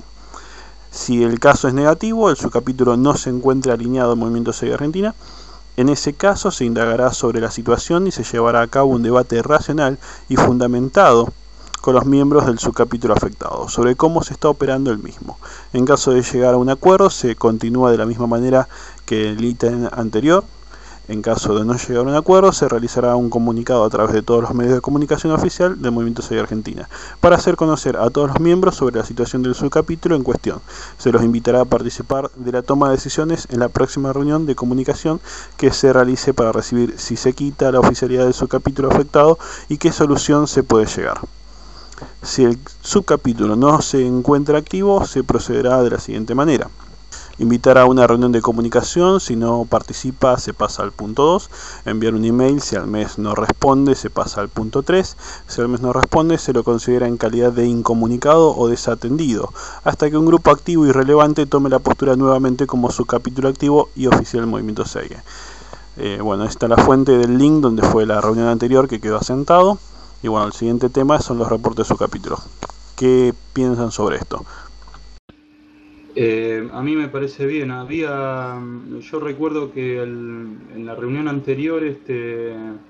Si el caso es negativo, el subcapítulo no se encuentra alineado al movimiento S E G E Argentina, en ese caso se indagará sobre la situación y se llevará a cabo un debate racional y fundamentado con los miembros del subcapítulo afectado sobre cómo se está operando el mismo. En caso de llegar a un acuerdo, se continúa de la misma manera que el ítem anterior. En caso de no llegar a un acuerdo, se realizará un comunicado a través de todos los medios de comunicación oficial del Movimiento S E G E Argentina para hacer conocer a todos los miembros sobre la situación del subcapítulo en cuestión. Se los invitará a participar de la toma de decisiones en la próxima reunión de comunicación que se realice para recibir si se quita la oficialidad del subcapítulo afectado y qué solución se puede llegar. Si el subcapítulo no se encuentra activo, se procederá de la siguiente manera. Invitar a una reunión de comunicación, si no participa se pasa al punto dos. Enviar un email, si al mes no responde se pasa al punto tres. Si al mes no responde se lo considera en calidad de incomunicado o desatendido, hasta que un grupo activo y relevante tome la postura nuevamente como subcapítulo activo y oficial del movimiento S E G E. Eh, bueno, esta es la fuente del link donde fue la reunión anterior que quedó asentado. Y bueno, el siguiente tema son los reportes de subcapítulos. ¿Qué piensan sobre esto? Eh, a mí me parece bien. Había, yo recuerdo que el, en la reunión anterior, este,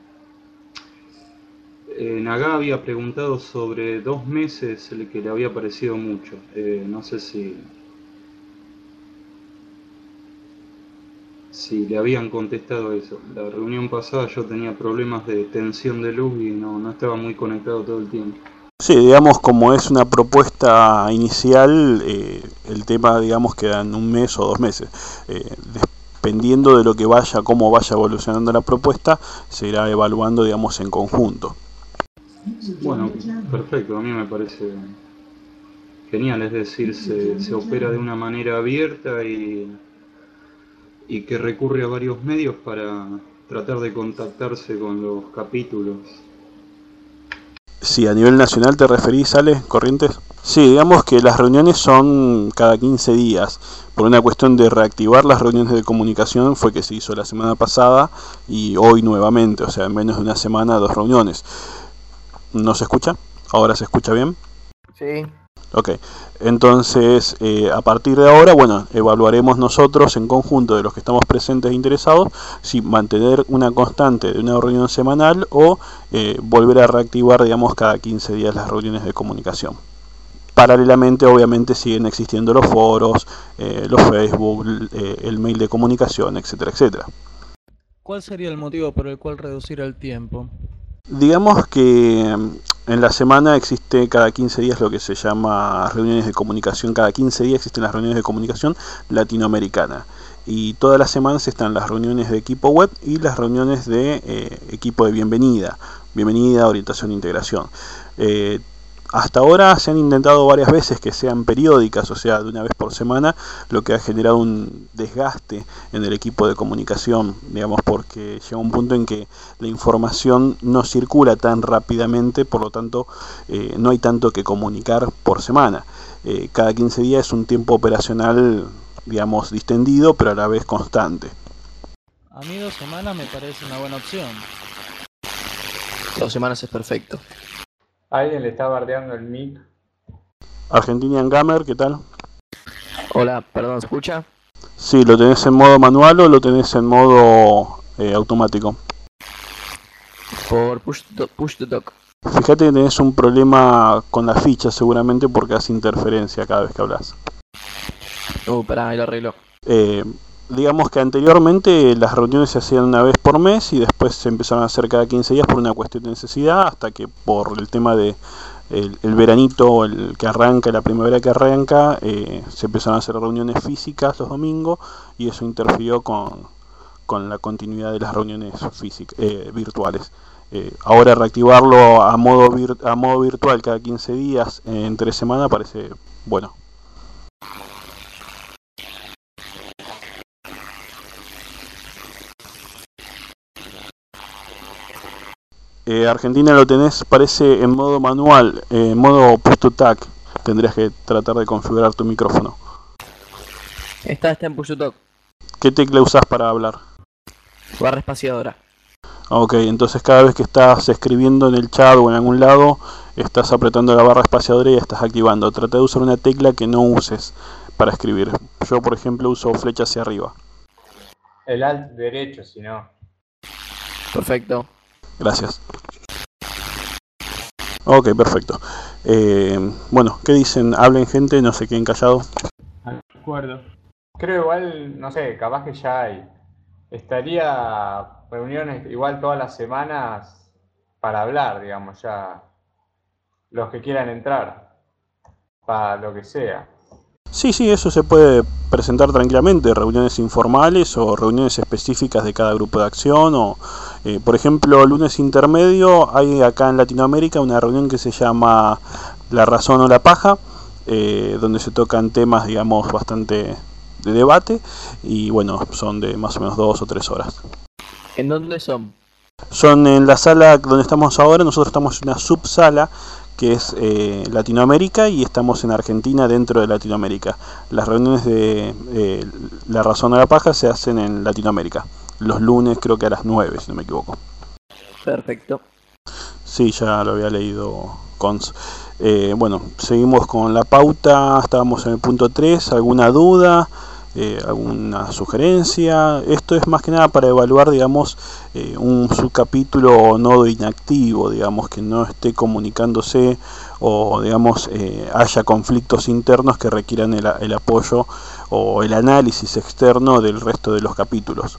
eh, Nagá había preguntado sobre dos meses, el que le había parecido mucho. Eh, no sé si, si le habían contestado eso. La reunión pasada yo tenía problemas de tensión de luz y no, no estaba muy conectado todo el tiempo. Sí, digamos, como es una propuesta inicial, eh, el tema, digamos, queda en un mes o dos meses. Eh, dependiendo de lo que vaya, cómo vaya evolucionando la propuesta, se irá evaluando, digamos, en conjunto. Bueno, perfecto, a mí me parece genial, es decir, se, se opera de una manera abierta y, y que recurre a varios medios para tratar de contactarse con los capítulos. Si a nivel nacional te referís, Ale, Corrientes. Sí, digamos que las reuniones son cada quince días. Por una cuestión de reactivar las reuniones de comunicación fue que se hizo la semana pasada y hoy nuevamente, o sea, en menos de una semana, dos reuniones. ¿No se escucha? ¿Ahora se escucha bien? Sí. Ok, entonces eh, a partir de ahora, bueno, evaluaremos nosotros en conjunto de los que estamos presentes e interesados si mantener una constante de una reunión semanal o eh, volver a reactivar, digamos, cada quince días las reuniones de comunicación. Paralelamente, obviamente, siguen existiendo los foros, eh, los Facebook, eh, el mail de comunicación, etcétera, etcétera. ¿Cuál sería el motivo por el cual reducir el tiempo? Digamos que en la semana existe cada quince días lo que se llama reuniones de comunicación. Cada quince días existen las reuniones de comunicación latinoamericana. Y todas las semanas están las reuniones de equipo web y las reuniones de eh, equipo de bienvenida. Bienvenida, orientación e integración. Eh, hasta ahora se han intentado varias veces que sean periódicas, o sea, de una vez por semana, lo que ha generado un desgaste en el equipo de comunicación, digamos, porque llega un punto en que la información no circula tan rápidamente, por lo tanto, eh, no hay tanto que comunicar por semana. Eh, cada quince días es un tiempo operacional, digamos, distendido, pero a la vez constante. A mí dos semanas me parece una buena opción. Dos semanas es perfecto. Alguien le está bardeando el mic. Argentinian Gamer, ¿qué tal? Hola, perdón, ¿se escucha? Sí, ¿lo tenés en modo manual o lo tenés en modo eh, automático? Por push to, push to talk. Fíjate que tenés un problema con la ficha seguramente porque hace interferencia cada vez que hablas. Uh, pará, ahí lo arreglo. Eh, digamos que anteriormente las reuniones se hacían una vez por mes y después se empezaron a hacer cada quince días por una cuestión de necesidad, hasta que por el tema de el, el veranito, el que arranca, la primavera que arranca, eh, se empezaron a hacer reuniones físicas los domingos y eso interfirió con, con la continuidad de las reuniones físicas, eh, virtuales. Eh, ahora reactivarlo a modo, vir, a modo virtual cada quince días eh, en tres semanas parece bueno. Eh, Argentina lo tenés, parece en modo manual, eh, en modo push to talk. Tendrías que tratar de configurar tu micrófono. Esta está en push to talk. ¿Qué tecla usás para hablar? Barra espaciadora. Ok, entonces cada vez que estás escribiendo en el chat o en algún lado, estás apretando la barra espaciadora y estás activando. Trata de usar una tecla que no uses para escribir. Yo, por ejemplo, uso flecha hacia arriba. El alt derecho, si no. Perfecto. Gracias. Ok, perfecto. Eh, bueno, ¿qué dicen? Hablen, gente, no se queden callados. De acuerdo. Creo igual, no sé, capaz que ya hay. Estaría reuniones igual todas las semanas para hablar, digamos, ya. Los que quieran entrar. Para lo que sea. Sí, sí, eso se puede presentar tranquilamente, reuniones informales o reuniones específicas de cada grupo de acción o, eh, por ejemplo, lunes intermedio, hay acá en Latinoamérica una reunión que se llama La Razón o la Paja, eh, donde se tocan temas, digamos, bastante de debate y, bueno, son de más o menos dos o tres horas. ¿En dónde son? Son en la sala donde estamos ahora, nosotros estamos en una subsala que es eh, Latinoamérica y estamos en Argentina dentro de Latinoamérica. Las reuniones de eh, La Razón o la Paja se hacen en Latinoamérica. Los lunes creo que a las nueve, si no me equivoco. Perfecto. Sí, ya lo había leído Cons. Eh, bueno, seguimos con la pauta, estábamos en el punto tres, ¿alguna duda? Eh, ¿Alguna sugerencia? Esto es más que nada para evaluar, digamos, eh, un subcapítulo o nodo inactivo, digamos, que no esté comunicándose o, digamos, eh, haya conflictos internos que requieran el, el apoyo o el análisis externo del resto de los capítulos.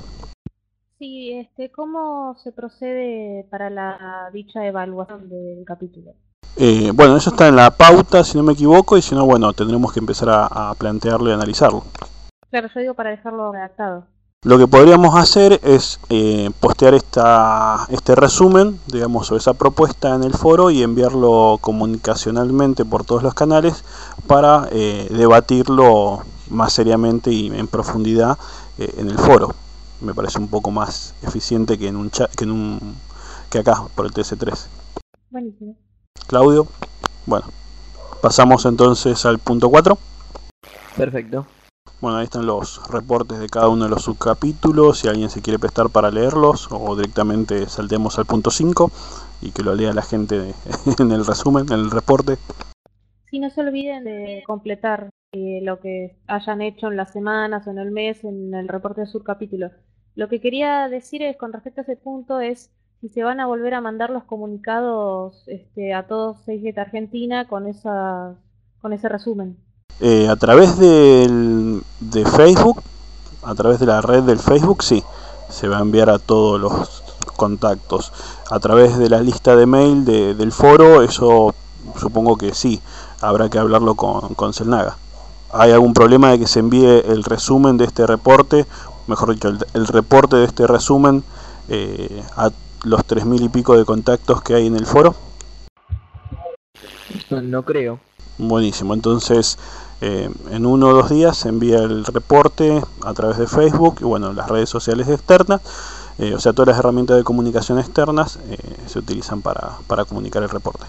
Sí, este, ¿cómo se procede para la dicha evaluación del capítulo? Eh, bueno, eso está en la pauta, si no me equivoco, y si no, bueno, tendremos que empezar a, a plantearlo y analizarlo. Claro, yo digo para dejarlo redactado. Lo que podríamos hacer es eh, postear esta, este resumen, digamos, o esa propuesta en el foro y enviarlo comunicacionalmente por todos los canales para eh, debatirlo más seriamente y en profundidad eh, en el foro. Me parece un poco más eficiente que en un chat, que en un que acá por el T S tres. Buenísimo. Claudio, bueno, pasamos entonces al punto cuatro. Perfecto. Bueno, ahí están los reportes de cada uno de los subcapítulos, si alguien se quiere prestar para leerlos, o directamente saltemos al punto cinco y que lo lea la gente en el resumen, en el reporte. Sí, no se olviden de completar eh, lo que hayan hecho en las semanas o en el mes en el reporte de subcapítulo. Lo que quería decir es, con respecto a ese punto, es si se van a volver a mandar los comunicados este, a todos seis G T Argentina con, esa, con ese resumen. Eh, a través del, de Facebook, a través de la red del Facebook, sí, se va a enviar a todos los contactos. A través de la lista de mail de, del foro, eso supongo que sí, habrá que hablarlo con, con Celnaga. ¿Hay algún problema de que se envíe el resumen de este reporte, mejor dicho, el, el reporte de este resumen eh, a los tres mil y pico de contactos que hay en el foro? No, no creo. Buenísimo, entonces eh, en uno o dos días se envía el reporte a través de Facebook y bueno, las redes sociales externas, eh, o sea, todas las herramientas de comunicación externas eh, se utilizan para, para comunicar el reporte.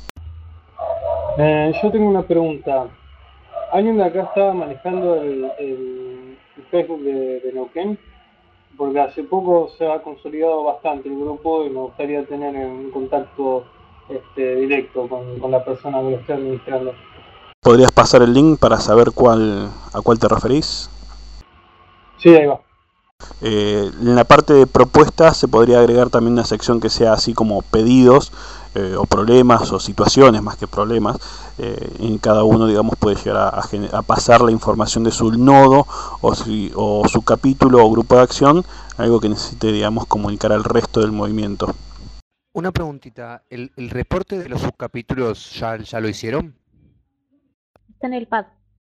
Eh, yo tengo una pregunta. ¿Alguien de acá está manejando el, el, el Facebook de, de Neuquén? Porque hace poco se ha consolidado bastante el grupo y me gustaría tener un contacto este, directo con, con la persona que lo esté administrando. ¿Podrías pasar el link para saber cuál, a cuál te referís? Sí, ahí va. Eh, en la parte de propuestas se podría agregar también una sección que sea así como pedidos eh, o problemas o situaciones más que problemas. Eh, en cada uno, digamos, puede llegar a, a, a pasar la información de su nodo o, si, o su capítulo o grupo de acción, algo que necesite, digamos, comunicar al resto del movimiento. Una preguntita, ¿el, el reporte de los subcapítulos ya, ya lo hicieron? Está en el pad.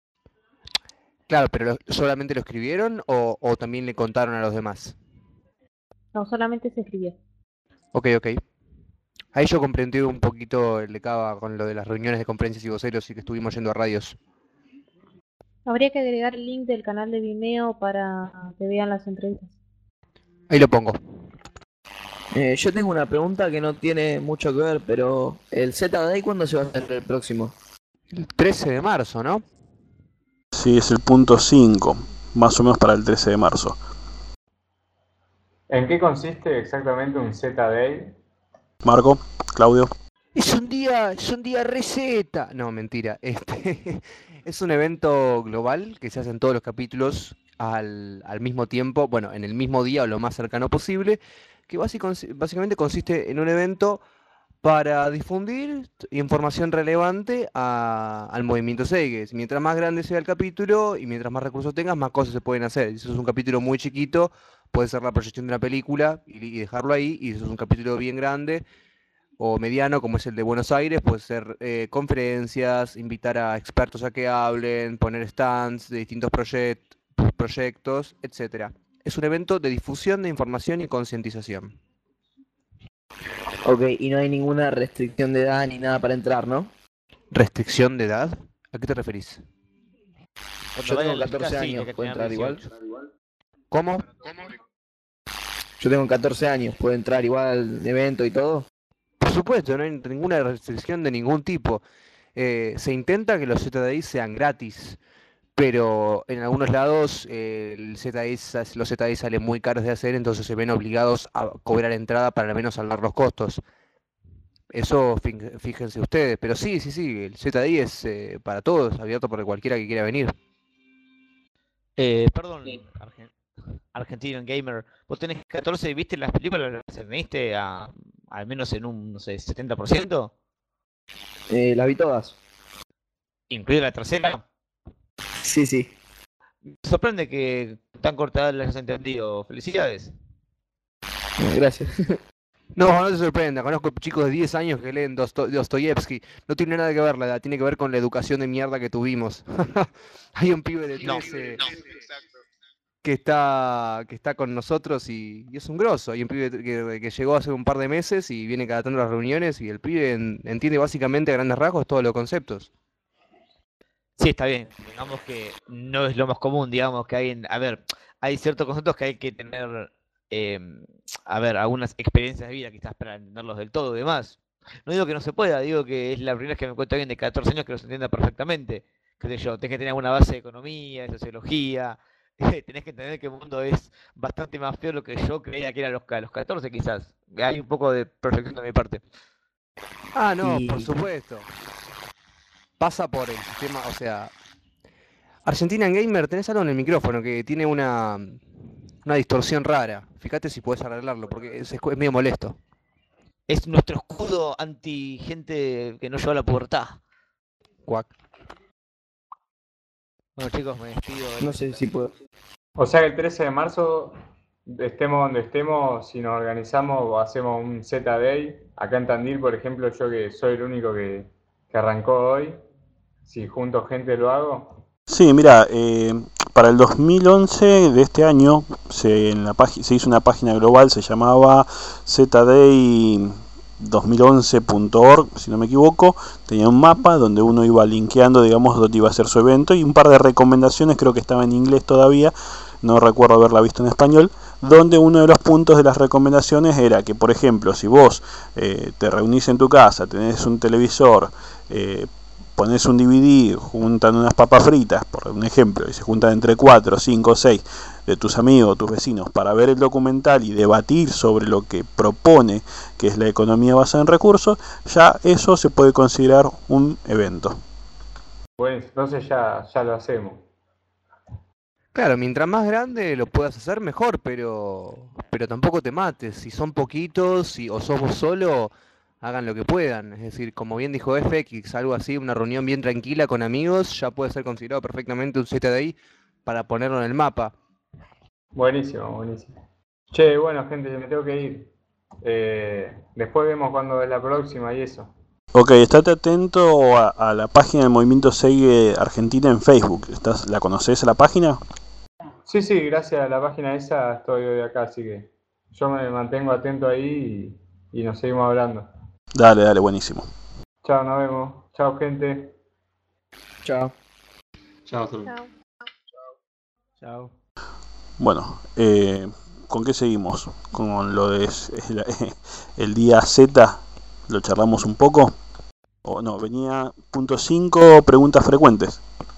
Claro, pero lo, ¿solamente lo escribieron o, o también le contaron a los demás? No, solamente se escribió. Ok, ok. Ahí yo comprendí un poquito el de Cava con lo de las reuniones de conferencias y voceros y que estuvimos yendo a radios. Habría que agregar el link del canal de Vimeo para que vean las entrevistas. Ahí lo pongo. Eh, yo tengo una pregunta que no tiene mucho que ver, pero ¿el Z-Day cuándo se va a hacer el próximo? El trece de marzo, ¿no? Sí, es el punto cinco, más o menos para el trece de marzo. ¿En qué consiste exactamente un Z-Day? Marco, Claudio. Es un día, es un día receta. No, mentira. Este es un evento global que se hace en todos los capítulos al, al mismo tiempo, bueno, en el mismo día o lo más cercano posible, que básicamente consiste en un evento para difundir información relevante a, al movimiento Seiges. Mientras más grande sea el capítulo y mientras más recursos tengas, más cosas se pueden hacer. Si eso es un capítulo muy chiquito, puede ser la proyección de una película y, y dejarlo ahí. Y si eso es un capítulo bien grande o mediano, como es el de Buenos Aires, puede ser eh, conferencias, invitar a expertos a que hablen, poner stands de distintos proyect proyectos, etcétera. Es un evento de difusión de información y concientización. Ok, y no hay ninguna restricción de edad ni nada para entrar, ¿no? ¿Restricción de edad? ¿A qué te referís? Yo tengo catorce años, ¿puedo entrar igual? ¿Cómo? Yo tengo catorce años, ¿puedo entrar igual al evento y todo? Por supuesto, no hay ninguna restricción de ningún tipo. Eh, se intenta que los Z D I sean gratis, pero en algunos lados eh, el Z D I, los Z D I salen muy caros de hacer, entonces se ven obligados a cobrar entrada para al menos salvar los costos. Eso fíjense ustedes, pero sí, sí, sí, el Z D I es eh, para todos, abierto por cualquiera que quiera venir. Eh, perdón, Argen Argentinian Gamer, vos tenés catorce y viste las películas, las viste a, al menos en un, no sé, setenta por ciento. Eh, las vi todas. ¿Incluida la tercera? Sí, sí. Me sorprende que tan cortadas las has entendido. Felicidades. Gracias. No, no se sorprenda, conozco chicos de diez años que leen Dosto Dostoyevsky. No tiene nada que ver la edad, tiene que ver con la educación de mierda que tuvimos. Hay un pibe de trece no, no, que está que está con nosotros y, y es un grosso. Hay un pibe que, que llegó hace un par de meses y viene cada tanto a las reuniones y el pibe en, entiende básicamente a grandes rasgos todos los conceptos. Sí, está bien. Digamos que no es lo más común, digamos que hay en, a ver, hay ciertos conceptos que hay que tener, eh, a ver, algunas experiencias de vida quizás para entenderlos del todo y demás. No digo que no se pueda, digo que es la primera vez que me encuentro alguien de catorce años que los entienda perfectamente. Qué sé yo, tenés que tener alguna base de economía, de sociología, tenés que entender que el mundo es bastante más feo de lo que yo creía que era a los, a los catorce quizás. Hay un poco de proyección de mi parte. Ah, no, y... por supuesto. Pasa por el sistema, o sea, Argentinian Gamer, tenés algo en el micrófono que tiene una, una distorsión rara. Fíjate si puedes arreglarlo, porque es, es medio molesto. Es nuestro escudo anti gente que no lleva la pubertad. Cuac. Bueno, chicos, me despido. No sé si puedo. O sea que el trece de marzo, estemos donde estemos, si nos organizamos o hacemos un Z-Day, acá en Tandil, por ejemplo, yo que soy el único que, que arrancó hoy, si junto gente lo hago. Sí, mira, eh, para el dos mil once de este año se, en la se hizo una página global, se llamaba Z-Day dos mil once punto org, si no me equivoco, tenía un mapa donde uno iba linkeando, digamos, dónde iba a ser su evento, y un par de recomendaciones, creo que estaba en inglés todavía, no recuerdo haberla visto en español, donde uno de los puntos de las recomendaciones era que, por ejemplo, si vos eh, te reunís en tu casa, tenés un televisor, eh, ponés un D V D, juntan unas papas fritas, por un ejemplo, y se juntan entre cuatro, cinco, seis de tus amigos, tus vecinos, para ver el documental y debatir sobre lo que propone, que es la economía basada en recursos, ya eso se puede considerar un evento. Pues entonces ya, ya lo hacemos. Claro, mientras más grande lo puedas hacer, mejor, pero pero tampoco te mates. Si son poquitos si, o sos vos solo, hagan lo que puedan. Es decir, como bien dijo F X, algo así, una reunión bien tranquila con amigos, ya puede ser considerado perfectamente un Z D I para ponerlo en el mapa. Buenísimo, buenísimo. Che, bueno, gente, me tengo que ir. Eh, después vemos cuándo es la próxima y eso. Ok, estate atento a, a la página del Movimiento Segue Argentina en Facebook. ¿Estás, ¿La conoces a la página? Sí, sí, gracias a la página esa estoy hoy acá, así que yo me mantengo atento ahí y, y nos seguimos hablando. Dale, dale, buenísimo. Chao, nos vemos. Chao, gente. Chao. Chao, hasta luego. Chao. Chao. Bueno, eh, ¿con qué seguimos? Con lo de el, el día Z, lo charlamos un poco. O no, venía punto cinco, preguntas frecuentes.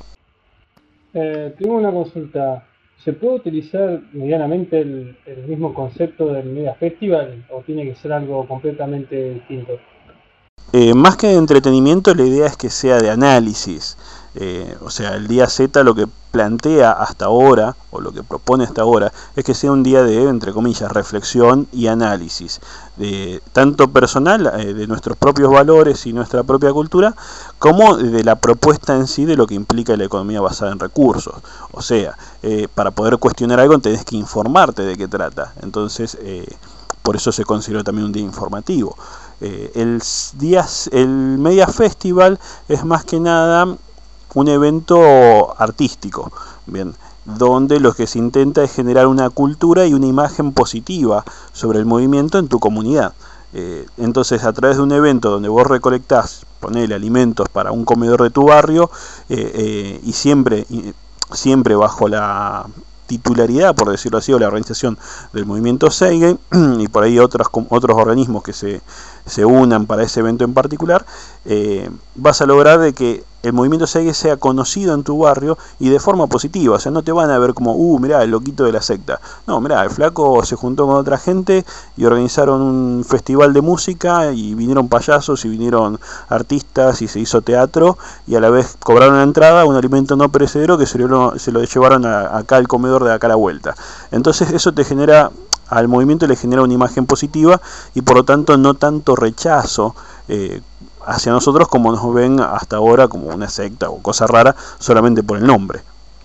Eh, tengo una consulta. ¿Se puede utilizar medianamente el, el mismo concepto del Media Festival o tiene que ser algo completamente distinto? Eh, más que de entretenimiento, la idea es que sea de análisis. Eh, o sea, el día Z lo que plantea hasta ahora, o lo que propone hasta ahora, es que sea un día de, entre comillas, reflexión y análisis, de, tanto personal, eh, de nuestros propios valores y nuestra propia cultura, como de la propuesta en sí de lo que implica la economía basada en recursos. O sea, eh, para poder cuestionar algo tenés que informarte de qué trata. Entonces, eh, por eso se consideró también un día informativo. Eh, el, día, el Media Festival es más que nada un evento artístico, bien, donde lo que se intenta es generar una cultura y una imagen positiva sobre el movimiento en tu comunidad. Eh, entonces, a través de un evento donde vos recolectás, ponele alimentos para un comedor de tu barrio, eh, eh, y siempre, y, siempre bajo la titularidad, por decirlo así, o la organización del movimiento Segue, y por ahí otros, otros organismos que se, se unan para ese evento en particular, eh, vas a lograr de que el movimiento Segue sea conocido en tu barrio y de forma positiva. O sea, no te van a ver como, uh, mirá, el loquito de la secta. No, mirá, el flaco se juntó con otra gente y organizaron un festival de música y vinieron payasos y vinieron artistas y se hizo teatro y a la vez cobraron la entrada, un alimento no perecedero que se lo, se lo llevaron a, acá al comedor de acá a la vuelta. Entonces eso te genera, al movimiento le genera una imagen positiva y por lo tanto no tanto rechazo eh, hacia nosotros como nos ven hasta ahora como una secta o cosa rara solamente por el nombre.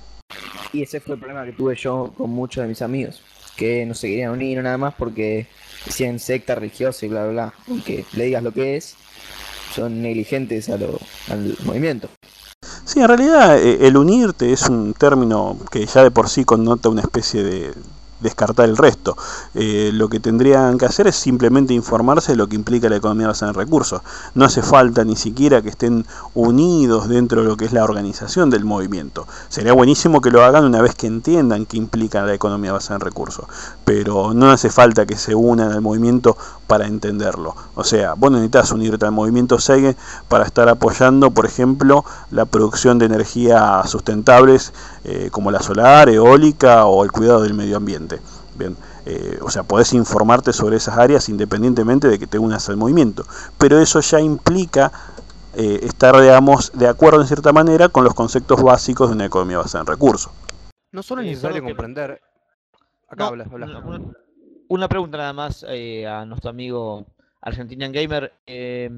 Y ese fue el problema que tuve yo con muchos de mis amigos, que no se querían unir nada más porque decían secta religiosa y bla bla bla. Aunque le digas lo que es, son negligentes a lo, al movimiento. Sí, en realidad eh, el unirte es un término que ya de por sí connota una especie de descartar el resto. Eh, lo que tendrían que hacer es simplemente informarse de lo que implica la economía basada en recursos. No hace falta ni siquiera que estén unidos dentro de lo que es la organización del movimiento. Sería buenísimo que lo hagan una vez que entiendan qué implica la economía basada en recursos, pero no hace falta que se unan al movimiento para entenderlo. O sea, vos necesitas unirte al movimiento Segue para estar apoyando, por ejemplo, la producción de energías sustentables eh, como la solar, eólica o el cuidado del medio ambiente. Bien, eh, o sea, podés informarte sobre esas áreas independientemente de que te unas al movimiento, pero eso ya implica eh, estar, digamos, de acuerdo en cierta manera con los conceptos básicos de una economía basada en recursos. No solo es Eh, necesario perdón que- comprender. Acá No, hablas, hablas. una, una- una pregunta nada más eh, a nuestro amigo Argentinian Gamer. Eh,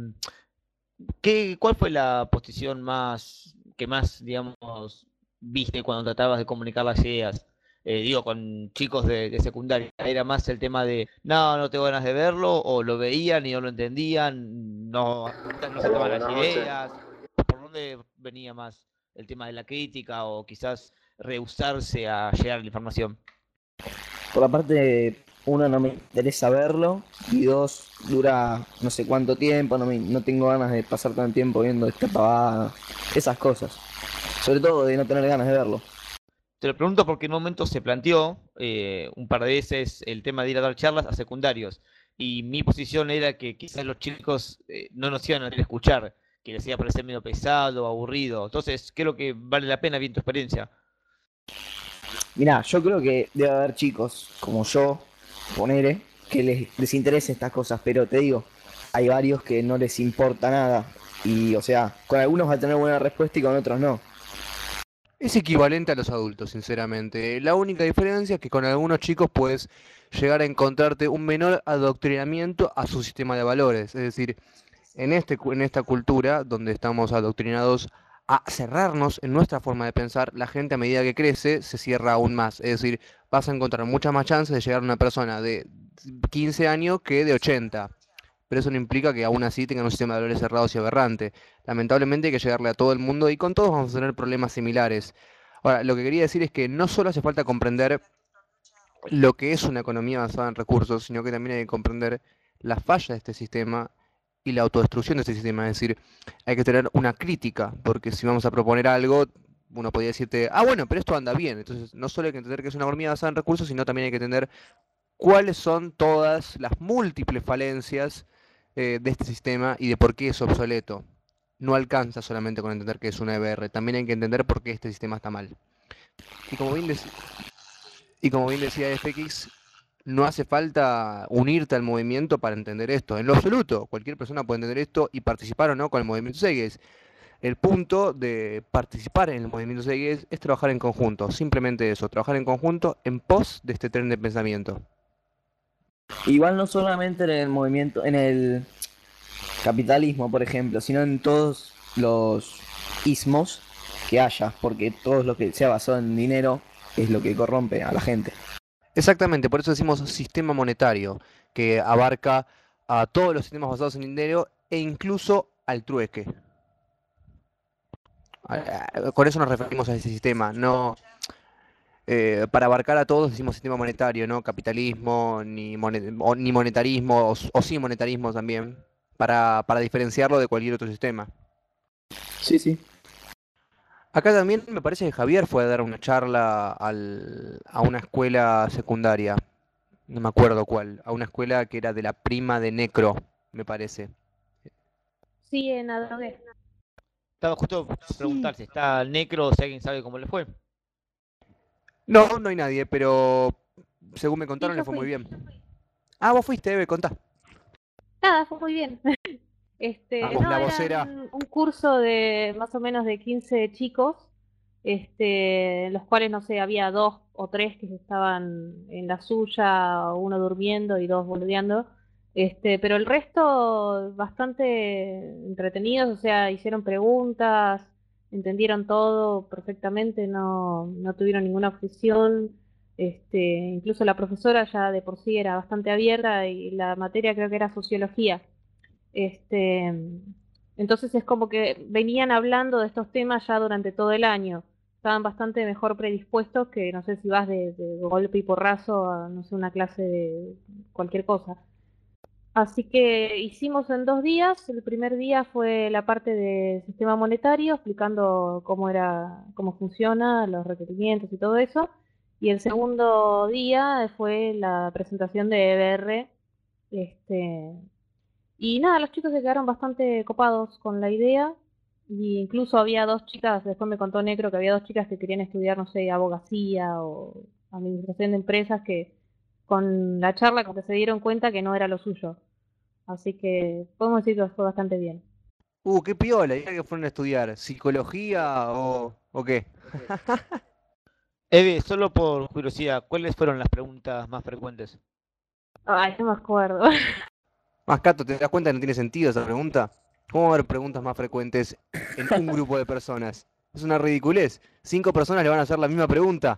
¿qué, cuál fue la posición más que más, digamos, viste cuando tratabas de comunicar las ideas? Eh, digo, con chicos de, de secundaria, ¿era más el tema de no, no tengo ganas de verlo, o lo veían y no lo entendían, no, no se tomaban las ideas? ¿Por dónde venía más el tema de la crítica o quizás rehusarse a llegar a la información? Por la parte uno, no me interesa verlo, y dos, dura no sé cuánto tiempo, no, me, no tengo ganas de pasar tanto tiempo viendo esta pavada, esas cosas. Sobre todo de no tener ganas de verlo. Te lo pregunto porque en un momento se planteó eh, un par de veces el tema de ir a dar charlas a secundarios. Y mi posición era que quizás los chicos eh, no nos iban a querer escuchar, que les iba a parecer medio pesado, aburrido. Entonces, creo que vale la pena, bien tu experiencia. Mirá, yo creo que debe haber chicos como yo, ponele, que les, les interesen estas cosas, pero te digo, hay varios que no les importa nada. Y, o sea, con algunos va a tener buena respuesta y con otros no. Es equivalente a los adultos, sinceramente. La única diferencia es que con algunos chicos puedes llegar a encontrarte un menor adoctrinamiento a su sistema de valores. Es decir, en, este, cu- en esta cultura donde estamos adoctrinados a cerrarnos en nuestra forma de pensar, la gente a medida que crece se cierra aún más. Es decir, vas a encontrar muchas más chances de llegar a una persona de quince años que de ochenta. Pero eso no implica que aún así tengan un sistema de valores cerrados y aberrante. Lamentablemente hay que llegarle a todo el mundo y con todos vamos a tener problemas similares. Ahora, lo que quería decir es que no solo hace falta comprender lo que es una economía basada en recursos, sino que también hay que comprender la falla de este sistema y la autodestrucción de este sistema. Es decir, hay que tener una crítica, porque si vamos a proponer algo, uno podría decirte, ah, bueno, pero esto anda bien. Entonces, no solo hay que entender que es una economía basada en recursos, sino también hay que entender cuáles son todas las múltiples falencias eh, de este sistema y de por qué es obsoleto. No alcanza solamente con entender que es una E B R, también hay que entender por qué este sistema está mal. Y como bien, dec- y como bien decía F X, no hace falta unirte al movimiento para entender esto, en lo absoluto. Cualquier persona puede entender esto y participar o no con el movimiento Segez. El punto de participar en el movimiento Segez es trabajar en conjunto, simplemente eso, trabajar en conjunto en pos de este tren de pensamiento. Igual no solamente en el movimiento, en el capitalismo, por ejemplo, sino en todos los ismos que haya, porque todo lo que sea basado en dinero es lo que corrompe a la gente. Exactamente, por eso decimos sistema monetario, que abarca a todos los sistemas basados en dinero e incluso al trueque. A- a- Con eso nos referimos a ese sistema, no eh, para abarcar a todos decimos sistema monetario, no capitalismo, ni, mone- o- ni monetarismo, o, s- o sí monetarismo también, para, para diferenciarlo de cualquier otro sistema. Sí, sí. Acá también me parece que Javier fue a dar una charla al- a una escuela secundaria, no me acuerdo cuál, a una escuela que era de la prima de Necro, me parece. Sí, en Adrogué. Estaba justo por preguntar si está Necro, si alguien sabe cómo le fue. No, no hay nadie, pero según me Sí, contaron le yo fue muy fui. bien. Ah, vos fuiste, Eve, contá. Nada, fue muy bien. Este, Vamos, no, la era vocera. un, un curso de más o menos de quince chicos, este, los cuales, no sé, había dos o tres que estaban en la suya, uno durmiendo y dos boludeando, este, pero el resto bastante entretenidos, o sea, hicieron preguntas, entendieron todo perfectamente, no, no tuvieron ninguna objeción, este, incluso la profesora ya de por sí era bastante abierta y la materia creo que era sociología. Este, entonces es como que venían hablando de estos temas ya durante todo el año. Estaban bastante mejor predispuestos que no sé si vas de, de golpe y porrazo a no sé una clase de cualquier cosa. Así que hicimos en dos días. El primer día fue la parte de sistema monetario, explicando cómo era, cómo funciona, los requerimientos y todo eso. Y el segundo día fue la presentación de E B R, este, y nada, los chicos se quedaron bastante copados con la idea. Y incluso había dos chicas, después me contó Necro que había dos chicas que querían estudiar, no sé, abogacía o administración de empresas que con la charla como que se dieron cuenta que no era lo suyo. Así que podemos decir que fue bastante bien. Uh, qué piola, ¿y qué fueron a estudiar? ¿Psicología o, o qué? Eve, solo por curiosidad, ¿cuáles fueron las preguntas más frecuentes? Ay, no me acuerdo. Mascato, ¿te das cuenta que no tiene sentido esa pregunta? ¿Cómo va a haber preguntas más frecuentes en un grupo de personas? Es una ridiculez. Cinco personas le van a hacer la misma pregunta.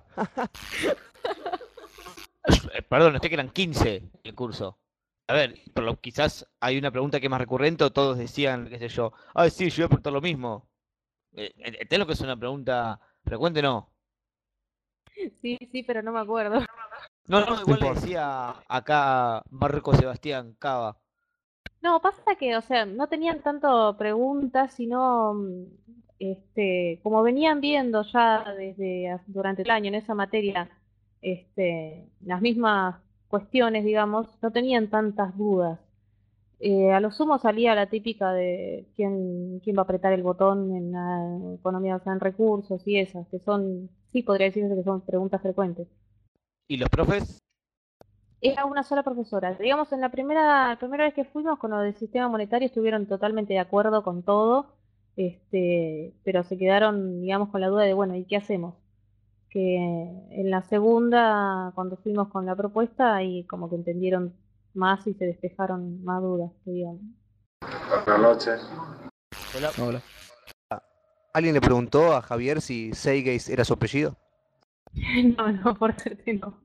Eh, Perdón, usted que eran quince el curso. A ver, pero quizás hay una pregunta que es más recurrente o todos decían, qué sé yo, ay, sí, yo voy a preguntar lo mismo. Eh, ¿Entendés lo que es una pregunta frecuente? No. Sí, sí, pero no me acuerdo. No, no, No igual le importa. decía acá Marco Sebastián Cava. No, pasa que, o sea, no tenían tanto preguntas, sino, mm, este, como venían viendo ya desde as- durante el año en esa materia, este, las mismas cuestiones, digamos, no tenían tantas dudas. Eh, a lo sumo salía la típica de quién, quién va a apretar el botón en la economía basada en recursos y esas, que son, sí podría decirse que son preguntas frecuentes. ¿Y los profes? Era una sola profesora. Digamos, en la primera, la primera vez que fuimos con lo del sistema monetario estuvieron totalmente de acuerdo con todo, este, pero se quedaron, digamos, con la duda de, bueno, ¿y qué hacemos? Que en la segunda, cuando fuimos con la propuesta, ahí como que entendieron más y se despejaron más dudas, digamos. Buenas noches. Hola. Hola. ¿Alguien le preguntó a Javier si Seigate era su apellido? No, no, por suerte no.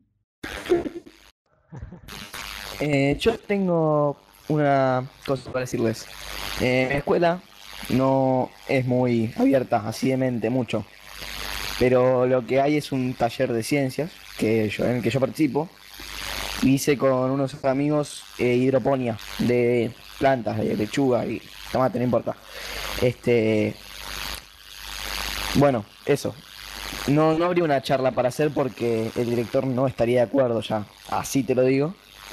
Eh, yo tengo una cosa para decirles. Eh, mi escuela no es muy abierta, así de mente, mucho. Pero lo que hay es un taller de ciencias que yo, en el que yo participo. Hice con unos amigos eh, hidroponía de plantas, de lechuga y tomate, no importa. Este, bueno, eso. No, no habría una charla para hacer porque el director no estaría de acuerdo ya, así te lo digo.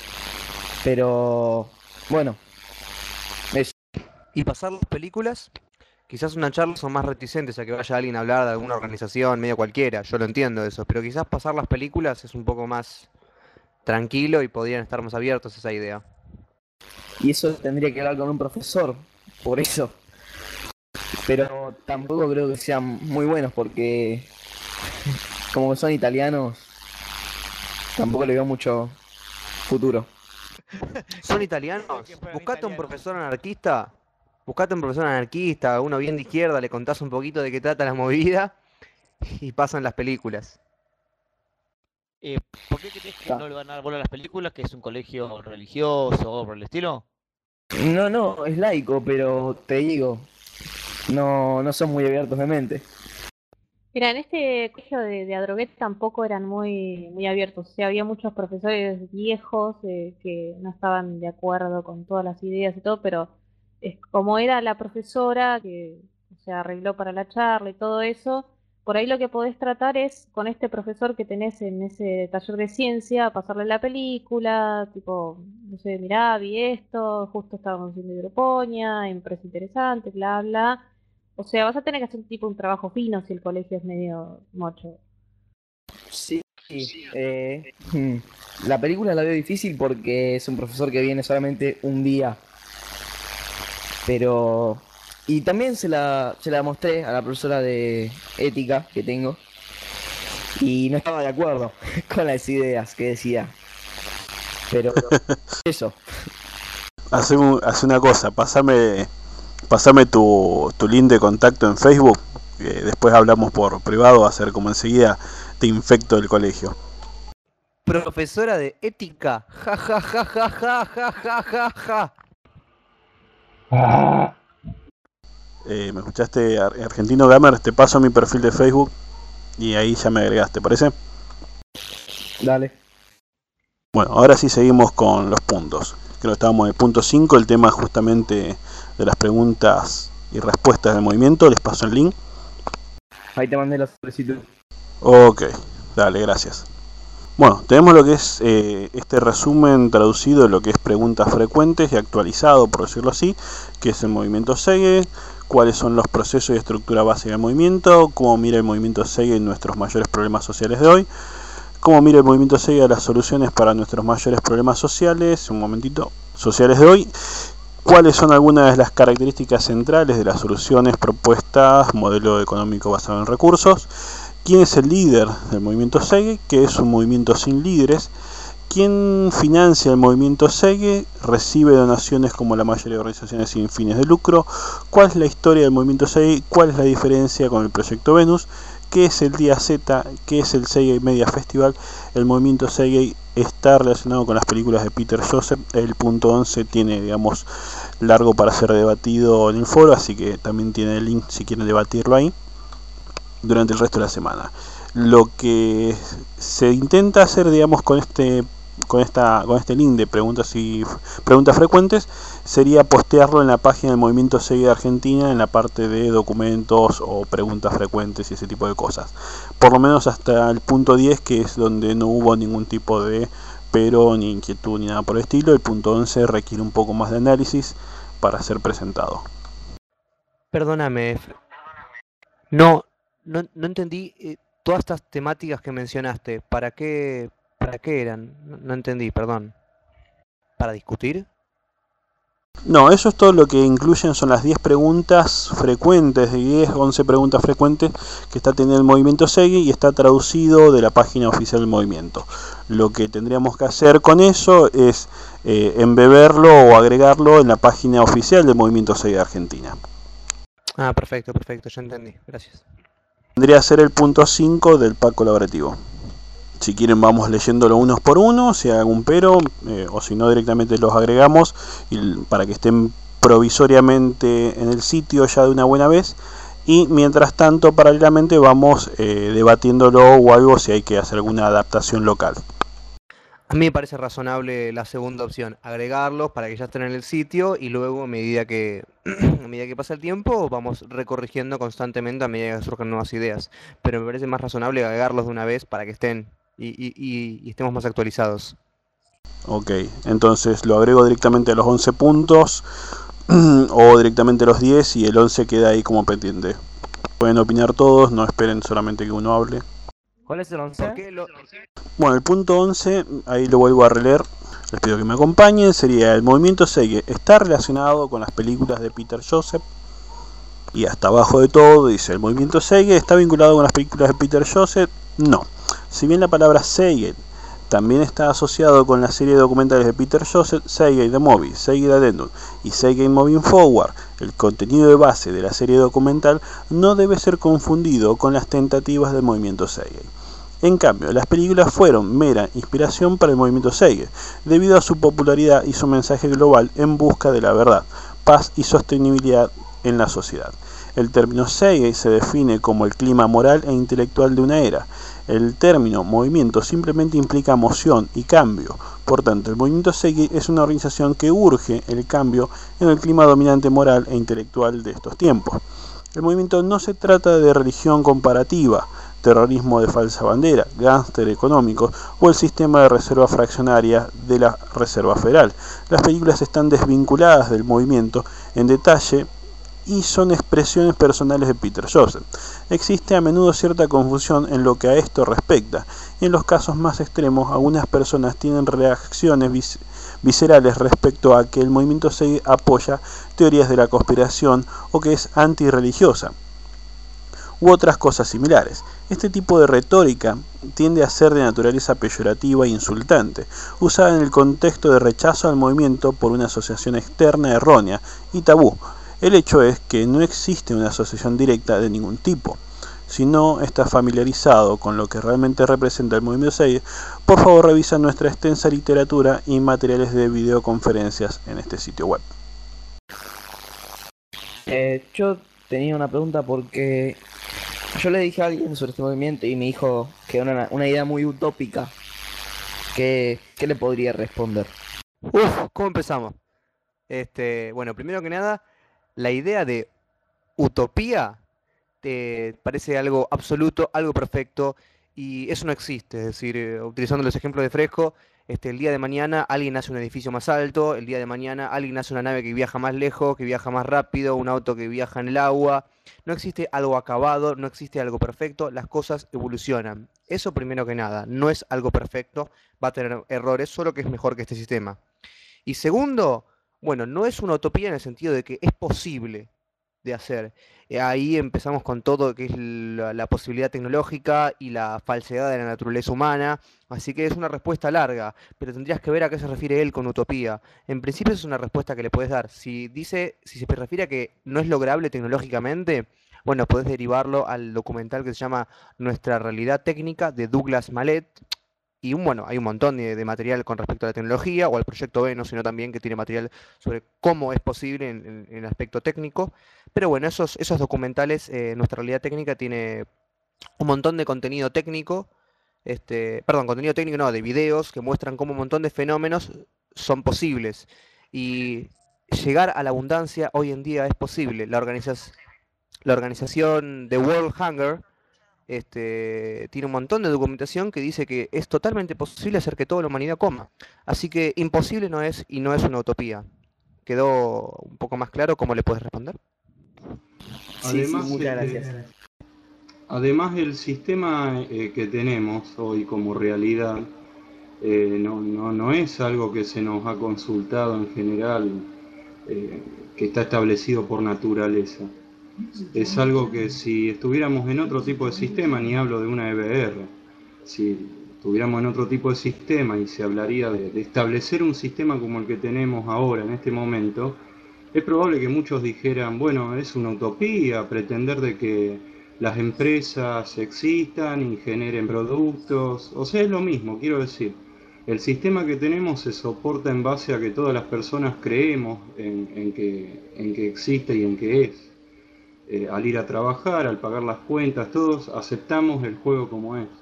Pero bueno, eso. ¿Y pasar las películas? Quizás una charla son más reticentes a que vaya alguien a hablar de alguna organización, medio cualquiera, yo lo entiendo eso, pero quizás pasar las películas es un poco más tranquilo y podrían estar más abiertos a esa idea. Y eso tendría que hablar con un profesor, por eso. Pero tampoco creo que sean muy buenos porque como son italianos, tampoco le veo mucho futuro. ¿Son italianos? Buscate un profesor anarquista, buscate un profesor anarquista, uno bien de izquierda, le contás un poquito de qué trata la movida y pasan las películas. Eh, ¿Por qué crees que no le van a dar bola a las películas? ¿Que es un colegio religioso o por el estilo? No, no, es laico, pero te digo, no, no son muy abiertos de mente. Mira, en este colegio de, de Adroguet tampoco eran muy, muy abiertos. O sea, había muchos profesores viejos eh, que no estaban de acuerdo con todas las ideas y todo, pero es como era la profesora que se arregló para la charla y todo eso, por ahí lo que podés tratar es con este profesor que tenés en ese taller de ciencia, pasarle la película, tipo, no sé, mirá, vi esto, justo estábamos haciendo hidroponía, me parece interesante, bla, bla. O sea, vas a tener que hacer un tipo un trabajo fino si el colegio es medio mocho. Sí, eh, hmm, la película la veo difícil porque es un profesor que viene solamente un día. Pero... Y también se la, se la mostré a la profesora de ética que tengo. Y no estaba de acuerdo con las ideas que decía. Pero eso. Hace, un- hace una cosa, pásame, pásame tu, tu link de contacto en Facebook. Que después hablamos por privado, va a ser como enseguida te infecto del colegio. Profesora de ética, ja ja ja ja ja ja ja ja ja. Eh, ¿Me escuchaste, Ar- Argentino Gamer? Te paso mi perfil de Facebook y ahí ya me agregaste, ¿parece? Dale. Bueno, ahora sí seguimos con los puntos. Creo que estábamos en el punto cinco, el tema justamente de las preguntas y respuestas del movimiento. Les paso el link. Ahí te mandé la solicitud. Ok, dale, gracias. Bueno, tenemos lo que es eh, este resumen traducido de lo que es preguntas frecuentes y actualizado, por decirlo así, que es el movimiento Segue, cuáles son los procesos y estructura básica del movimiento, cómo mira el movimiento Segue en nuestros mayores problemas sociales de hoy, cómo mira el movimiento Segue a las soluciones para nuestros mayores problemas sociales, un momentito, sociales de hoy, cuáles son algunas de las características centrales de las soluciones propuestas, modelo económico basado en recursos, quién es el líder del movimiento Segue, que es un movimiento sin líderes, quién financia el movimiento Segue, recibe donaciones como la mayoría de organizaciones sin fines de lucro, cuál es la historia del movimiento Segue, cuál es la diferencia con el proyecto Venus, qué es el Día Z, qué es el Segue Media Festival. El movimiento Segue está relacionado con las películas de Peter Joseph. El punto once tiene, digamos, largo para ser debatido en el foro, así que también tiene el link si quieren debatirlo ahí durante el resto de la semana. Lo que se intenta hacer, digamos, con este con esta con este link de preguntas y preguntas frecuentes sería postearlo en la página del Movimiento Segui de Argentina, en la parte de documentos o preguntas frecuentes y ese tipo de cosas, por lo menos hasta el punto diez, que es donde no hubo ningún tipo de pero ni inquietud ni nada por el estilo. El punto once requiere un poco más de análisis para ser presentado. Perdóname, no, no, no entendí eh, todas estas temáticas que mencionaste. ¿Para qué, para qué eran? No, no entendí, perdón. ¿Para discutir? No, eso es todo lo que incluyen, son las diez preguntas frecuentes, de diez, once preguntas frecuentes que está teniendo el Movimiento Segui y está traducido de la página oficial del movimiento. Lo que tendríamos que hacer con eso es eh, embeberlo o agregarlo en la página oficial del Movimiento Segui de Argentina. Ah, perfecto, perfecto, ya entendí, gracias. Vendría a ser el punto cinco del pack colaborativo. Si quieren vamos leyéndolo unos por uno, si hay algún pero, eh, o si no directamente los agregamos y, para que estén provisoriamente en el sitio ya de una buena vez. Y mientras tanto, paralelamente vamos eh, debatiéndolo o algo si hay que hacer alguna adaptación local. A mí me parece razonable la segunda opción, agregarlos para que ya estén en el sitio y luego a medida que, a medida que pasa el tiempo vamos recorrigiendo constantemente a medida que surjan nuevas ideas. Pero me parece más razonable agregarlos de una vez para que estén y, y, y, y estemos más actualizados. Ok, entonces lo agrego directamente a los once puntos o directamente a los diez y el once queda ahí como pendiente. Pueden opinar todos, no esperen solamente que uno hable. ¿Cuál es el once? Bueno, el punto once, ahí lo vuelvo a releer, les pido que me acompañen, sería: el Movimiento Segui está relacionado con las películas de Peter Joseph. Y hasta abajo de todo dice: el Movimiento Segui está vinculado con las películas de Peter Joseph. No, si bien la palabra Segui también está asociado con la serie de documentales de Peter Joseph, Segui The Movie, Segui The Addendum y Segui Moving Forward, el contenido de base de la serie documental no debe ser confundido con las tentativas del Movimiento Segui. En cambio, las películas fueron mera inspiración para el Movimiento Segui, debido a su popularidad y su mensaje global en busca de la verdad, paz y sostenibilidad en la sociedad. El término Segui se define como el clima moral e intelectual de una era. El término movimiento simplemente implica moción y cambio. Por tanto, el Movimiento Segui es una organización que urge el cambio en el clima dominante moral e intelectual de estos tiempos. El movimiento no se trata de religión comparativa, terrorismo de falsa bandera, gángster económicos o el sistema de reserva fraccionaria de la Reserva Federal. Las películas están desvinculadas del movimiento en detalle y son expresiones personales de Peter Joseph. Existe a menudo cierta confusión en lo que a esto respecta, y en los casos más extremos algunas personas tienen reacciones vis viscerales respecto a que el Movimiento Segui apoya teorías de la conspiración o que es antirreligiosa u otras cosas similares. Este tipo de retórica tiende a ser de naturaleza peyorativa e insultante, usada en el contexto de rechazo al movimiento por una asociación externa errónea y tabú. El hecho es que no existe una asociación directa de ningún tipo. Si no estás familiarizado con lo que realmente representa el Movimiento Segui, por favor revisa nuestra extensa literatura y materiales de videoconferencias en este sitio web. Eh, yo tenía una pregunta porque yo le dije a alguien sobre este movimiento y me dijo que era una, una idea muy utópica. ¿Qué, qué le podría responder? Uf, ¿cómo empezamos? Este, bueno, primero que nada, la idea de utopía te parece algo absoluto, algo perfecto, y eso no existe. Es decir, eh, utilizando los ejemplos de Fresco, este, el día de mañana alguien hace un edificio más alto, el día de mañana alguien hace una nave que viaja más lejos, que viaja más rápido, un auto que viaja en el agua. No existe algo acabado, no existe algo perfecto, las cosas evolucionan. Eso primero que nada, no es algo perfecto, va a tener errores, solo que es mejor que este sistema. Y segundo, bueno, no es una utopía en el sentido de que es posible de hacer. Eh, Ahí empezamos con todo que es la, la posibilidad tecnológica y la falsedad de la naturaleza humana, así que es una respuesta larga, pero tendrías que ver a qué se refiere él con utopía. En principio es una respuesta que le puedes dar. Si dice, si se refiere a que no es lograble tecnológicamente, bueno, podés derivarlo al documental que se llama Nuestra Realidad Técnica de Douglas Mallet. Y un, bueno, hay un montón de, de material con respecto a la tecnología, o al proyecto Venus, sino también que tiene material sobre cómo es posible en, en- en el aspecto técnico. Pero bueno, esos, esos documentales, eh, Nuestra Realidad Técnica tiene un montón de contenido técnico, este, perdón, contenido técnico no, de videos que muestran cómo un montón de fenómenos son posibles. Y llegar a la abundancia hoy en día es posible. La, organiza- la organización The World Hunger este, tiene un montón de documentación que dice que es totalmente posible hacer que toda la humanidad coma. Así que imposible no es y no es una utopía. ¿Quedó un poco más claro cómo le puedes responder? Sí, sí, Además, muchas eh, gracias. además el sistema eh, que tenemos hoy como realidad eh, no, no, no es algo que se nos ha consultado en general, eh, que está establecido por naturaleza. Es algo que si estuviéramos en otro tipo de sistema, ni hablo de una E B R, si estuviéramos en otro tipo de sistema y se hablaría de, de establecer un sistema como el que tenemos ahora en este momento, es probable que muchos dijeran, bueno, es una utopía pretender de que las empresas existan y generen productos, o sea, es lo mismo, quiero decir, el sistema que tenemos se soporta en base a que todas las personas creemos en, en que, en que existe y en que es. Eh, al ir a trabajar, al pagar las cuentas, todos aceptamos el juego como es.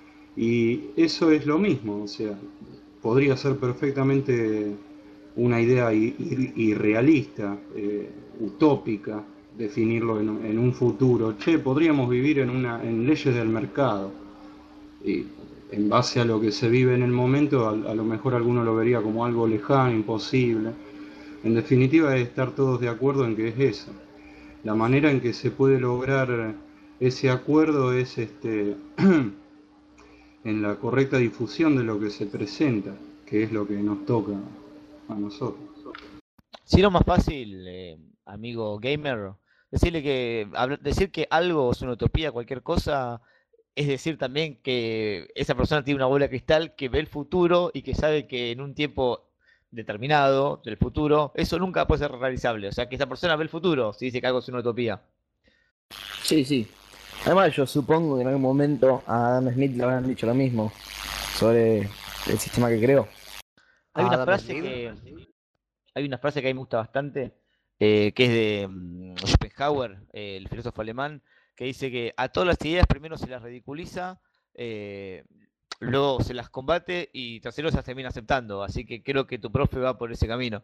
Y eso es lo mismo, o sea, podría ser perfectamente una idea i- ir- irrealista, eh, utópica, definirlo en, un- en un futuro. Che, podríamos vivir en, una, en leyes del mercado. Y en base a lo que se vive en el momento, a, a lo mejor alguno lo vería como algo lejano, imposible. En definitiva, es estar todos de acuerdo en que es eso. La manera en que se puede lograr ese acuerdo es este, en la correcta difusión de lo que se presenta, que es lo que nos toca a nosotros. Si no, más fácil, eh, amigo gamer, decirle que habla- decir que algo es una utopía, cualquier cosa, es decir también que esa persona tiene una bola de cristal que ve el futuro y que sabe que en un tiempo determinado del futuro, eso nunca puede ser realizable. O sea, que esa persona ve el futuro si dice que algo es una utopía. Sí, sí. Además, yo supongo que en algún momento a Adam Smith le habrán dicho lo mismo sobre el sistema que creó. Hay una Adam frase Smith. que hay una frase que a mí me gusta bastante, eh, que es de mm, Schopenhauer, eh, el filósofo alemán, que dice que a todas las ideas primero se las ridiculiza, eh, luego se las combate y tercero se las termina aceptando. Así que creo que tu profe va por ese camino.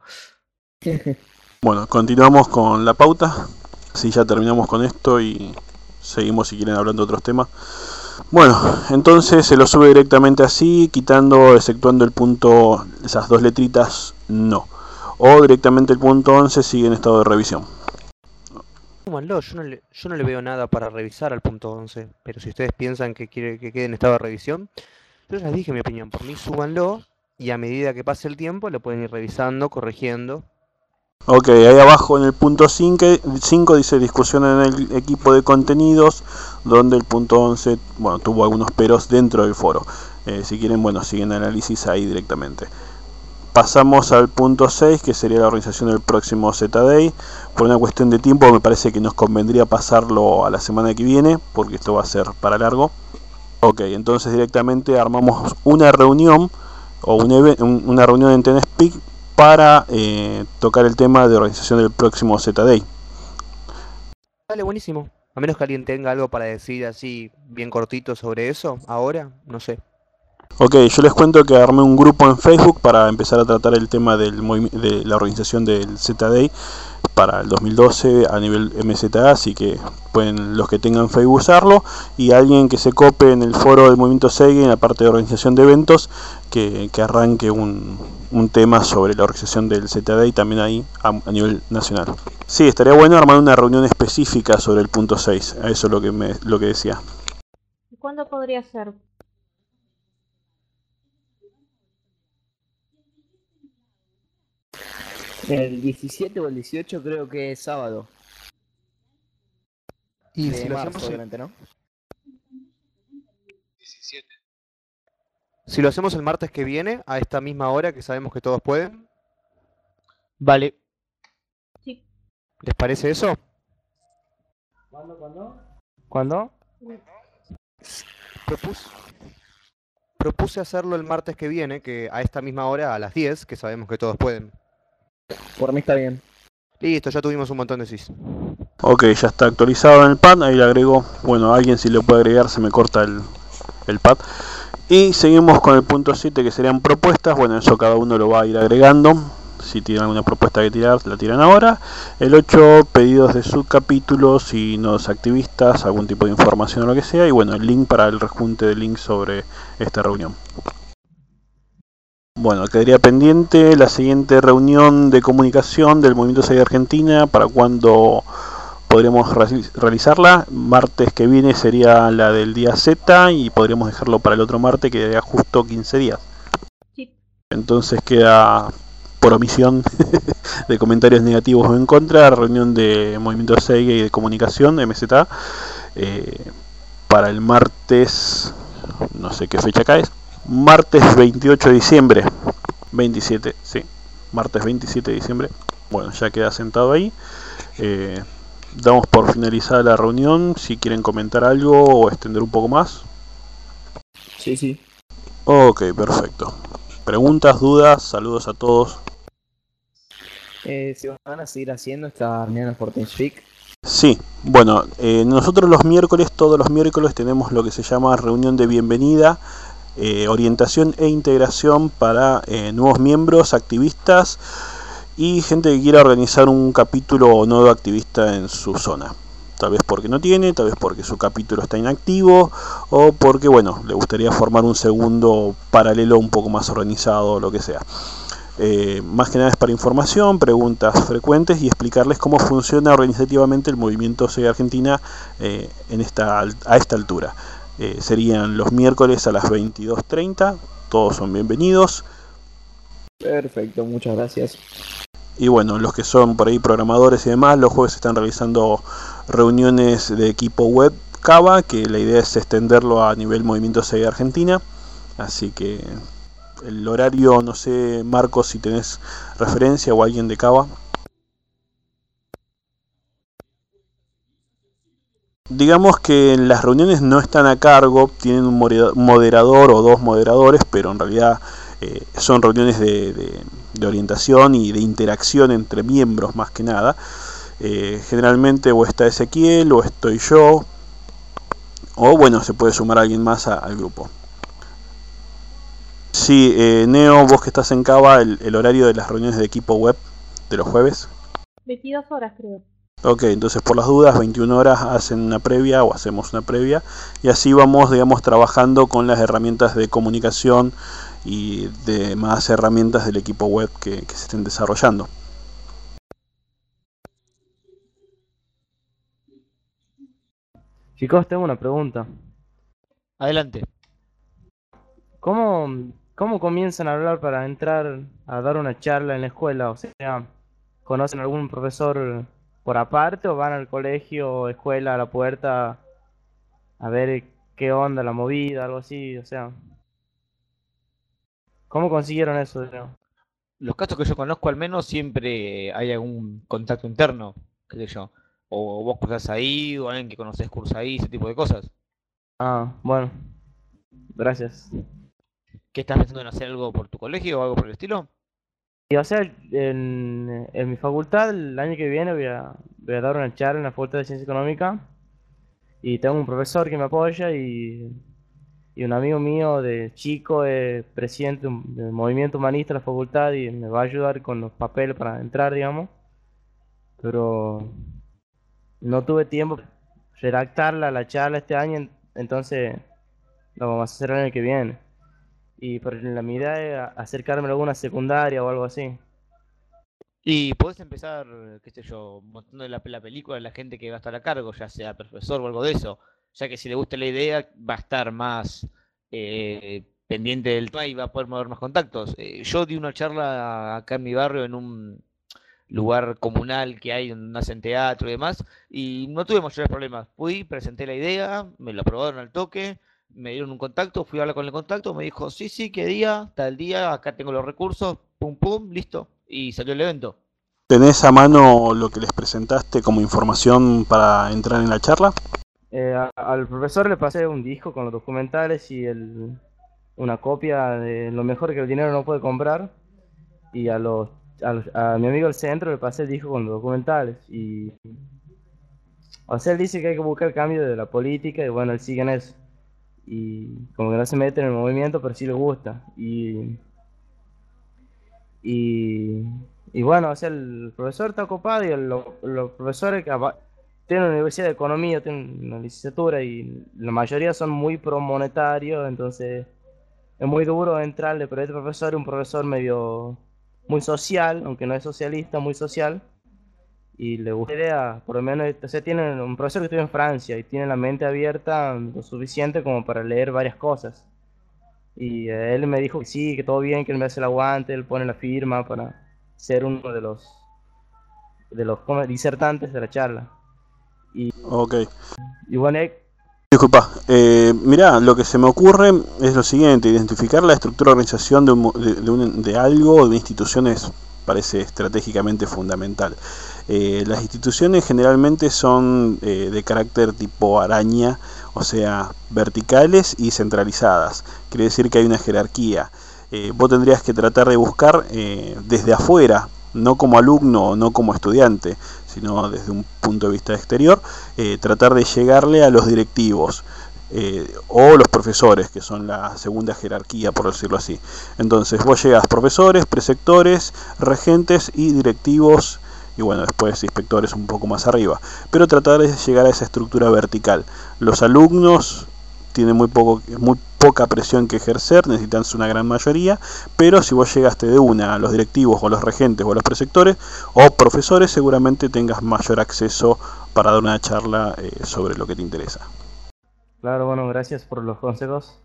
Bueno, continuamos con la pauta. Así ya terminamos con esto y seguimos si quieren hablando de otros temas. Bueno, entonces se lo sube directamente así, quitando, exceptuando el punto, esas dos letritas, no. O directamente el punto once sigue en estado de revisión. Súbanlo, yo no, le, yo no le veo nada para revisar al punto once, pero si ustedes piensan que quiere que quede en estado de revisión, yo les dije mi opinión, por mí súbanlo y a medida que pase el tiempo lo pueden ir revisando, corrigiendo. Ok, ahí abajo en el punto cinco dice discusión en el equipo de contenidos, donde el punto once, bueno, tuvo algunos peros dentro del foro. Eh, si quieren, bueno, siguen análisis ahí directamente. Pasamos al punto seis, que sería la organización del próximo Z-Day. Por una cuestión de tiempo me parece que nos convendría pasarlo a la semana que viene, porque esto va a ser para largo. Ok, entonces directamente armamos una reunión, o un un, una reunión en TenSpeak para eh, tocar el tema de organización del próximo Z-Day. Dale, buenísimo. A menos que alguien tenga algo para decir así bien cortito sobre eso, ahora, no sé. Ok, yo les cuento que armé un grupo en Facebook para empezar a tratar el tema del de la organización del Z-Day para el dos mil doce a nivel M Z A, así que pueden los que tengan Facebook usarlo, y alguien que se cope en el foro del movimiento SEGI en la parte de organización de eventos, que, que arranque un, un tema sobre la organización del Z-Day también ahí a, a nivel nacional. Sí, estaría bueno armar una reunión específica sobre el punto seis, a eso es lo que, me, lo que decía. ¿Y cuándo podría ser? El diecisiete o el dieciocho creo que es sábado. Y de si lo marzo, hacemos el- obviamente, ¿no? diecisiete. Si lo hacemos el martes que viene, a esta misma hora que sabemos que todos pueden, Vale. Sí. ¿les parece eso? ¿Cuándo, cuándo? ¿Cuándo? Propuse, propuse hacerlo el martes que viene, que a esta misma hora, a las diez, que sabemos que todos pueden. Por mí está bien. Listo, ya tuvimos un montón de sys. Ok, ya está actualizado en el pad, ahí le agrego, bueno, alguien si le puede agregar, se me corta el, el pad. Y seguimos con el punto siete, que serían propuestas. Bueno, eso cada uno lo va a ir agregando. Si tienen alguna propuesta que tirar, la tiran ahora. El ocho, pedidos de subcapítulos y nodos activistas, algún tipo de información o lo que sea. Y bueno, el link para el rejunte de links sobre esta reunión. Bueno, quedaría pendiente la siguiente reunión de comunicación del Movimiento Seguridad Argentina. ¿Para cuándo podríamos realizarla? Martes que viene sería la del día Z y podríamos dejarlo para el otro martes, que quedaría justo quince días. Sí. Entonces queda, por omisión de comentarios negativos o en contra, reunión de Movimiento Seguridad y de Comunicación, M Z A, eh, para el martes, no sé qué fecha cae, martes veintiocho de diciembre, veintisiete, sí, martes veintisiete de diciembre. Bueno, ya queda sentado ahí. Eh, damos por finalizada la reunión. Si quieren comentar algo o extender un poco más. Sí, sí. Ok, perfecto. Preguntas, dudas, saludos a todos. Eh, ¿Se van a seguir haciendo estas reuniones por TeamSpeak? Sí, bueno, eh, nosotros los miércoles, todos los miércoles tenemos lo que se llama reunión de bienvenida, eh, orientación e integración para eh, nuevos miembros, activistas y gente que quiera organizar un capítulo o nodo activista en su zona. Tal vez porque no tiene, tal vez porque su capítulo está inactivo o porque, bueno, le gustaría formar un segundo paralelo un poco más organizado o lo que sea. Eh, más que nada es para información, preguntas frecuentes y explicarles cómo funciona organizativamente el movimiento Seguridad Argentina eh, en esta, a esta altura. Eh, serían los miércoles a las veintidós treinta, todos son bienvenidos. Perfecto, muchas gracias. Y bueno, los que son por ahí programadores y demás, los jueves se están realizando reuniones de equipo web Cava, que la idea es extenderlo a nivel movimiento Seguridad Argentina. Así que el horario, no sé, Marcos, si tenés referencia o alguien de Cava. Digamos que las reuniones no están a cargo, tienen un moderador o dos moderadores, pero en realidad eh, son reuniones de, de, de orientación y de interacción entre miembros más que nada. Eh, generalmente o está Ezequiel o estoy yo, o bueno, se puede sumar alguien más a, al grupo. Sí, eh, Neo, vos que estás en Cava, el, el horario de las reuniones de equipo web de los jueves. veintidós horas creo. Ok, entonces por las dudas, veintiuna horas hacen una previa o hacemos una previa y así vamos, digamos, trabajando con las herramientas de comunicación y de más herramientas del equipo web que, que se estén desarrollando. Chicos, tengo una pregunta. Adelante. ¿Cómo, cómo comienzan a hablar para entrar a dar una charla en la escuela? O sea, ¿conocen algún profesor por aparte o van al colegio, escuela, a la puerta a ver qué onda, la movida, algo así? O sea, ¿cómo consiguieron eso? Digamos? Los casos que yo conozco al menos siempre hay algún contacto interno, qué sé yo. O vos cursás ahí, o alguien que conoces cursa ahí, ese tipo de cosas. Ah, bueno. Gracias. ¿Qué estás pensando en hacer algo por tu colegio o algo por el estilo? Y o sea, en, en mi facultad el año que viene voy a, voy a dar una charla en la Facultad de Ciencia Económica y tengo un profesor que me apoya y, y un amigo mío de chico es presidente del movimiento humanista de la facultad y me va a ayudar con los papeles para entrar, digamos. Pero no tuve tiempo de redactarla, la charla este año, entonces lo vamos a hacer el año que viene. Y por la mi idea es acercarme a alguna secundaria o algo así. Y podés empezar, qué sé yo, mostrando la, la película a la gente que va a estar a cargo, ya sea profesor o algo de eso, ya que si le gusta la idea va a estar más eh, pendiente del tema y va a poder mover más contactos. Eh, yo di una charla acá en mi barrio en un lugar comunal que hay donde hacen teatro y demás, y no tuve mayores problemas. Fui, presenté la idea, me lo aprobaron al toque, me dieron un contacto, fui a hablar con el contacto, me dijo, sí, sí, qué día, tal día, acá tengo los recursos, pum, pum, listo, y salió el evento. ¿Tenés a mano lo que les presentaste como información para entrar en la charla? Eh, a- al profesor le pasé un disco con los documentales y el, una copia de lo mejor que el dinero no puede comprar. Y a los a, los- a mi amigo del centro le pasé el disco con los documentales y, o sea, él dice que hay que buscar el cambio de la política y bueno, él sigue en eso. Y como que no se mete en el movimiento, pero sí le gusta. Y, y, y bueno, o sea, el profesor está ocupado y el- los, los profesores que apa- tienen una universidad de economía, tienen una licenciatura y la mayoría son muy pro monetarios, entonces es muy duro entrarle, pero este profesor es un profesor medio muy social, aunque no es socialista, muy social. Y le gusta la idea, por lo menos, o sea, tiene un profesor que estudia en Francia y tiene la mente abierta lo suficiente como para leer varias cosas. Y eh, él me dijo que sí, que todo bien, que él me hace el aguante, él pone la firma para ser uno de los de los ¿cómo? Disertantes de la charla. Y, Ok. y bueno, eh, Disculpa, eh, mirá, lo que se me ocurre es lo siguiente: identificar la estructura de organización de, un mo- de, de un- de algo o de una institución es- parece estratégicamente fundamental. Eh, las instituciones generalmente son eh, de carácter tipo araña, o sea, verticales y centralizadas. Quiere decir que hay una jerarquía. Eh, vos tendrías que tratar de buscar eh, desde afuera, no como alumno o no como estudiante, sino desde un punto de vista exterior, eh, tratar de llegarle a los directivos eh, o los profesores, que son la segunda jerarquía, por decirlo así. Entonces vos llegas profesores, preceptores, regentes y directivos, y bueno, después inspectores un poco más arriba, pero tratar de llegar a esa estructura vertical. Los alumnos tienen muy poco, muy poca presión que ejercer, necesitan una gran mayoría, pero si vos llegaste de una a los directivos o a los regentes o a los preceptores o profesores, seguramente tengas mayor acceso para dar una charla eh, sobre lo que te interesa. claro, bueno, gracias por los consejos.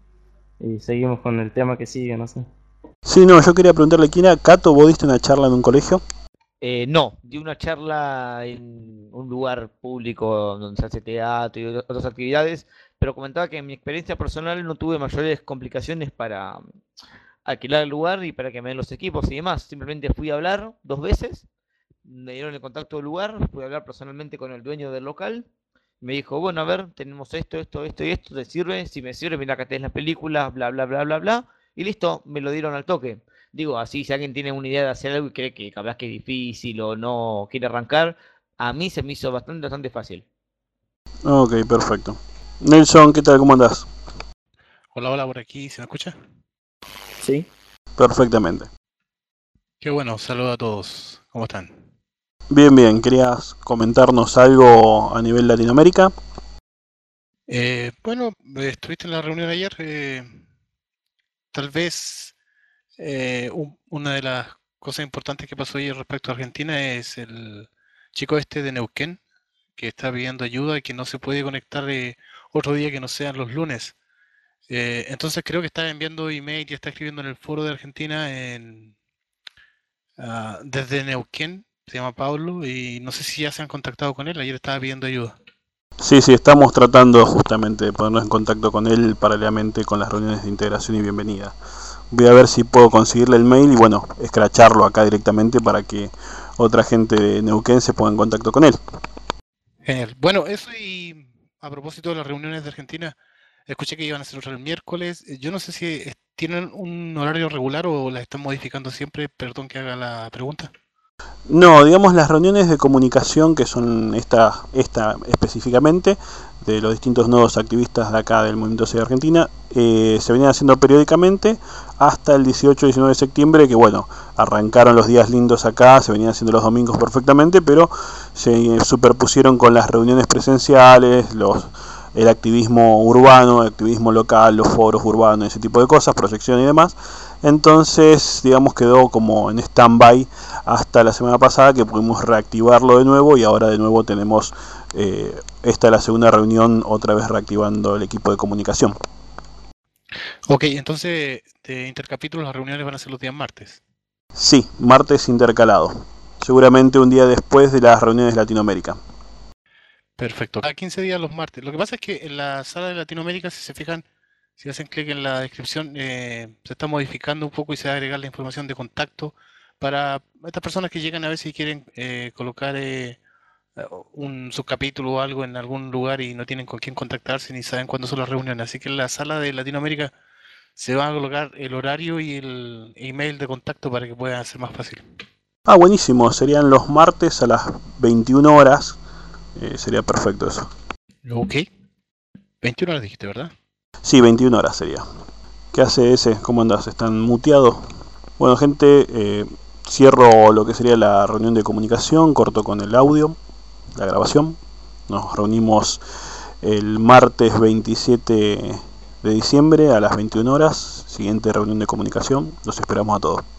Y seguimos con el tema que sigue, no sé. Sí, no, yo quería preguntarle, ¿quién era? Cato, ¿vos diste una charla en un colegio? Eh, no, di una charla en un lugar público donde se hace teatro y otras actividades, pero comentaba que en mi experiencia personal no tuve mayores complicaciones para alquilar el lugar y para que me den los equipos y demás. Simplemente fui a hablar dos veces, me dieron el contacto del lugar, fui a hablar personalmente con el dueño del local. Me dijo, bueno, a ver, tenemos esto, esto, esto y esto, ¿te sirve? Si me sirve, mira, acá tenés las películas, bla, bla, bla, bla, bla. Y listo, me lo dieron al toque. Digo, así, si alguien tiene una idea de hacer algo y cree que capaz que es difícil o no quiere arrancar, a mí se me hizo bastante, bastante fácil. Ok, perfecto. Nelson, ¿qué tal? ¿Cómo andás? Hola, hola, por aquí, ¿se me escucha? Sí. Perfectamente. Qué bueno, saludo a todos. ¿Cómo están? Bien, bien. ¿Querías comentarnos algo a nivel Latinoamérica? Eh, bueno, eh, estuviste en la reunión ayer. eh, tal vez eh, un- una de las cosas importantes que pasó ayer respecto a Argentina es el chico este de Neuquén que está pidiendo ayuda y que no se puede conectar eh, otro día que no sean los lunes. Eh, entonces creo que está enviando email y está escribiendo en el foro de Argentina en, ah, desde Neuquén. Se llama Pablo y no sé si ya se han contactado con él. Ayer estaba pidiendo ayuda. Sí, sí, estamos tratando justamente de ponernos en contacto con él paralelamente con las reuniones de integración y bienvenida. Voy a ver si puedo conseguirle el mail y bueno, escracharlo acá directamente para que otra gente de Neuquén se ponga en contacto con él. Genial. Bueno, eso y a propósito de las reuniones de Argentina, escuché que iban a hacer otra el miércoles. Eh, Yo no sé si eh, tienen un horario regular o las están modificando siempre. Perdón que haga la pregunta. No, digamos las reuniones de comunicación que son esta, esta específicamente de los distintos nodos activistas de acá del Movimiento Ciudad Argentina eh, se venían haciendo periódicamente hasta el dieciocho y diecinueve de septiembre, que bueno, arrancaron los días lindos acá, se venían haciendo los domingos perfectamente, pero se superpusieron con las reuniones presenciales, los el activismo urbano, el activismo local, los foros urbanos, ese tipo de cosas, proyección y demás. Entonces, digamos, quedó como en stand-by hasta la semana pasada que pudimos reactivarlo de nuevo y ahora de nuevo tenemos eh, esta es la segunda reunión otra vez reactivando el equipo de comunicación. Ok, entonces de intercapítulos las reuniones van a ser los días martes. Sí, martes intercalado. Seguramente un día después de las reuniones de Latinoamérica. Perfecto. Cada quince días los martes. Lo que pasa es que en la sala de Latinoamérica, si se fijan, si hacen clic en la descripción, eh, se está modificando un poco y se va a agregar la información de contacto para estas personas que llegan a veces y quieren eh, colocar eh, un subcapítulo o algo en algún lugar y no tienen con quién contactarse ni saben cuándo son las reuniones. Así que en la sala de Latinoamérica se va a colocar el horario y el email de contacto para que pueda ser más fácil. Ah, buenísimo, serían los martes a las veintiuna horas, eh, sería perfecto eso. Ok, veintiuna horas dijiste, ¿verdad? Sí, veintiuna horas sería. ¿Qué hace ese? ¿Cómo andás? ¿Están muteados? Bueno, gente, eh, cierro lo que sería la reunión de comunicación, corto con el audio, la grabación. Nos reunimos el martes veintisiete de diciembre a las veintiuna horas, siguiente reunión de comunicación. Los esperamos a todos.